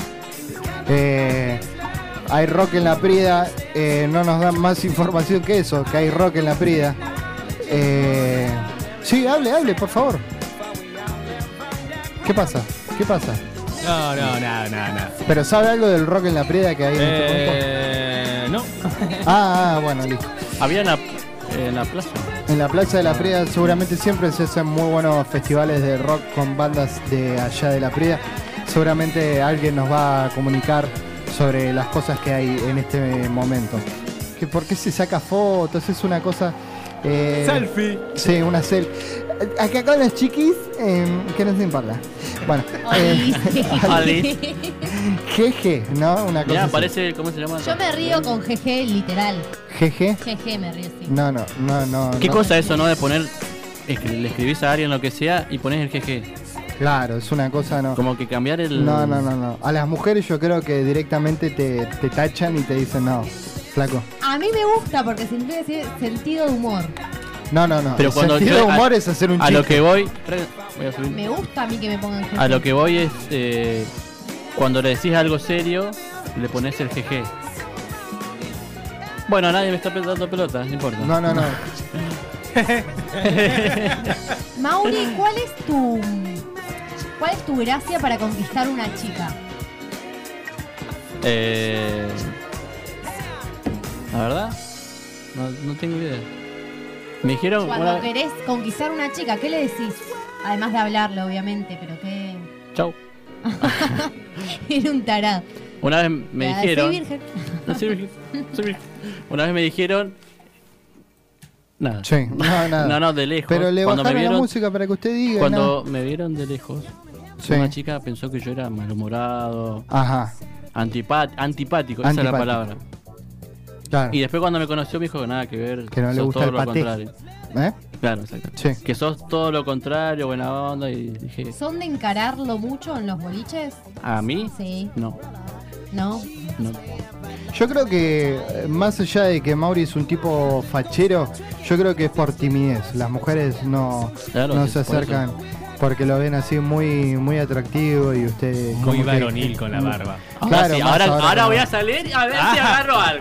Hay rock en la Prida. No nos dan más información que eso. Que hay rock en la Prida. Sí, hable, por favor. ¿Qué pasa? No, nada. ¿Pero sabe algo del rock en la Prida que hay en este momento? No. Bueno, listo. Había en la plaza. En la Plaza de la Prida seguramente siempre se hacen muy buenos festivales de rock con bandas de allá de la Prida. Seguramente alguien nos va a comunicar sobre las cosas que hay en este momento. Que ¿por qué se saca fotos? Es una cosa... Selfie. Sí, una selfie. Acá con los chiquis, que no se importa. Bueno. Jeje, ¿no? Una cosa Ya, así. parece, ¿cómo se llama? Yo me río con GG literal. ¿Jeje? GG me río, sí. No. ¿Qué no. cosa eso, no? De poner... le escribís a alguien lo que sea y pones el GG. Claro, es una cosa, no. Como que cambiar el... No. A las mujeres yo creo que directamente te tachan y te dicen, no, flaco. A mí me gusta porque significa decir sentido de humor. No. Pero El cuando sentido de yo- humor es hacer un A chiste. lo que voy... Voy a subir. Me gusta a mí que me pongan GG. A lo que voy es... cuando le decís algo serio, le pones el GG. Bueno, nadie me está dando pelota, no importa. No. Mauri, ¿cuál es tu gracia para conquistar una chica? La verdad, no tengo idea. Me dijeron... Cuando querés conquistar una chica, ¿qué le decís? Además de hablarle, obviamente, pero ¿qué? Chau. Era un tarado. Una vez me Ya, dijeron... soy virgen. No, soy virgen. Una vez me dijeron... Nada. Sí, nada. No, de lejos. Pero le Cuando me bajaron la vieron- música para que usted diga. Cuando ¿no? me vieron de lejos, Sí. una chica pensó que yo era malhumorado, Ajá. antipático, esa es la palabra. Claro. Y después cuando me conoció me dijo que nada que ver, Que no le sos gusta todo el lo paté. contrario. ¿Eh? Claro, exacto. Sí. Que sos todo lo contrario, buena onda, y dije, ¿Son de encararlo mucho en los boliches? ¿a mí? Sí. No. ¿No? Yo creo que más allá de que Mauri es un tipo fachero, yo creo que es por timidez. Las mujeres no Claro, se por acercan porque lo ven así muy atractivo y usted... Muy como que- varonil con la barba. Claro, Sí, más ahora voy a como- salir a ver si agarro algo.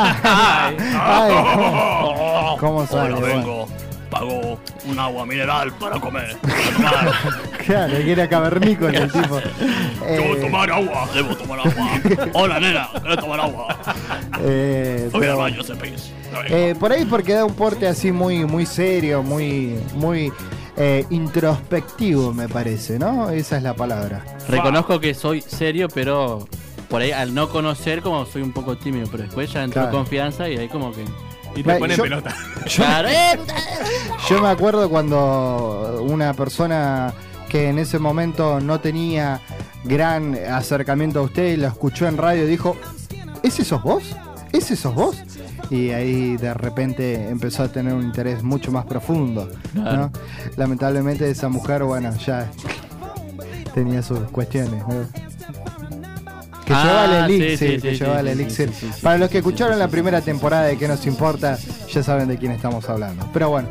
¿Cómo sale? Hola, Bueno. vengo. Pago un agua mineral para comer. Claro, que era cavernícola el tipo. Debo tomar agua. Hola, nena, quiero tomar agua. Voy pero- al baño, ese pez. Por ahí porque da un porte así muy serio, muy introspectivo, me parece, ¿no? Esa es la palabra. Reconozco que soy serio, pero por ahí al no conocer como soy un poco tímido, pero después ya entró Claro. confianza y ahí como que... Y te pone pelota. Claro, Yo me acuerdo cuando una persona que en ese momento no tenía gran acercamiento a usted, lo escuchó en radio y dijo, ¿ese sos vos? ¿Ese sos vos? Y ahí de repente empezó a tener un interés mucho más profundo, ¿no? Claro. Lamentablemente esa mujer, bueno, ya tenía sus cuestiones, ¿no? Que llevaba el elixir, que llevaba el elixir. Para los que escucharon la primera temporada de ¿Qué nos importa? Ya saben de quién estamos hablando. Pero bueno.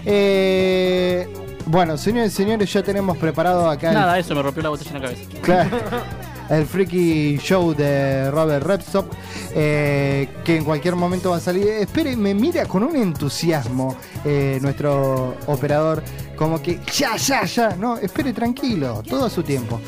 Bueno, señores y señores, ya tenemos preparado acá Nada, eso me rompió la botella en la cabeza. Claro, el Freaky Show de Robert Repstop, que en cualquier momento va a salir. Espere, me mira con un entusiasmo nuestro operador, como que ya. No, espere, tranquilo, todo a su tiempo.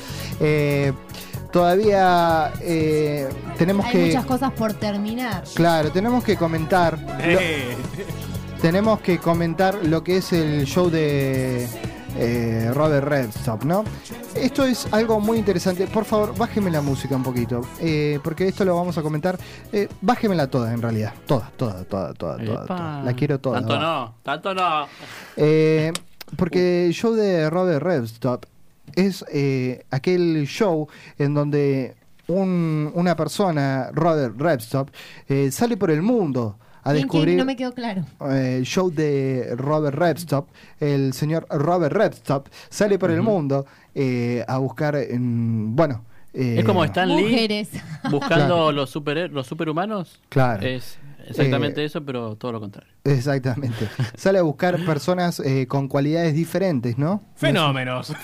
Todavía tenemos Hay que... muchas cosas por terminar. Claro, tenemos que comentar tenemos que comentar lo que es el show de Robert Redstop, ¿no? Esto es algo muy interesante. Por favor, bájeme la música un poquito, porque esto lo vamos a comentar. Bájemela toda, en realidad. Toda. La quiero toda. Tanto no. Porque el show de Robert Redstop es aquel show en donde una persona, Robert Redstop, sale por el mundo a descubrir. No me quedó claro. El show de Robert Redstop, el señor Robert Redstop sale por el mundo a buscar, es como Stan Lee mujeres. buscando los superhumanos. Claro. Es exactamente eso, pero todo lo contrario. Exactamente. Sale a buscar personas con cualidades diferentes, ¿no? Fenómenos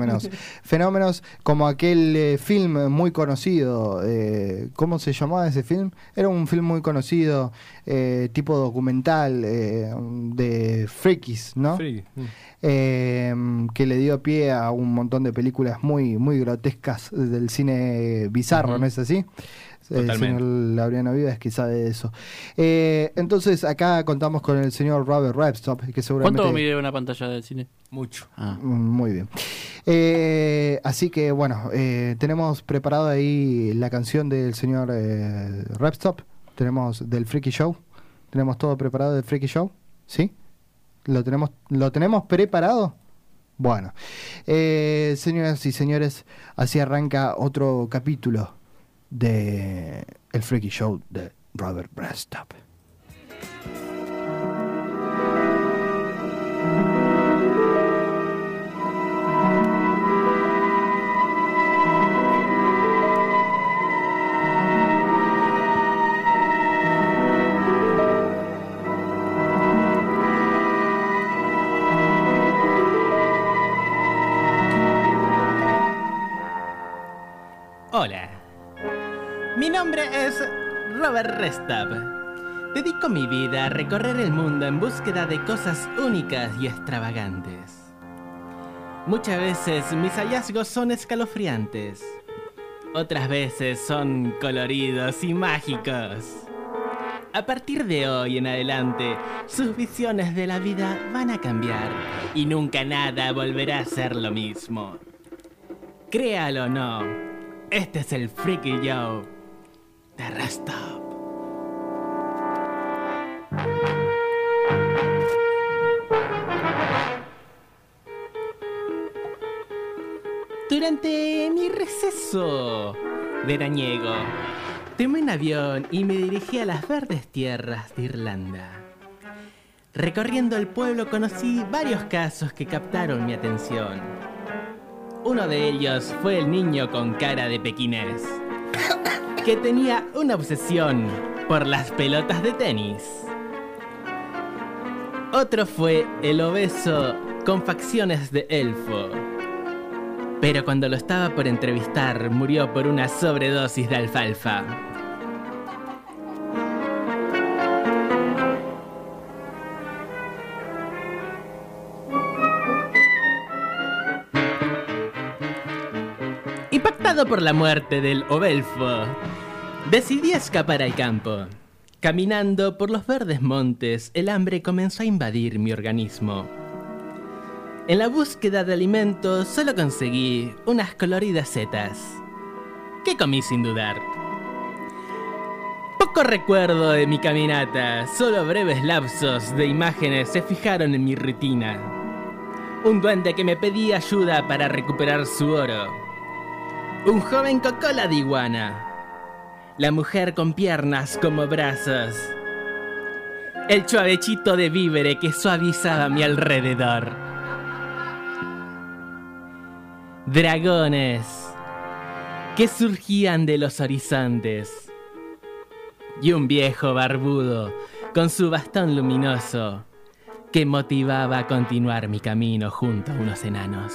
como aquel film muy conocido. ¿Cómo se llamaba ese film? Era un film muy conocido, tipo documental, de Freakies, ¿no? Que le dio pie a un montón de películas muy, muy grotescas del cine bizarro, ¿no es así? El señor Laureano Vives que sabe de eso. Entonces acá contamos con el señor Robert Redstop, que seguramente... ¿Cuánto mide una pantalla del cine? Mucho. Muy bien. Así que bueno, tenemos preparado ahí la canción del señor Redstop. Tenemos del Freaky Show. Tenemos todo preparado del Freaky Show. ¿Sí? ¿Lo tenemos preparado? Bueno, señoras y señores, así arranca otro capítulo de El Freaky Show de Robert Redstop. Hola. Mi nombre es Robert Redstop. Dedico mi vida a recorrer el mundo en búsqueda de cosas únicas y extravagantes. Muchas veces mis hallazgos son escalofriantes. Otras veces son coloridos y mágicos. A partir de hoy en adelante, sus visiones de la vida van a cambiar y nunca nada volverá a ser lo mismo. Créalo o no, este es el Freaky Show de Redstop. Durante mi receso veraniego, tomé un avión y me dirigí a las verdes tierras de Irlanda. Recorriendo el pueblo conocí varios casos que captaron mi atención. Uno de ellos fue el niño con cara de pequinés, que tenía una obsesión por las pelotas de tenis. Otro fue el obeso con facciones de elfo, pero cuando lo estaba por entrevistar murió por una sobredosis de alfalfa. Impactado por la muerte del obelfo, decidí escapar al campo. Caminando por los verdes montes, el hambre comenzó a invadir mi organismo. En la búsqueda de alimentos solo conseguí unas coloridas setas, que comí sin dudar. Poco recuerdo de mi caminata, solo breves lapsos de imágenes se fijaron en mi retina. Un duende que me pedía ayuda para recuperar su oro. Un joven con cola de iguana. La mujer con piernas como brazos. El chuavechito de víveres que suavizaba a mi alrededor. Dragones que surgían de los horizontes. Y un viejo barbudo con su bastón luminoso que motivaba a continuar mi camino junto a unos enanos.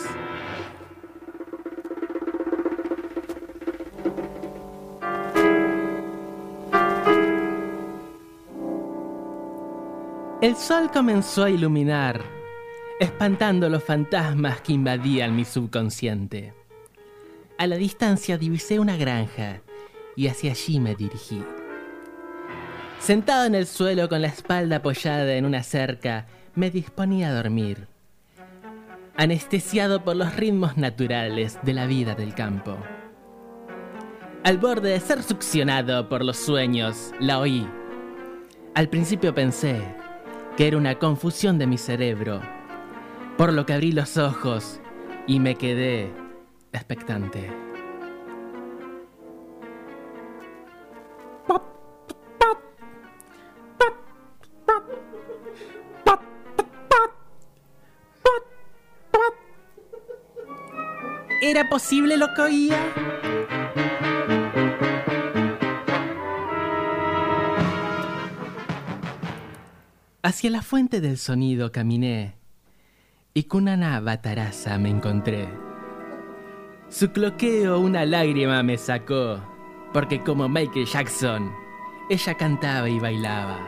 El sol comenzó a iluminar, espantando los fantasmas que invadían mi subconsciente. A la distancia divisé una granja y hacia allí me dirigí. Sentado en el suelo con la espalda apoyada en una cerca, me disponía a dormir, anestesiado por los ritmos naturales de la vida del campo. Al borde de ser succionado por los sueños, la oí. Al principio pensé que era una confusión de mi cerebro, por lo que abrí los ojos y me quedé expectante. ¿Era posible lo que oía? Hacia la fuente del sonido caminé y con una bataraza me encontré. Su cloqueo una lágrima me sacó, porque como Michael Jackson, ella cantaba y bailaba.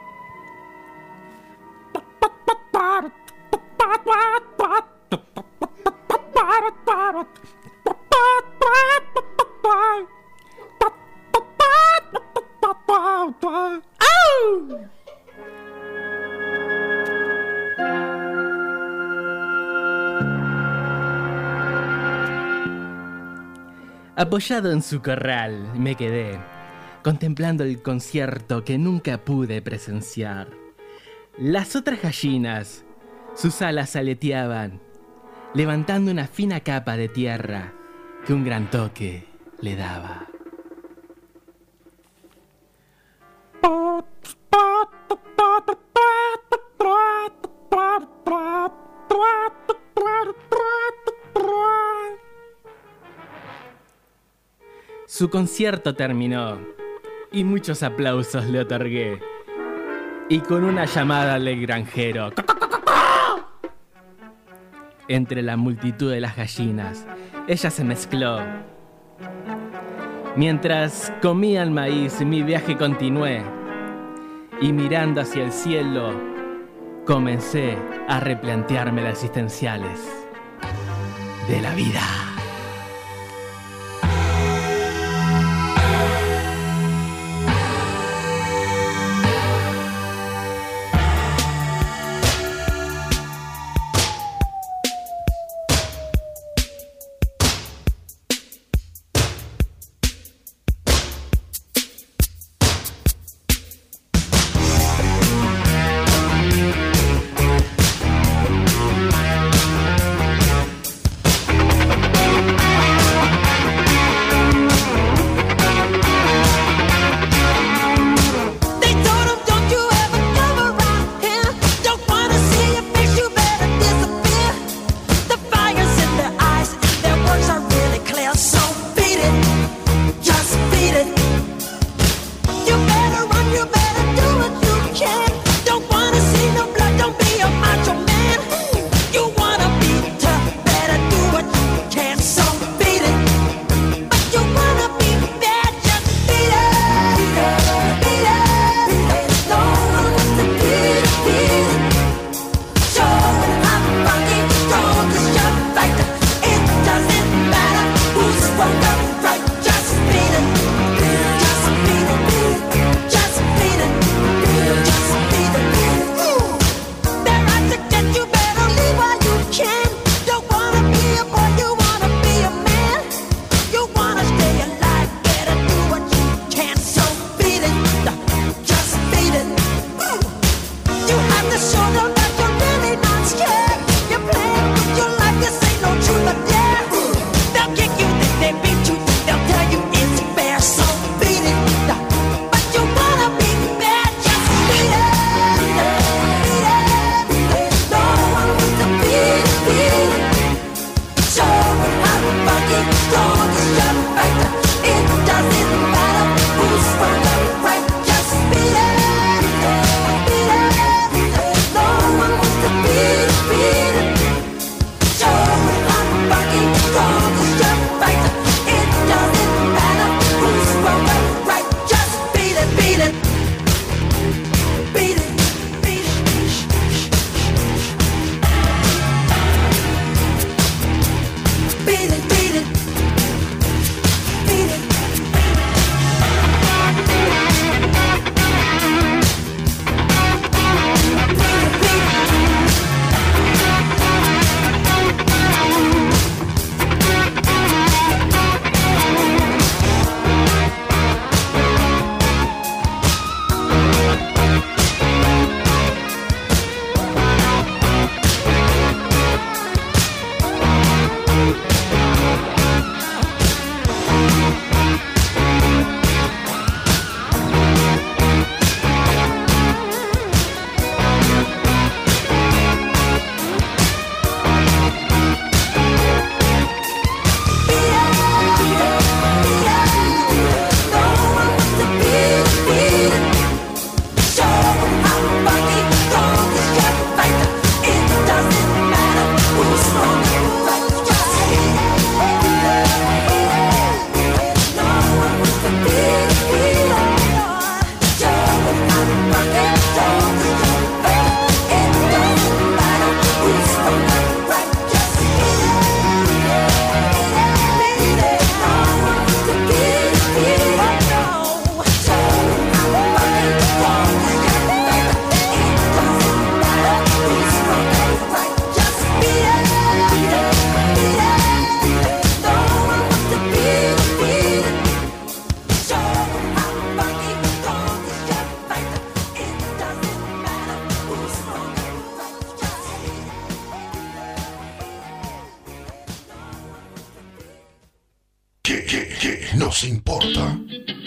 Apoyado en su corral, me quedé, contemplando el concierto que nunca pude presenciar. Las otras gallinas, sus alas aleteaban, levantando una fina capa de tierra que un gran toque le daba. Su concierto terminó y muchos aplausos le otorgué. Y con una llamada del granjero, entre la multitud de las gallinas, ella se mezcló. Mientras comían maíz, mi viaje continué. Y mirando hacia el cielo, comencé a replantearme las existenciales de la vida. ¿Qué nos importa?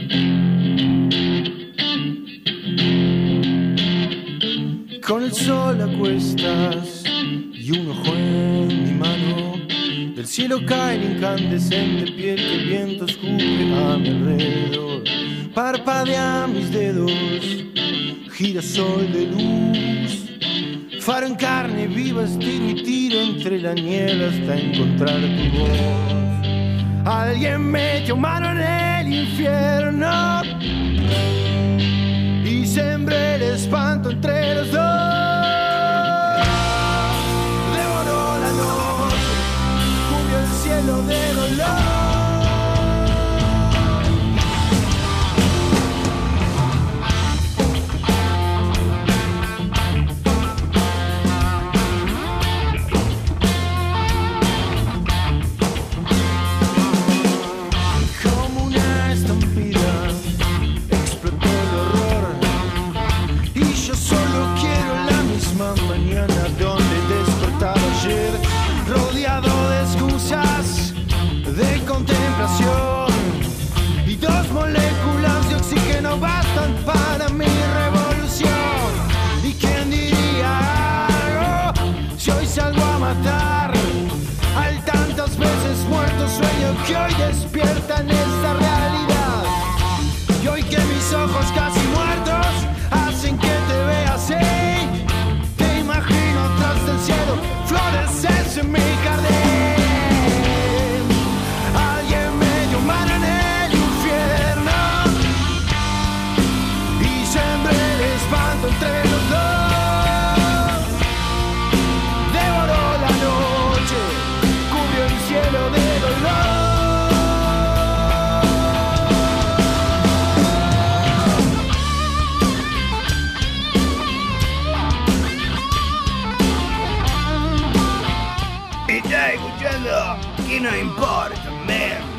Con el sol a cuestas y un ojo en mi mano, del cielo cae la incandescente piel que el viento escupe a mi alrededor. Parpadean mis dedos, girasol de luz, faro en carne viva, estiro y tiro entre la niebla hasta encontrar tu voz. Alguien metió mano en el infierno y sembré el espanto entre los dos. Devoró la noche, cubrió el cielo de dolor. Y dos moléculas de oxígeno bastan para mi revolución. ¿Y quién diría algo si hoy salgo a matar al tantas veces muerto sueño que hoy despierta en esta realidad? Y hoy que mis ojos casi muertos hacen que te vea así, te imagino tras del cielo, floreces en mi jardín. Entre los dos, devoró la noche, cubrió el cielo de dolor. Está escuchando ¿Qué nos importa, man?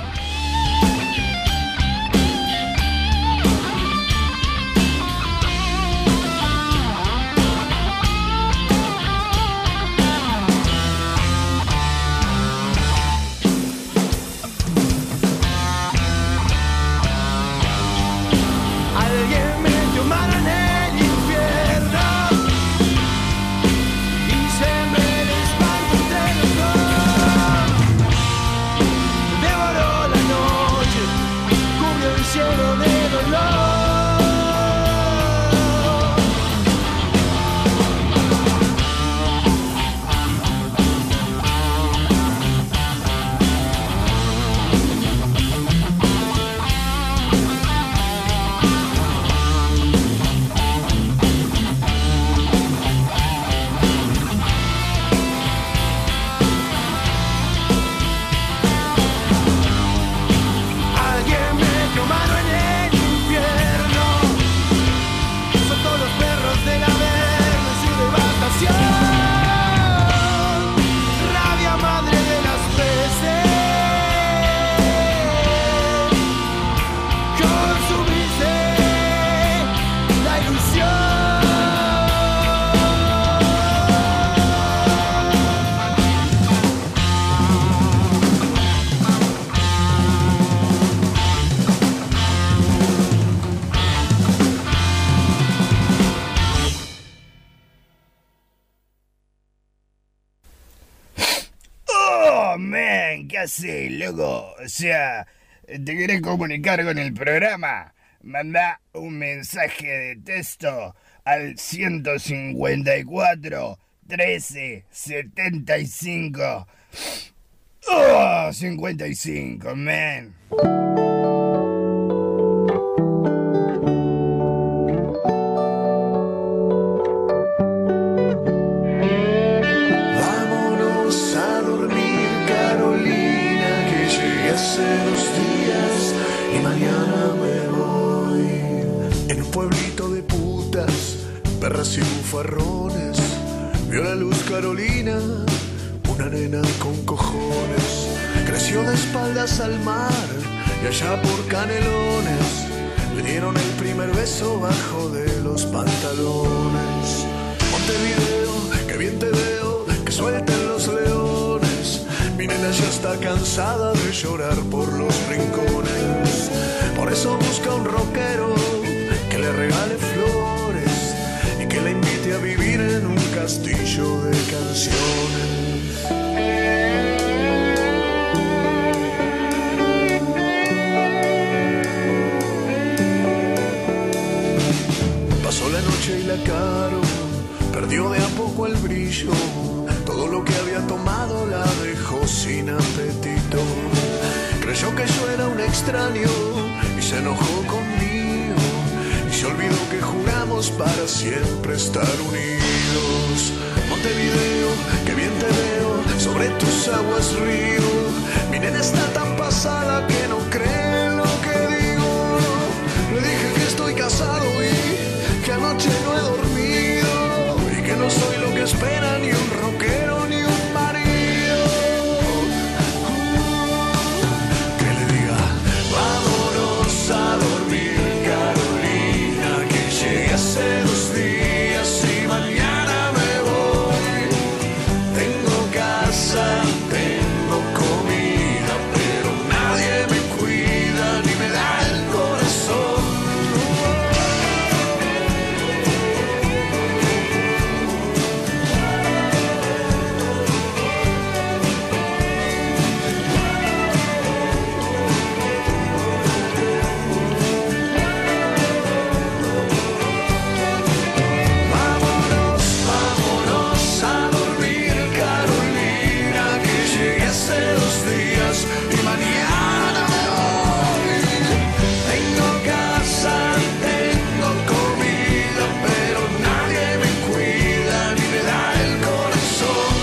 ¿Qué haces, loco? O sea, ¿te querés comunicar con el programa? Mandá un mensaje de texto al 154 13 75 55, man. Hace 2 días y mañana me voy. En un pueblito de putas, perras y bufarrones, vio la luz Carolina, una nena con cojones. Creció de espaldas al mar y allá por Canelones le dieron el primer beso bajo de los pantalones. Montevideo, que bien te veo, que suelten los leones. Mi nena ya está cansada de llorar por los rincones. Por eso busca un rockero que le regale flores y que la invite a vivir en un castillo de canciones. Pasó la noche y la Caro perdió de a poco el brillo. Todo lo que había tomado la dejó sin apetito. Creyó que yo era un extraño y se enojó conmigo. Y se olvidó que juramos para siempre estar unidos. Montevideo, que bien te veo sobre tus aguas río. Mi nena está tan pasada que no cree lo que digo. Le dije que estoy casado y que anoche no he dormido y que no soy lo que espera ni un rockero ni un marido. Que le diga, vámonos a dormir, Carolina, que llegué hace 2 días y mañana me voy. Tengo casa, tengo comida, pero nadie me cuida ni me da el corazón. Vámonos a dormir, Carolina, que llegué hace 2 días y mañana me voy. Tengo casa, tengo comida, pero nadie me cuida ni me da el corazón.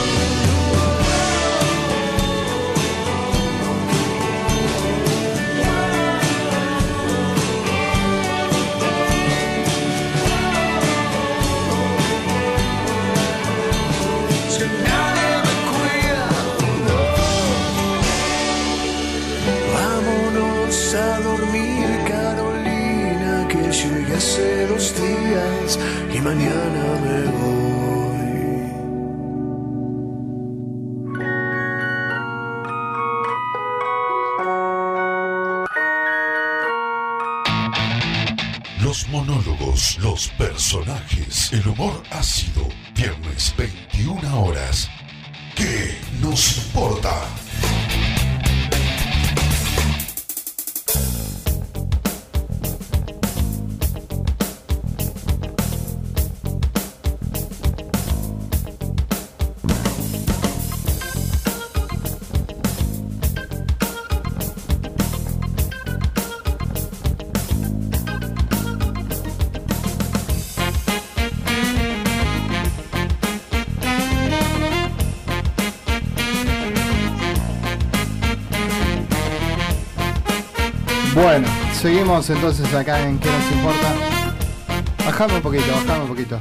Si nadie me cuida, vámonos a dormir, Carolina, que llegué hace 2 días y mañana me voy. Los monólogos, los personajes, el humor ácido. Viernes 21 horas. ¿Qué nos importa? Bueno, seguimos entonces acá en ¿Qué nos importa? Bajame un poquito.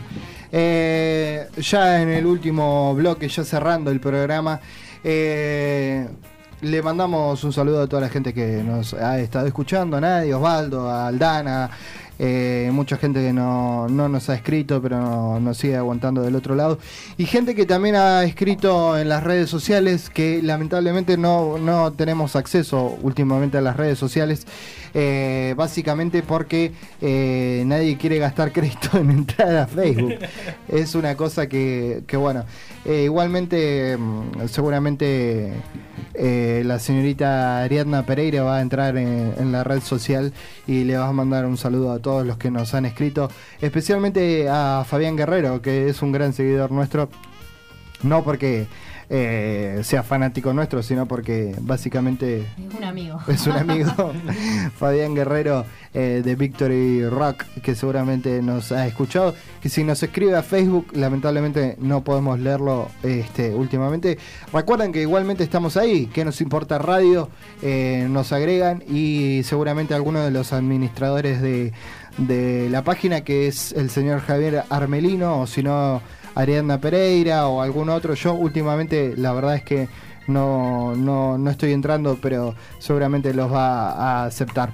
Ya en el último bloque, ya cerrando el programa, le mandamos un saludo a toda la gente que nos ha estado escuchando, a Nadie, Osvaldo, a Aldana, mucha gente que no nos ha escrito, pero nos sigue aguantando del otro lado, y gente que también ha escrito en las redes sociales, que lamentablemente no tenemos acceso últimamente a las redes sociales, básicamente porque nadie quiere gastar crédito en entrar a Facebook. Es una cosa que bueno, igualmente seguramente la señorita Ariadna Pereira va a entrar en la red social y le va a mandar un saludo a todos los que nos han escrito, especialmente a Fabián Guerrero, que es un gran seguidor nuestro, no porque sea fanático nuestro, sino porque básicamente Es un amigo. es un amigo. Fabián Guerrero de Victory Rock, que seguramente nos ha escuchado, que si nos escribe a Facebook, lamentablemente no podemos leerlo últimamente. Recuerden que igualmente estamos ahí, que nos importa radio, nos agregan, y seguramente alguno de los administradores de la página, que es el señor Javier Armelino, o si no Ariadna Pereira o algún otro. Yo últimamente la verdad es que no estoy entrando, pero seguramente los va a aceptar.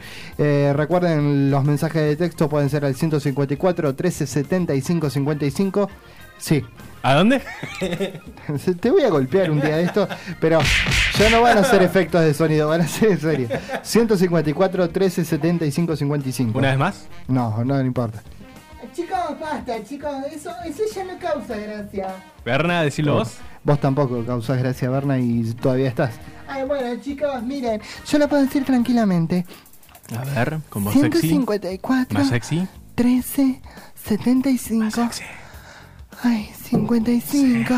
Recuerden, los mensajes de texto pueden ser al 154 1375 55. Sí. ¿A dónde? Te voy a golpear un día de esto, pero ya no van a ser efectos de sonido, van a ser en serio. 154, 13, 75, 55. ¿Una vez más? No, no importa. Chicos, basta, chicos. Eso ya no causa gracia. Berna, decilo vos. Vos tampoco causás gracia, Berna, y todavía estás. Ay, bueno, chicos, miren. Yo lo puedo decir tranquilamente. A ver, con voz 154. sexy. ¿Más sexy? 13, 75. Más sexy. Ay, 55.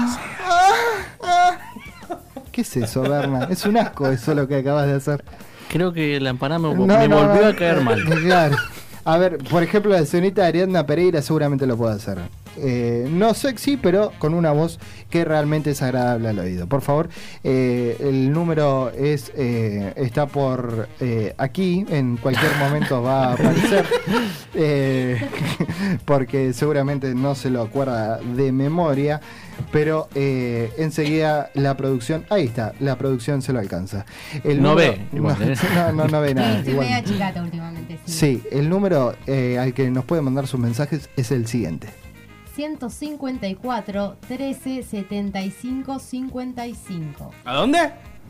¿Qué es eso, Berna? Es un asco eso lo que acabas de hacer. Creo que la empanada me volvió a caer mal. Claro. A ver, por ejemplo, la señorita Ariadna Pereira seguramente lo puede hacer. No sexy, pero con una voz que realmente es agradable al oído. Por favor, el número está por aquí, en cualquier momento va a aparecer, porque seguramente no se lo acuerda de memoria, pero enseguida la producción, ahí está, la producción se lo alcanza. No ve, igual, no ve nada. Estoy igual. media chicata últimamente. Sí, el número al que nos puede mandar sus mensajes es el siguiente. 154 13 75 55. ¿A dónde?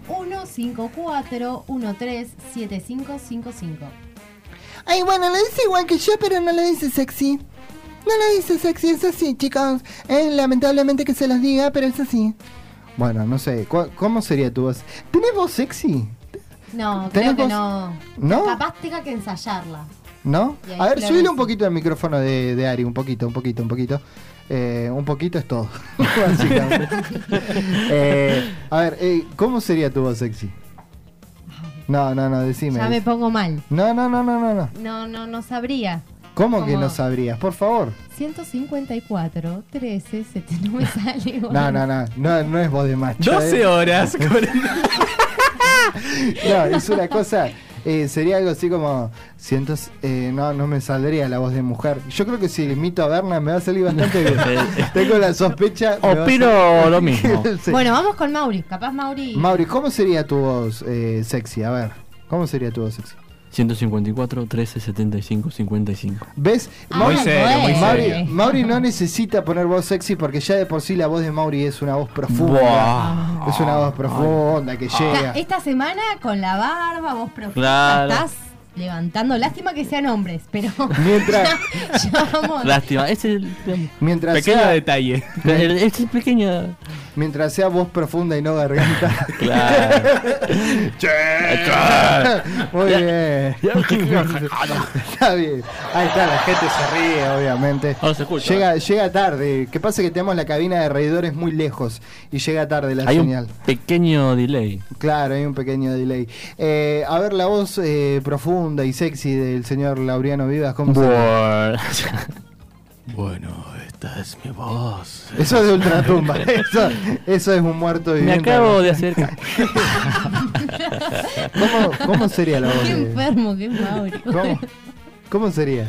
154 13 75 55. Ay, bueno, lo dice igual que yo, pero no lo dice sexy. No lo dice sexy, es así, chicos. Lamentablemente que se los diga, pero es así. Bueno, no sé, ¿cómo sería tu voz? ¿Tenés voz sexy? No, ¿Tenés creo que voz? no. ¿No? Capaz tenga que ensayarla. ¿No? Y ahí A ver, claro subile que un poquito el micrófono de Ari, un poquito. Un poquito es todo. Básicamente. A ver, ¿cómo sería tu voz sexy? No, decime. Ya me pongo mal. No. No sabría. ¿Cómo que no sabrías? Por favor. 154 13 70. No me sale. No es voz de macho. 12 horas. No, es una cosa. Sería algo así como no me saldría la voz de mujer. Yo creo que si imito a Berna me va a salir bastante bien. Tengo la sospecha. Opino lo mismo. Sí. Bueno, vamos con Mauri. Capaz Mauri, ¿cómo sería tu voz sexy? A ver, ¿cómo sería tu voz sexy? 154 13 75 55. ¿Ves? Muy serio. Mauri no necesita poner voz sexy porque ya de por sí la voz de Mauri es una voz profunda. Es una voz profunda que llega. esta semana con la barba, vos profunda, Claro. estás levantando. Lástima que sean hombres, pero Mientras, ya vamos. Lástima, ese mientras Pequeño sea, detalle. es pequeño. mientras sea voz profunda y no garganta. Claro. Muy bien. Está bien. Ahí está, la gente se ríe, obviamente. No se escucha. Llega tarde. ¿Qué pasa? Que tenemos la cabina de reidores muy lejos y llega tarde la Hay señal. un pequeño delay. Claro, hay un pequeño delay. A ver, la voz profunda y sexy del señor Laureano Vivas, ¿cómo se Bueno, esta es mi voz. Eso es de ultratumba. Eso es un muerto Me viviente. acabo de acercar. ¿Cómo sería la voz? Qué enfermo que es Mauri. ¿Cómo sería?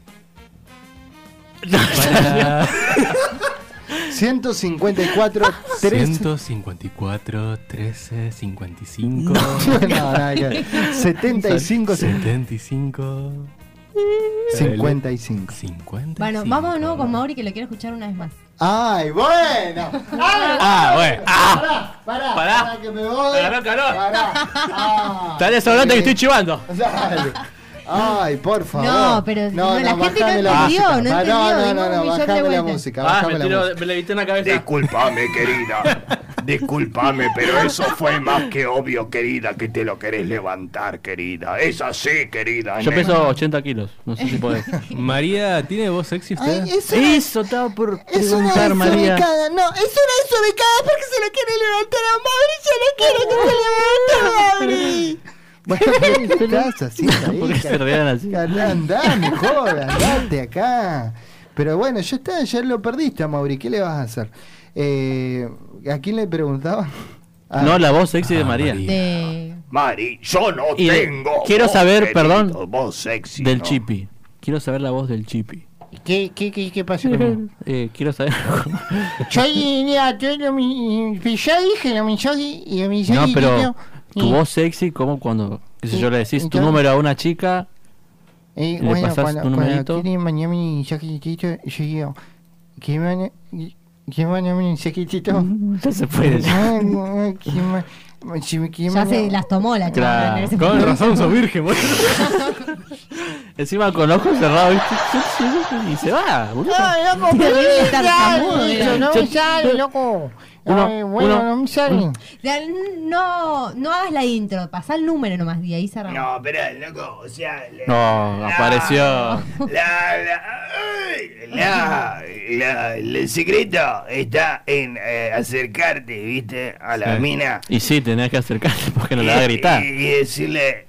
154 13 154 13 55 75 75 55. Bueno, vamos de nuevo con Mauri que lo quiero escuchar una vez más. ¡Ay, bueno! Bueno. Pará, que me voy. Agarró calor. Pará. Está desahogando que estoy chivando. Dale. Ay, por favor. No, pero la gente no bajame entendió, la música. no entendió. No, bajame la música. Me levité una cabeza. Disculpame, querida. Disculpame, pero eso fue más que obvio, querida, que te lo querés levantar, querida. Es así, querida. Yo nena. peso 80 kilos. No sé si podés. María, ¿tiene voz sexy usted? Ay, Eso estaba por es una preguntar, María. desubicada. No, es una desubicada porque se lo quiere levantar a Mauri. Yo no quiero que se levante a Mauri. Bueno, ¿qué estás haciendo ahí? ¿Por qué se rían así? Andá, mejor, andate acá. Pero bueno, ya está, ya lo perdiste a Mauri. ¿Qué le vas a hacer? ¿A quién le preguntaba? No, la voz sexy de María. Mari, yo no Y tengo. quiero voz, saber, querido, perdón, voz sexy, del ¿no? Chipi. Quiero saber la voz del Chipi. ¿Qué pasa con Quiero saber. Yo dije lo mismo y No, pero tu voz sexy, como cuando, qué sé yo, le decís tu número a una chica y le pasás tu numerito. tiene mañana mi chiquitito, yo digo, ¿Qué bueno, un chiquitito? No se puede. Ya se las tomó la chava. Claro. Con razón sos virgen, boludo. Encima con ojos cerrados, ¿viste? Y se va, boludo. Ay, loco, Terrible pero tartamudo, no me sale, loco. Ay, bueno, no me sale. O sea, no hagas la intro, pasá el número nomás y ahí cerramos. No, espera, loco, o sea... No, apareció. El secreto está en acercarte, ¿viste? A la Sí. mina. Y sí, tenés que acercarte porque no le va a gritar. Y decirle...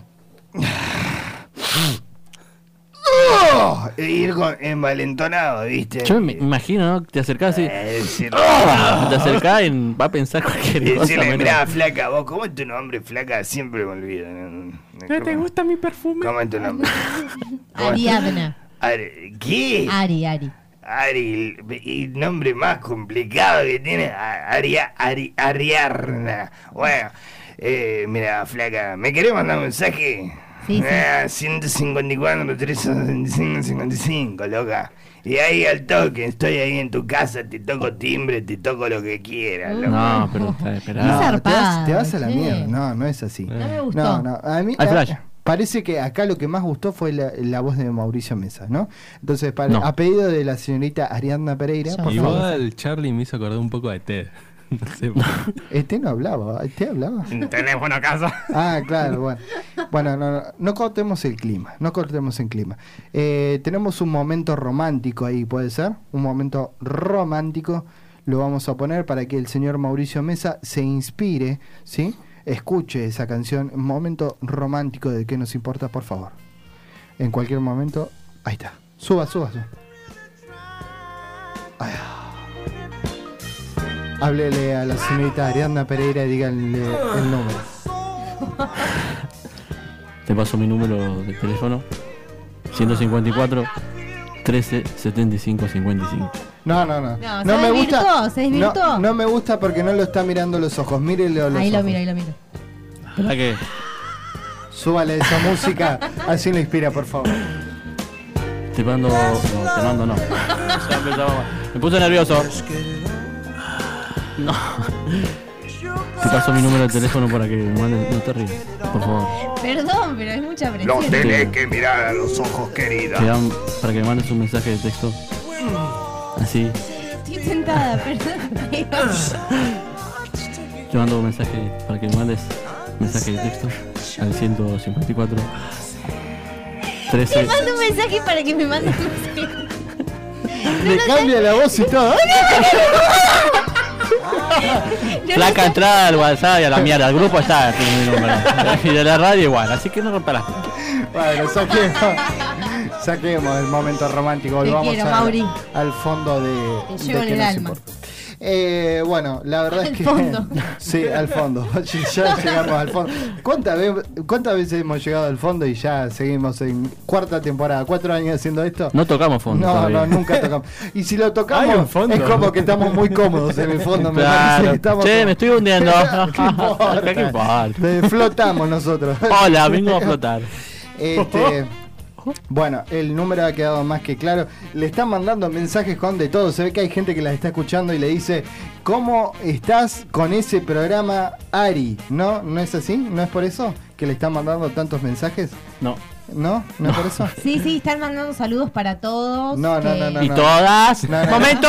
E ir envalentonado, ¿viste? Yo me imagino, ¿no? Te acercás y... Decirle... Te acercás y va a pensar cualquier cosa. Decirle, menos- mirá, flaca, vos, ¿cómo es tu nombre, flaca? Siempre me olvido. ¿No te gusta mi perfume? ¿Cómo es tu nombre? Ariadna. ¿Qué? Ari. Ari, el nombre más complicado que tiene, Ariarna. Bueno, mira, flaca, ¿me querés mandar un mensaje? Sí, sí. 154, 365, 55, loca. Y ahí al toque, estoy ahí en tu casa, te toco timbre, te toco lo que quieras, loca. No, pero está esperando. No, te vas a la che. mierda. No, no es así. No me gustó. No, a mí Al flash. parece que acá lo que más gustó fue la voz de Mauricio Mesa, ¿no? Entonces, No. a pedido de la señorita Ariadna Pereira, por favor. Igual Charlie me hizo acordar un poco de Ted. No sé. Este no hablaba, este hablaba. Teléfono a casa. Ah, claro, bueno. Bueno, no cortemos el clima, no cortemos el clima. Tenemos un momento romántico ahí, ¿puede ser? Un momento romántico, lo vamos a poner para que el señor Mauricio Mesa se inspire, ¿sí? Escuche esa canción, un momento romántico de qué nos importa, por favor. En cualquier momento, ahí está. Suba. Ay. Háblele a la señorita Ariadna Pereira y díganle el número. Te paso mi número de teléfono. 154 13 75 55. No se me gusta. se desvirtuó. No me gusta porque no lo está mirando los ojos. Mírele a los Ahí lo ojos. miro. ¿Verdad que? Súbale esa música, así lo inspira, por favor. Te mando. No, te mando no. Ya empezamos mal. Me puse nervioso. No. Te paso mi número de teléfono para que me mandes. No te rías, por favor. Perdón, pero es mucha presión. Lo tenés que mirar a los ojos, querida. Te dan para que me mandes un mensaje de texto. Así. Estoy tentada, perdón. Te mando un mensaje para que me mandes mensaje de texto al 154 13. Te mando un mensaje para que me mandes un mensaje. Le cambia la voz y todo. Flaca entrada al WhatsApp y a la mierda. El grupo está mi número. Y de la radio igual, así que no rompa las pilas. Bueno, saquemos el momento romántico. Volvamos quiero, Mauri. al fondo de Te llevo en qué el nos alma. importa. Bueno, la verdad es que fondo. sí, al fondo. Ya llegamos al fondo. ¿Cuántas veces hemos llegado al fondo y ya seguimos en cuarta temporada? 4 años haciendo esto. No tocamos fondo. No, nunca tocamos. Y si lo Hay un tocamos, fondo. es como que estamos muy cómodos en el fondo. Me Claro. parece. Estamos Che, como- me estoy hundiendo. ¿Qué importa? ¿Qué importa? Flotamos nosotros. Hola, vengo a flotar. Bueno, el número ha quedado más que claro. Le están mandando mensajes con de todo. Se ve que hay gente que las está escuchando y le dice: ¿cómo estás con ese programa, Ari? ¿No? ¿No es así? ¿No es por eso que le están mandando tantos mensajes? No. ¿No? ¿No es por eso? Sí, están mandando saludos para todos. No. ¿Y todas? No. ¡Momento!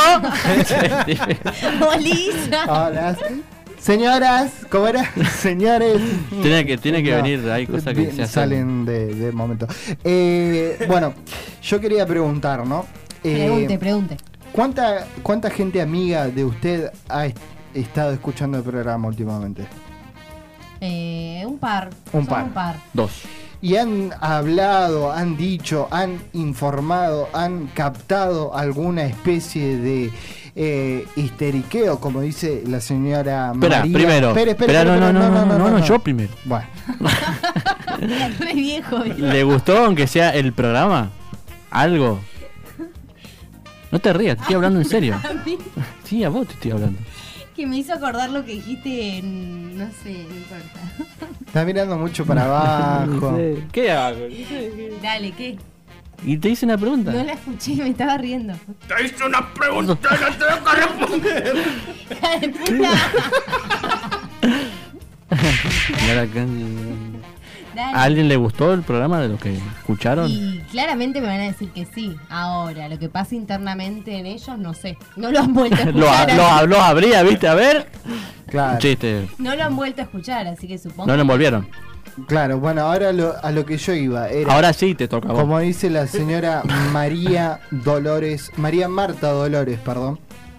Bolilla. Hola. Señoras, ¿cómo era? Señores. Tiene que No, venir, hay cosas que se hacen. salen de momento. Bueno, yo quería preguntar, ¿no? Pregunte. ¿Cuánta gente amiga de usted ha estado escuchando el programa últimamente? Un par. Un Son par. 2. ¿Y han hablado, han dicho, han informado, han captado alguna especie de histeriqueo, como dice la señora Espera, María? primero. Espera, no, yo primero. Bueno. Re viejo. ¿Le gustó aunque sea el programa? ¿Algo? No te rías, te estoy hablando en serio. A mí, Sí, a vos te estoy hablando. que me hizo acordar lo que dijiste en... No sé, no importa. Está mirando mucho para abajo. ¿Qué hago? Dale, ¿qué? Y te hice una pregunta. No la escuché, me estaba riendo. Te hice una pregunta y no te dejo responder. ¡Hija de puta! Dale. ¿A alguien le gustó el programa de lo que escucharon? Y claramente me van a decir que sí. Ahora, lo que pasa internamente en ellos, no sé. No lo han vuelto a escuchar. Lo habría, ¿viste? A ver. Claro. Chiste. No lo han vuelto a escuchar, así que supongo. No lo envolvieron. Claro, bueno, ahora a lo que yo iba era... Ahora sí te toca a vos. Como dice la señora María Marta Dolores, perdón.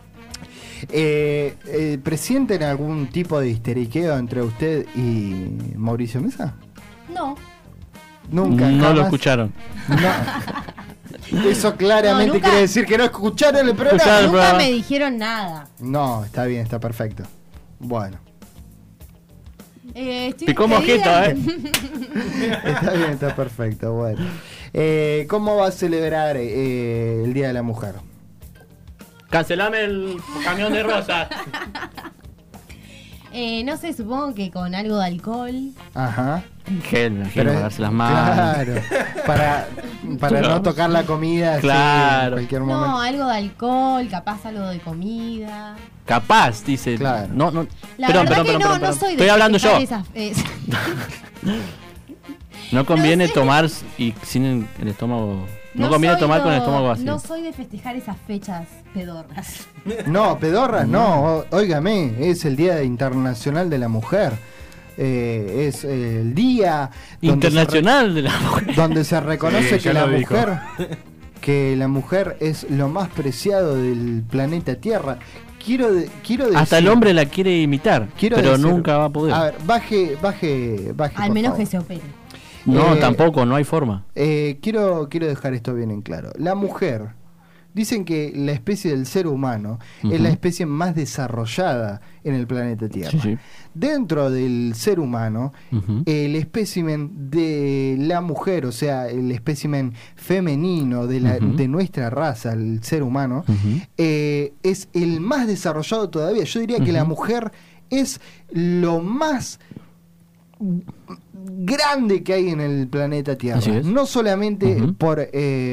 ¿Presienten algún tipo de histeriqueo entre usted y Mauricio Mesa? No. Nunca. No jamás. lo escucharon. No. Eso claramente No, nunca- quiere decir que no escucharon el programa. Nunca me dijeron nada. No, está bien, está perfecto. Bueno. Estoy Picó despedida. mosquito, Está bien, está perfecto. Bueno. ¿Cómo va a celebrar el Día de la Mujer? Cancelame el camión de rosas. No sé, supongo que con algo de alcohol. Ajá. Gel, Pero- lavarse las manos. Claro. Para no tocar la comida así Claro. en cualquier momento. No, algo de alcohol, capaz algo de comida. Capaz, dice. Claro. No, no. La verdad que no soy de Estoy hablando yo. festejar No conviene No sé. tomar y sin el estómago. No conviene tomar con el estómago vacío. No soy de festejar esas fechas pedorras. No, pedorras, no. Óigame, es el Día Internacional de la Mujer. Es el día donde Internacional de la mujer. donde se reconoce Sí, que ya la lo dijo. mujer que la mujer es lo más preciado del planeta Tierra. Quiero decir, Hasta el hombre la quiere imitar, quiero pero decir- nunca va a poder. A ver, baje. Al por menos favor. que se opere. No, tampoco, no hay forma. Quiero dejar esto bien en claro. La mujer, dicen que la especie del ser humano es la especie más desarrollada en el planeta Tierra. Sí, sí. Dentro del ser humano, el espécimen de la mujer, o sea, el espécimen femenino de nuestra raza, el ser humano, es el más desarrollado todavía. Yo diría que la mujer es lo más grande que hay en el planeta Tierra. Así es. No solamente por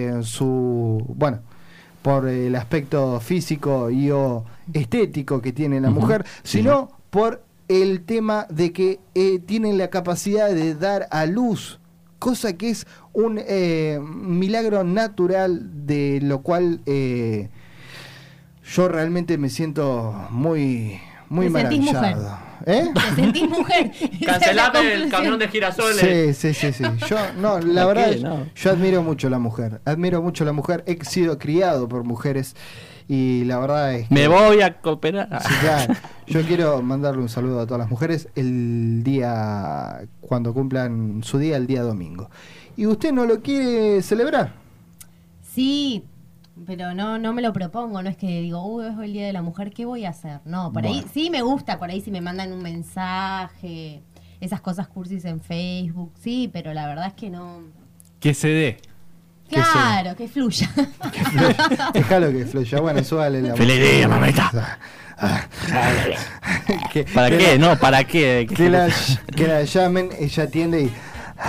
por el aspecto físico y o estético que tiene la mujer, sino por el tema de que tienen la capacidad de dar a luz, cosa que es un milagro natural, de lo cual yo realmente me siento muy ¿Te sentís maravillado. ¿Eh? Te sentís mujer. Cancelame el camión de girasoles. Sí. Yo, no, la ¿Por verdad, qué? No. yo admiro mucho a la mujer. Admiro mucho a la mujer. He sido criado por mujeres y la verdad es que... Me voy a cooperar. Sí, claro. Yo quiero mandarle un saludo a todas las mujeres el día, cuando cumplan su día, el día domingo. ¿Y usted no lo quiere celebrar? Sí, pero no me lo propongo. No es que digo, es el Día de la Mujer, ¿qué voy a hacer? No, por ahí Bueno. sí me gusta, por ahí sí me mandan un mensaje, esas cosas cursis en Facebook, sí, pero la verdad es que no... Que se dé. Claro, que fluya. Déjalo que fluya. Bueno, súbale la Feliz día, mamita. ¿Para qué? No, ¿para qué? Que la llamen, ella atiende y...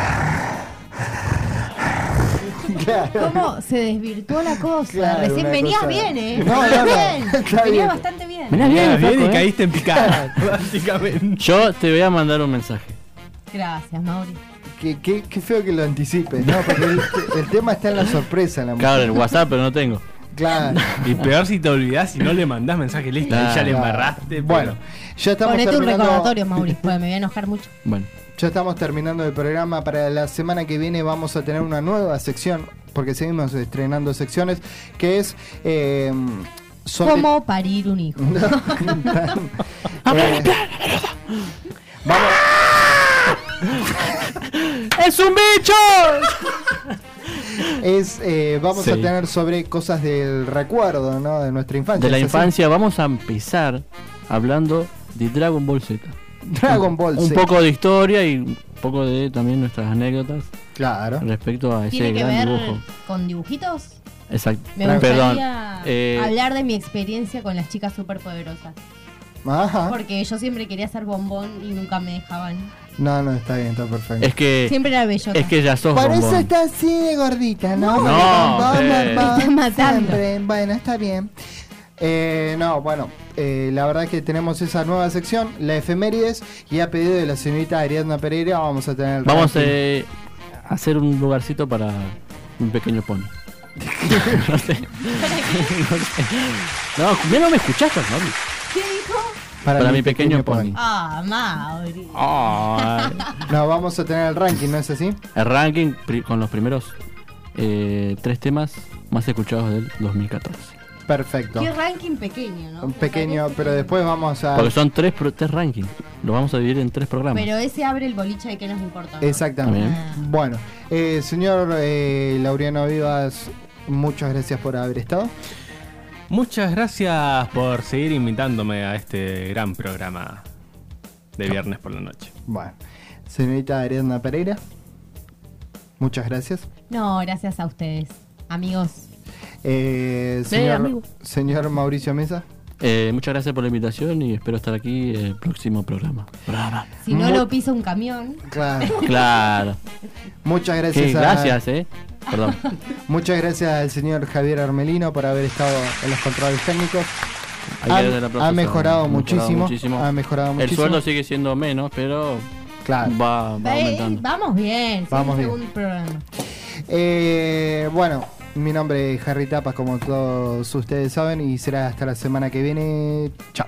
Claro. ¿Cómo se desvirtuó la cosa? Claro, Recién una venías cosa- bien, ¿eh? No, Venías no, bien. está Venías bien. bastante bien. Mirá bien, Bien, flaco, y caíste en picada, básicamente. Yo te voy a mandar un mensaje. Gracias, Mauri. Qué feo que lo anticipes, ¿no? Porque el tema está en la sorpresa. En la Claro, en WhatsApp, pero no tengo. Claro. Y peor si te olvidás y no le mandás mensaje listo. Ahí ya le embarraste. Bueno, ya estamos Ponete un terminando. recordatorio, Mauri, porque me voy a enojar mucho. Bueno. Ya estamos terminando el programa. Para la semana que viene vamos a tener una nueva sección, porque seguimos estrenando secciones, que es sobre- ¿Cómo parir un hijo? Vamos. ¡Es un bicho! Vamos Sí. a tener sobre cosas del recuerdo, ¿no? De nuestra infancia. De la ¿es así? infancia vamos a empezar hablando de Dragon Ball Z. Dragon Ball Un Z. poco de historia y un poco de también nuestras anécdotas. Claro. Respecto a ese ¿Tiene que gran ver dibujo. con dibujitos? Exacto. Me Perdón. gustaría hablar de mi experiencia con las chicas superpoderosas. Ajá. Porque yo siempre quería ser bombón y nunca me dejaban. No, está bien, está perfecto. Es que. Siempre era bellota. Es que ya sos Por eso bombón. está así de gordita, ¿no? No, me estás matando. Siempre. Bueno, está bien. La verdad es que tenemos esa nueva sección, la efemérides, y a pedido de la señorita Ariadna Pereira vamos a tener el Vamos ranking. a hacer un lugarcito para un pequeño pony. No sé. No, no me escuchaste, ¿no? ¿Qué dijo? Para mi pequeño pony. Ah, Mauri. No, vamos a tener el ranking, ¿no es así? El ranking con los primeros 3 temas más escuchados del 2014. Perfecto. Qué ranking pequeño, ¿no? Un pequeño, pero después vamos a... Porque son 3 rankings. Lo vamos a dividir en 3 programas. Pero ese abre el boliche de que nos importa, ¿no? Exactamente. Bien. Bueno, señor Laureano Vivas, muchas gracias por haber estado. Muchas gracias por seguir invitándome a este gran programa de viernes por la noche. Bueno, señorita Ariadna Pereira, muchas gracias. No, gracias a ustedes, amigos. Señor Mauricio Mesa. Muchas gracias por la invitación y espero estar aquí el próximo programa. Si no lo pisa un camión. Claro. Muchas gracias. Sí, gracias, Perdón. Muchas gracias al señor Javier Armelino por haber estado en los controles técnicos. Ha mejorado muchísimo. Ha mejorado muchísimo. El sueldo sigue siendo menos, pero claro, va aumentando. Vamos bien. Vamos bien. Un programa. Bueno, mi nombre es Harry Tapas, como todos ustedes saben, y será hasta la semana que viene. Chao.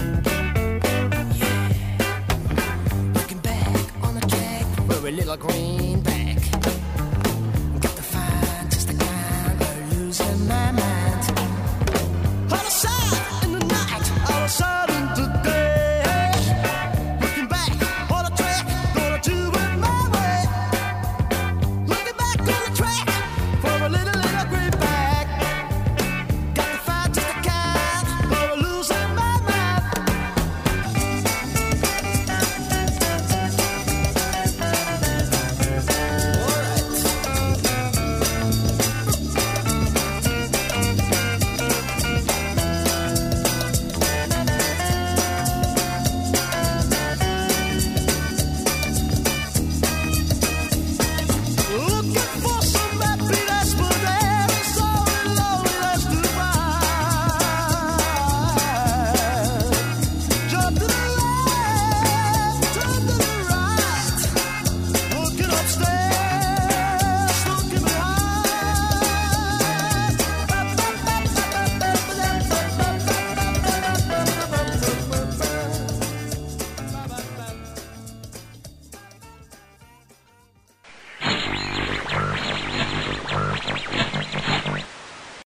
Little green